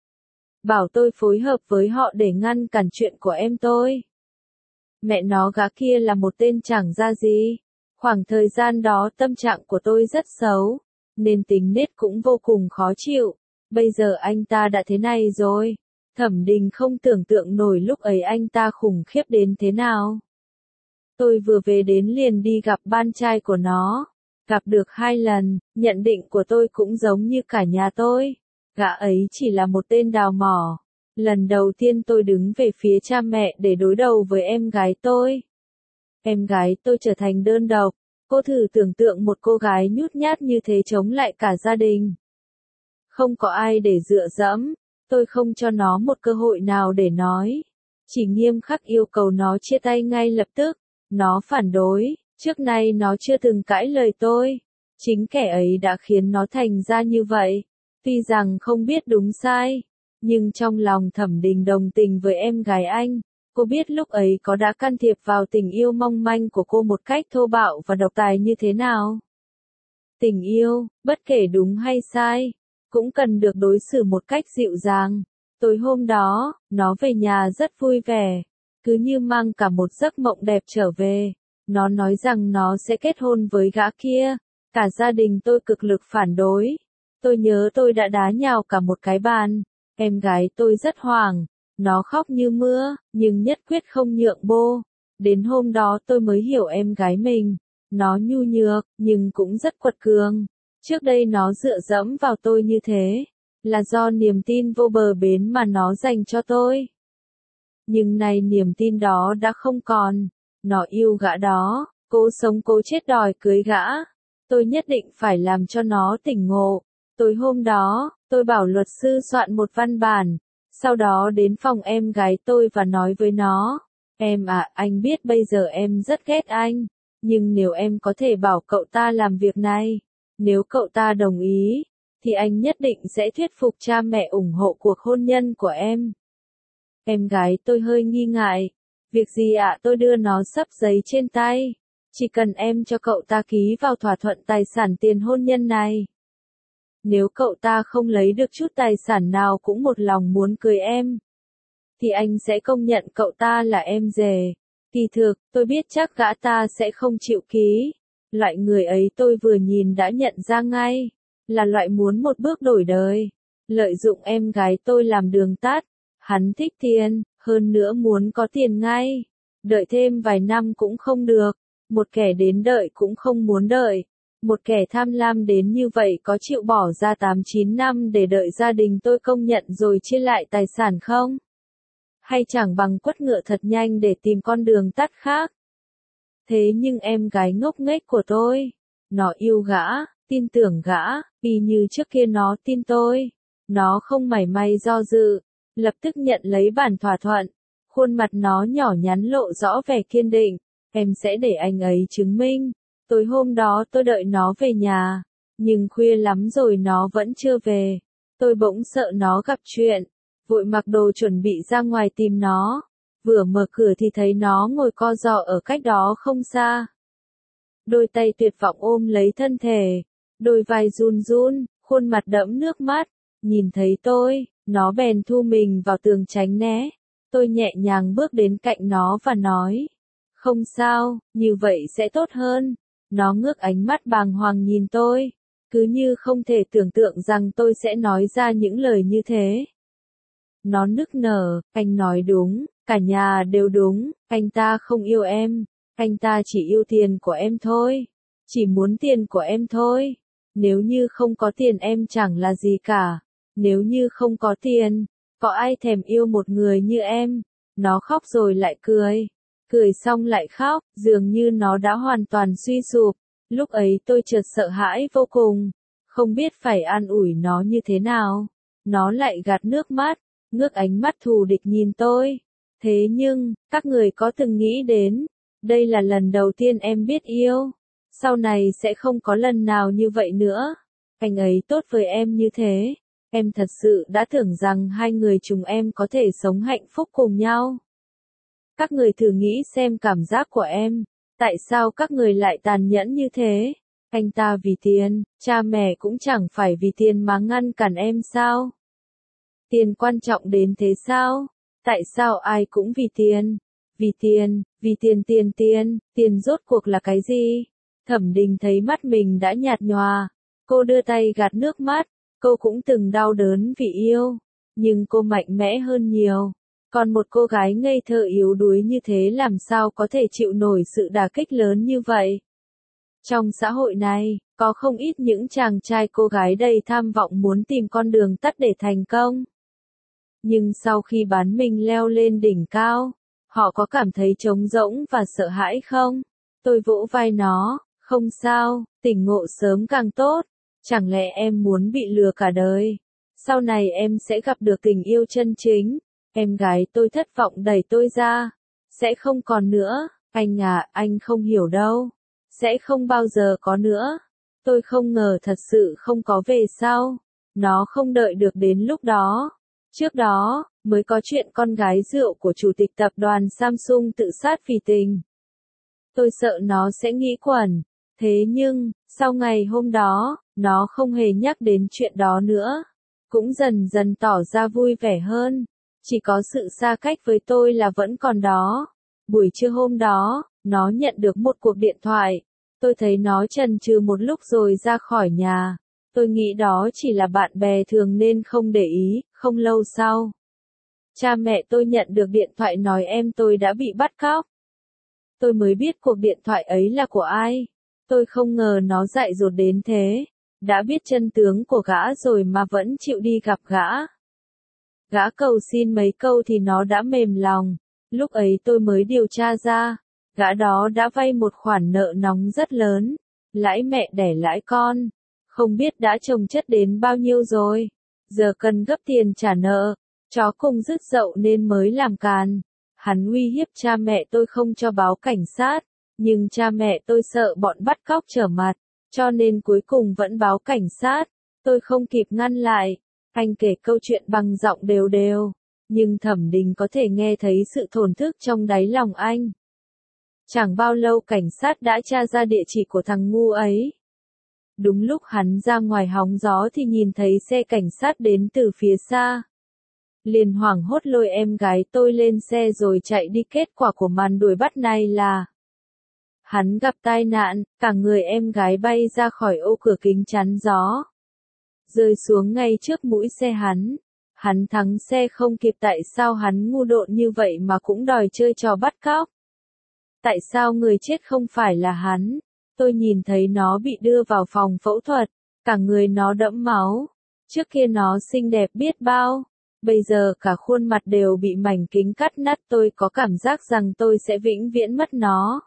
Bảo tôi phối hợp với họ để ngăn cản chuyện của em tôi. Mẹ nó gã kia là một tên chẳng ra gì. Khoảng thời gian đó tâm trạng của tôi rất xấu, nên tính nết cũng vô cùng khó chịu. Bây giờ anh ta đã thế này rồi. Thẩm Đình không tưởng tượng nổi lúc ấy anh ta khủng khiếp đến thế nào. Tôi vừa về đến liền đi gặp bạn trai của nó. Gặp được 2 lần, nhận định của tôi cũng giống như cả nhà tôi. Gã ấy chỉ là một tên đào mỏ. Lần đầu tiên tôi đứng về phía cha mẹ để đối đầu với em gái tôi. Em gái tôi trở thành đơn độc. Cô thử tưởng tượng một cô gái nhút nhát như thế chống lại cả gia đình. Không có ai để dựa dẫm. Tôi không cho nó một cơ hội nào để nói. Chỉ nghiêm khắc yêu cầu nó chia tay ngay lập tức. Nó phản đối. Trước nay nó chưa từng cãi lời tôi. Chính kẻ ấy đã khiến nó thành ra như vậy. Tuy rằng không biết đúng sai, nhưng trong lòng Thẩm Đình đồng tình với em gái anh. Cô biết lúc ấy có đã can thiệp vào tình yêu mong manh của cô một cách thô bạo và độc tài như thế nào. Tình yêu, bất kể đúng hay sai, cũng cần được đối xử một cách dịu dàng. Tối hôm đó, nó về nhà rất vui vẻ, cứ như mang cả một giấc mộng đẹp trở về. Nó nói rằng nó sẽ kết hôn với gã kia. Cả gia đình tôi cực lực phản đối. Tôi nhớ tôi đã đá nhào cả một cái bàn. Em gái tôi rất hoảng. Nó khóc như mưa, nhưng nhất quyết không nhượng bộ. Đến hôm đó tôi mới hiểu em gái mình. Nó nhu nhược, nhưng cũng rất quật cường. Trước đây nó dựa dẫm vào tôi như thế, là do niềm tin vô bờ bến mà nó dành cho tôi. Nhưng nay niềm tin đó đã không còn. Nó yêu gã đó, cố sống cố chết đòi cưới gã. Tôi nhất định phải làm cho nó tỉnh ngộ. Tối hôm đó, tôi bảo luật sư soạn một văn bản. Sau đó đến phòng em gái tôi và nói với nó. Em à, anh biết bây giờ em rất ghét anh. Nhưng nếu em có thể bảo cậu ta làm việc này, nếu cậu ta đồng ý, thì anh nhất định sẽ thuyết phục cha mẹ ủng hộ cuộc hôn nhân của em. Em gái tôi hơi nghi ngại. Việc gì ạ? Tôi đưa nó xấp giấy trên tay. Chỉ cần em cho cậu ta ký vào thỏa thuận tài sản tiền hôn nhân này. Nếu cậu ta không lấy được chút tài sản nào cũng một lòng muốn cưới em, thì anh sẽ công nhận cậu ta là em rể. Kỳ thực, tôi biết chắc gã ta sẽ không chịu ký. Loại người ấy tôi vừa nhìn đã nhận ra ngay, là loại muốn một bước đổi đời. Lợi dụng em gái tôi làm đường tắt. Hắn thích tiền, hơn nữa muốn có tiền ngay. Đợi thêm vài năm cũng không được. Một kẻ đến đợi cũng không muốn đợi. Một kẻ tham lam đến như vậy có chịu bỏ ra 8-9 năm để đợi gia đình tôi công nhận rồi chia lại tài sản không? Hay chẳng bằng quất ngựa thật nhanh để tìm con đường tắt khác? Thế nhưng em gái ngốc nghếch của tôi, nó yêu gã, tin tưởng gã, y như trước kia nó tin tôi. Nó không mảy may do dự, lập tức nhận lấy bản thỏa thuận. Khuôn mặt nó nhỏ nhắn lộ rõ vẻ kiên định. Em sẽ để anh ấy chứng minh. Tối hôm đó tôi đợi nó về nhà, nhưng khuya lắm rồi nó vẫn chưa về. Tôi bỗng sợ nó gặp chuyện, vội mặc đồ chuẩn bị ra ngoài tìm nó. Vừa mở cửa thì thấy nó ngồi co ro ở cách đó không xa. Đôi tay tuyệt vọng ôm lấy thân thể, đôi vai run run, khuôn mặt đẫm nước mắt. Nhìn thấy tôi, nó bèn thu mình vào tường tránh né. Tôi nhẹ nhàng bước đến cạnh nó và nói, không sao, như vậy sẽ tốt hơn. Nó ngước ánh mắt bàng hoàng nhìn tôi, cứ như không thể tưởng tượng rằng tôi sẽ nói ra những lời như thế. Nó nức nở, anh nói đúng, cả nhà đều đúng, anh ta không yêu em, anh ta chỉ yêu tiền của em thôi, chỉ muốn tiền của em thôi. Nếu như không có tiền em chẳng là gì cả, nếu như không có tiền, có ai thèm yêu một người như em. Nó khóc rồi lại cười. Cười xong lại khóc, dường như nó đã hoàn toàn suy sụp. Lúc ấy tôi chợt sợ hãi vô cùng, không biết phải an ủi nó như thế nào. Nó lại gạt nước mắt, ngước ánh mắt thù địch nhìn tôi. Thế nhưng, các người có từng nghĩ đến, đây là lần đầu tiên em biết yêu. Sau này sẽ không có lần nào như vậy nữa. Anh ấy tốt với em như thế. Em thật sự đã tưởng rằng hai người chúng em có thể sống hạnh phúc cùng nhau. Các người thử nghĩ xem cảm giác của em. Tại sao các người lại tàn nhẫn như thế? Anh ta vì tiền, cha mẹ cũng chẳng phải vì tiền mà ngăn cản em sao? Tiền quan trọng đến thế sao? Tại sao ai cũng vì tiền? Vì tiền rốt cuộc là cái gì? Thẩm Đình thấy mắt mình đã nhạt nhòa. Cô đưa tay gạt nước mắt. Cô cũng từng đau đớn vì yêu. Nhưng cô mạnh mẽ hơn nhiều. Còn một cô gái ngây thơ yếu đuối như thế làm sao có thể chịu nổi sự đả kích lớn như vậy? Trong xã hội này, có không ít những chàng trai cô gái đầy tham vọng muốn tìm con đường tắt để thành công. Nhưng sau khi bán mình leo lên đỉnh cao, họ có cảm thấy trống rỗng và sợ hãi không? Tôi vỗ vai nó, không sao, tỉnh ngộ sớm càng tốt. Chẳng lẽ em muốn bị lừa cả đời? Sau này em sẽ gặp được tình yêu chân chính. Em gái tôi thất vọng đẩy tôi ra. Sẽ không còn nữa, anh à, anh không hiểu đâu. Sẽ không bao giờ có nữa. Tôi không ngờ thật sự không có về sau. Nó không đợi được đến lúc đó. Trước đó, mới có chuyện con gái rượu của chủ tịch tập đoàn Samsung tự sát vì tình. Tôi sợ nó sẽ nghĩ quẩn. Thế nhưng, sau ngày hôm đó, nó không hề nhắc đến chuyện đó nữa. Cũng dần dần tỏ ra vui vẻ hơn. Chỉ có sự xa cách với tôi là vẫn còn đó. Buổi trưa hôm đó, nó nhận được một cuộc điện thoại. Tôi thấy nó chần chừ một lúc rồi ra khỏi nhà. Tôi nghĩ đó chỉ là bạn bè thường nên không để ý. Không lâu sau, cha mẹ tôi nhận được điện thoại nói em tôi đã bị bắt cóc. Tôi mới biết cuộc điện thoại ấy là của ai. Tôi không ngờ nó dại dột đến thế. Đã biết chân tướng của gã rồi mà vẫn chịu đi gặp gã. Gã cầu xin mấy câu thì nó đã mềm lòng. Lúc ấy tôi mới điều tra ra. Gã đó đã vay một khoản nợ nóng rất lớn. Lãi mẹ đẻ lãi con. Không biết đã chồng chất đến bao nhiêu rồi. Giờ cần gấp tiền trả nợ. Chó cùng dứt dậu nên mới làm càn. Hắn uy hiếp cha mẹ tôi không cho báo cảnh sát. Nhưng cha mẹ tôi sợ bọn bắt cóc trở mặt. Cho nên cuối cùng vẫn báo cảnh sát. Tôi không kịp ngăn lại. Anh kể câu chuyện bằng giọng đều đều. Nhưng Thẩm Đình có thể nghe thấy sự thổn thức trong đáy lòng anh. Chẳng bao lâu cảnh sát đã tra ra địa chỉ của thằng ngu ấy. Đúng lúc hắn ra ngoài hóng gió thì nhìn thấy xe cảnh sát đến từ phía xa. Liền hoảng hốt lôi em gái tôi lên xe rồi chạy đi. Kết quả của màn đuổi bắt này là hắn gặp tai nạn, cả người em gái bay ra khỏi ô cửa kính chắn gió. Rơi xuống ngay trước mũi xe hắn. Hắn thắng xe không kịp. Tại sao hắn ngu độn như vậy mà cũng đòi chơi trò bắt cóc? Tại sao người chết không phải là hắn? Tôi nhìn thấy nó bị đưa vào phòng phẫu thuật. Cả người nó đẫm máu. Trước kia nó xinh đẹp biết bao. Bây giờ cả khuôn mặt đều bị mảnh kính cắt nát. Tôi có cảm giác rằng tôi sẽ vĩnh viễn mất nó.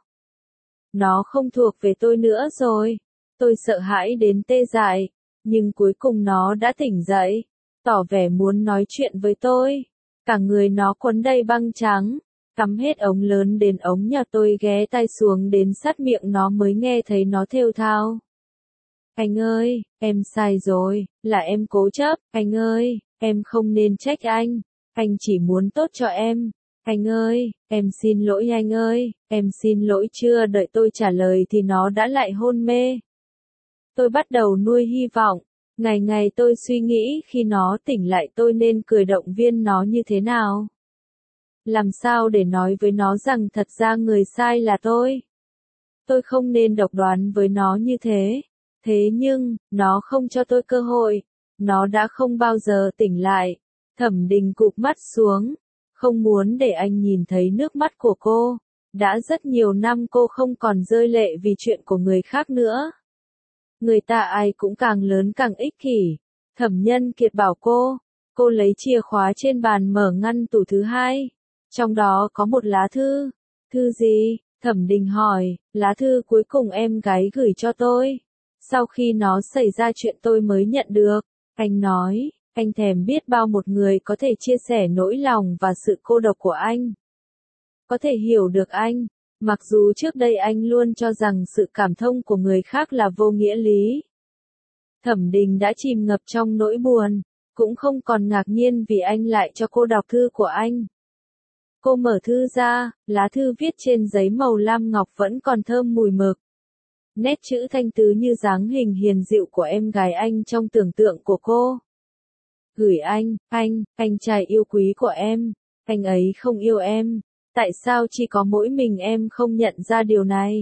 Nó không thuộc về tôi nữa rồi. Tôi sợ hãi đến tê dại. Nhưng cuối cùng nó đã tỉnh dậy. Tỏ vẻ muốn nói chuyện với tôi. Cả người nó quấn đầy băng trắng. Cắm hết ống lớn đến ống nhỏ. Tôi ghé tai xuống đến sát miệng nó mới nghe thấy nó thều thào. Anh ơi, em sai rồi, là em cố chấp. Anh ơi, em không nên trách anh. Anh chỉ muốn tốt cho em. Anh ơi, em xin lỗi anh ơi, em xin lỗi. Chưa đợi tôi trả lời thì nó đã lại hôn mê. Tôi bắt đầu nuôi hy vọng. Ngày ngày tôi suy nghĩ khi nó tỉnh lại tôi nên cười động viên nó như thế nào. Làm sao để nói với nó rằng thật ra người sai là tôi. Tôi không nên độc đoán với nó như thế. Thế nhưng, nó không cho tôi cơ hội. Nó đã không bao giờ tỉnh lại. Thẩm Đình cụp mắt xuống. Không muốn để anh nhìn thấy nước mắt của cô. Đã rất nhiều năm cô không còn rơi lệ vì chuyện của người khác nữa. Người ta ai cũng càng lớn càng ích kỷ. Thẩm Nhân Kiệt bảo cô lấy chìa khóa trên bàn mở ngăn tủ thứ hai. Trong đó có một lá thư. Thư gì? Thẩm Đình hỏi, lá thư cuối cùng em gái gửi cho tôi. Sau khi nó xảy ra chuyện tôi mới nhận được. Anh nói, anh thèm biết bao một người có thể chia sẻ nỗi lòng và sự cô độc của anh. Có thể hiểu được anh, mặc dù trước đây anh luôn cho rằng sự cảm thông của người khác là vô nghĩa lý. Thẩm Đình đã chìm ngập trong nỗi buồn, cũng không còn ngạc nhiên vì anh lại cho cô đọc thư của anh. Cô mở thư ra, lá thư viết trên giấy màu lam ngọc vẫn còn thơm mùi mực. Nét chữ thanh tứ như dáng hình hiền dịu của em gái anh trong tưởng tượng của cô. Gửi anh trai yêu quý của em, anh ấy không yêu em, tại sao chỉ có mỗi mình em không nhận ra điều này?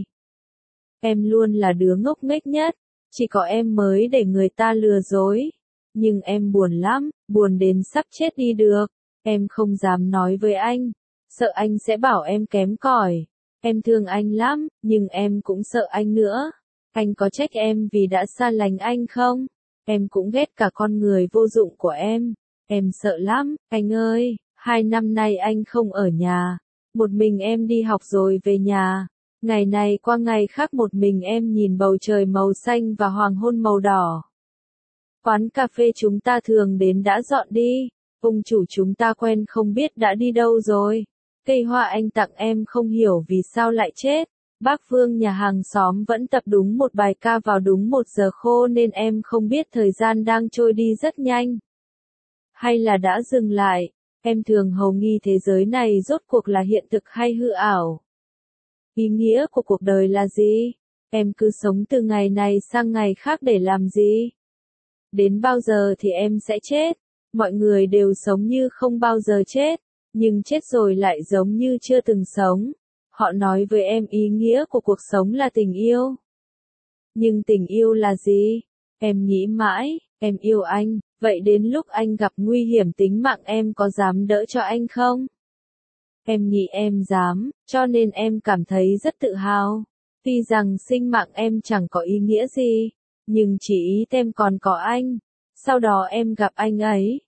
Em luôn là đứa ngốc nghếch nhất, chỉ có em mới để người ta lừa dối. Nhưng em buồn lắm, buồn đến sắp chết đi được, em không dám nói với anh, sợ anh sẽ bảo em kém cỏi. Em thương anh lắm, nhưng em cũng sợ anh nữa. Anh có trách em vì đã xa lánh anh không? Em cũng ghét cả con người vô dụng của em. Em sợ lắm, anh ơi, 2 năm nay anh không ở nhà. Một mình em đi học rồi về nhà. Ngày này qua ngày khác một mình em nhìn bầu trời màu xanh và hoàng hôn màu đỏ. Quán cà phê chúng ta thường đến đã dọn đi. Ông chủ chúng ta quen không biết đã đi đâu rồi. Cây hoa anh tặng em không hiểu vì sao lại chết. Bác Vương nhà hàng xóm vẫn tập đúng một bài ca vào đúng 1 giờ khô nên em không biết thời gian đang trôi đi rất nhanh. Hay là đã dừng lại, em thường hầu nghi thế giới này rốt cuộc là hiện thực hay hư ảo. Ý nghĩa của cuộc đời là gì? Em cứ sống từ ngày này sang ngày khác để làm gì? Đến bao giờ thì em sẽ chết? Mọi người đều sống như không bao giờ chết, nhưng chết rồi lại giống như chưa từng sống. Họ nói với em ý nghĩa của cuộc sống là tình yêu. Nhưng tình yêu là gì? Em nghĩ mãi, em yêu anh, vậy đến lúc anh gặp nguy hiểm tính mạng em có dám đỡ cho anh không? Em nghĩ em dám, cho nên em cảm thấy rất tự hào. Tuy rằng sinh mạng em chẳng có ý nghĩa gì, nhưng chỉ ý em còn có anh. Sau đó em gặp anh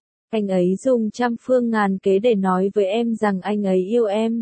ấy dùng trăm phương ngàn kế để nói với em rằng anh ấy yêu em.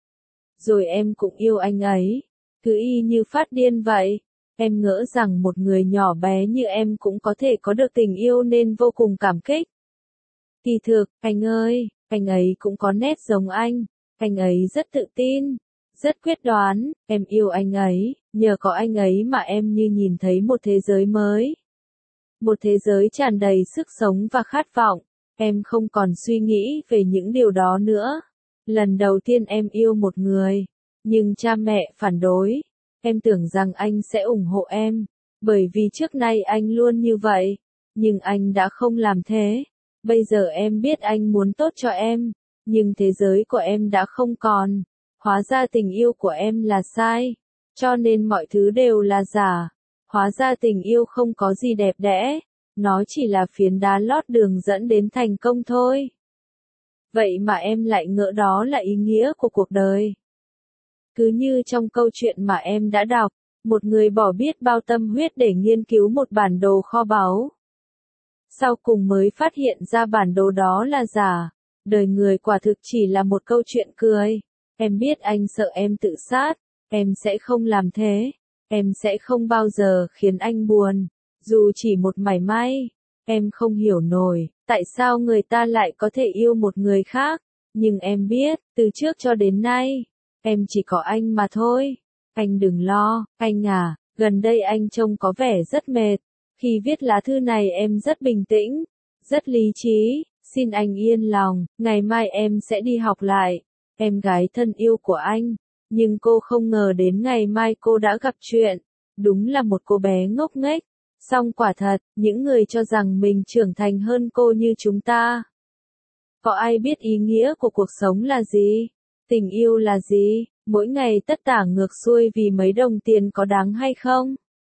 Rồi em cũng yêu anh ấy, cứ y như phát điên vậy. Em ngỡ rằng một người nhỏ bé như em cũng có thể có được tình yêu nên vô cùng cảm kích. Kỳ thực, anh ơi, anh ấy cũng có nét giống anh ấy rất tự tin, rất quyết đoán, em yêu anh ấy, nhờ có anh ấy mà em như nhìn thấy một thế giới mới. Một thế giới tràn đầy sức sống và khát vọng, em không còn suy nghĩ về những điều đó nữa. Lần đầu tiên em yêu một người, nhưng cha mẹ phản đối. Em tưởng rằng anh sẽ ủng hộ em, bởi vì trước nay anh luôn như vậy, nhưng anh đã không làm thế. Bây giờ em biết anh muốn tốt cho em, nhưng thế giới của em đã không còn. Hóa ra tình yêu của em là sai, cho nên mọi thứ đều là giả. Hóa ra tình yêu không có gì đẹp đẽ, nó chỉ là phiến đá lót đường dẫn đến thành công thôi. Vậy mà em lại ngỡ đó là ý nghĩa của cuộc đời. Cứ như trong câu chuyện mà em đã đọc, một người bỏ biết bao tâm huyết để nghiên cứu một bản đồ kho báu. Sau cùng mới phát hiện ra bản đồ đó là giả. Đời người quả thực chỉ là một câu chuyện cười. Em biết anh sợ em tự sát, em sẽ không làm thế. Em sẽ không bao giờ khiến anh buồn, dù chỉ một mảy may. Em không hiểu nổi, tại sao người ta lại có thể yêu một người khác. Nhưng em biết, từ trước cho đến nay, em chỉ có anh mà thôi. Anh đừng lo, anh à, gần đây anh trông có vẻ rất mệt. Khi viết lá thư này em rất bình tĩnh, rất lý trí. Xin anh yên lòng, ngày mai em sẽ đi học lại. Em gái thân yêu của anh. Nhưng cô không ngờ đến ngày mai cô đã gặp chuyện. Đúng là một cô bé ngốc nghếch. Song quả thật, những người cho rằng mình trưởng thành hơn cô như chúng ta. Có ai biết ý nghĩa của cuộc sống là gì? Tình yêu là gì? Mỗi ngày tất tả ngược xuôi vì mấy đồng tiền có đáng hay không?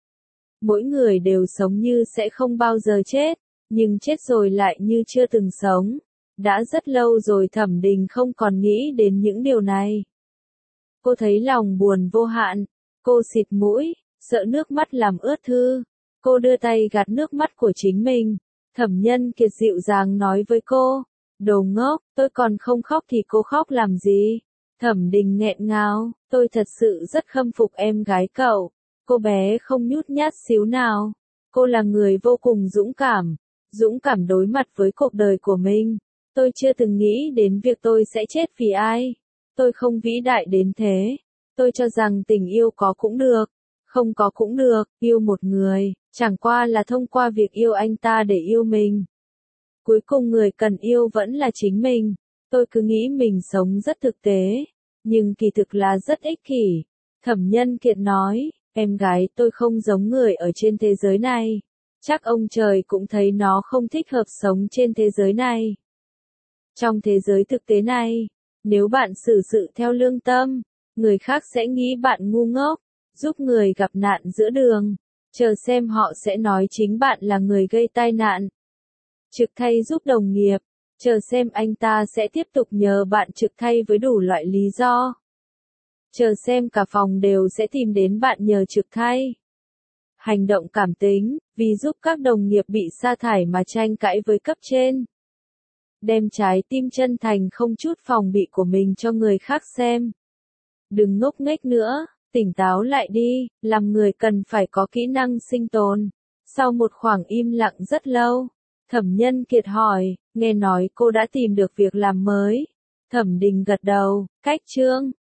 Mỗi người đều sống như sẽ không bao giờ chết, nhưng chết rồi lại như chưa từng sống. Đã rất lâu rồi Thẩm Đình không còn nghĩ đến những điều này. Cô thấy lòng buồn vô hạn. Cô xịt mũi, sợ nước mắt làm ướt thư. Cô đưa tay gạt nước mắt của chính mình. Thẩm Nhân Kiệt dịu dàng nói với cô. Đồ ngốc, tôi còn không khóc thì cô khóc làm gì? Thẩm Đình nghẹn ngào, tôi thật sự rất khâm phục em gái cậu. Cô bé không nhút nhát xíu nào. Cô là người vô cùng dũng cảm đối mặt với cuộc đời của mình. Tôi chưa từng nghĩ đến việc tôi sẽ chết vì ai. Tôi không vĩ đại đến thế. Tôi cho rằng tình yêu có cũng được, không có cũng được, yêu một người, chẳng qua là thông qua việc yêu anh ta để yêu mình. Cuối cùng người cần yêu vẫn là chính mình. Tôi cứ nghĩ mình sống rất thực tế, nhưng kỳ thực là rất ích kỷ. Thẩm Nhân Kiệt nói, em gái tôi không giống người ở trên thế giới này. Chắc ông trời cũng thấy nó không thích hợp sống trên thế giới này. Trong thế giới thực tế này, nếu bạn xử sự theo lương tâm, người khác sẽ nghĩ bạn ngu ngốc, giúp người gặp nạn giữa đường. Chờ xem họ sẽ nói chính bạn là người gây tai nạn. Trực thay giúp đồng nghiệp. Chờ xem anh ta sẽ tiếp tục nhờ bạn trực thay với đủ loại lý do. Chờ xem cả phòng đều sẽ tìm đến bạn nhờ trực thay. Hành động cảm tính, vì giúp các đồng nghiệp bị sa thải mà tranh cãi với cấp trên. Đem trái tim chân thành không chút phòng bị của mình cho người khác xem. Đừng ngốc nghếch nữa, tỉnh táo lại đi, làm người cần phải có kỹ năng sinh tồn. Sau một khoảng im lặng rất lâu, Thẩm Nhân Kiệt hỏi, nghe nói cô đã tìm được việc làm mới. Thẩm Đình gật đầu, cách chương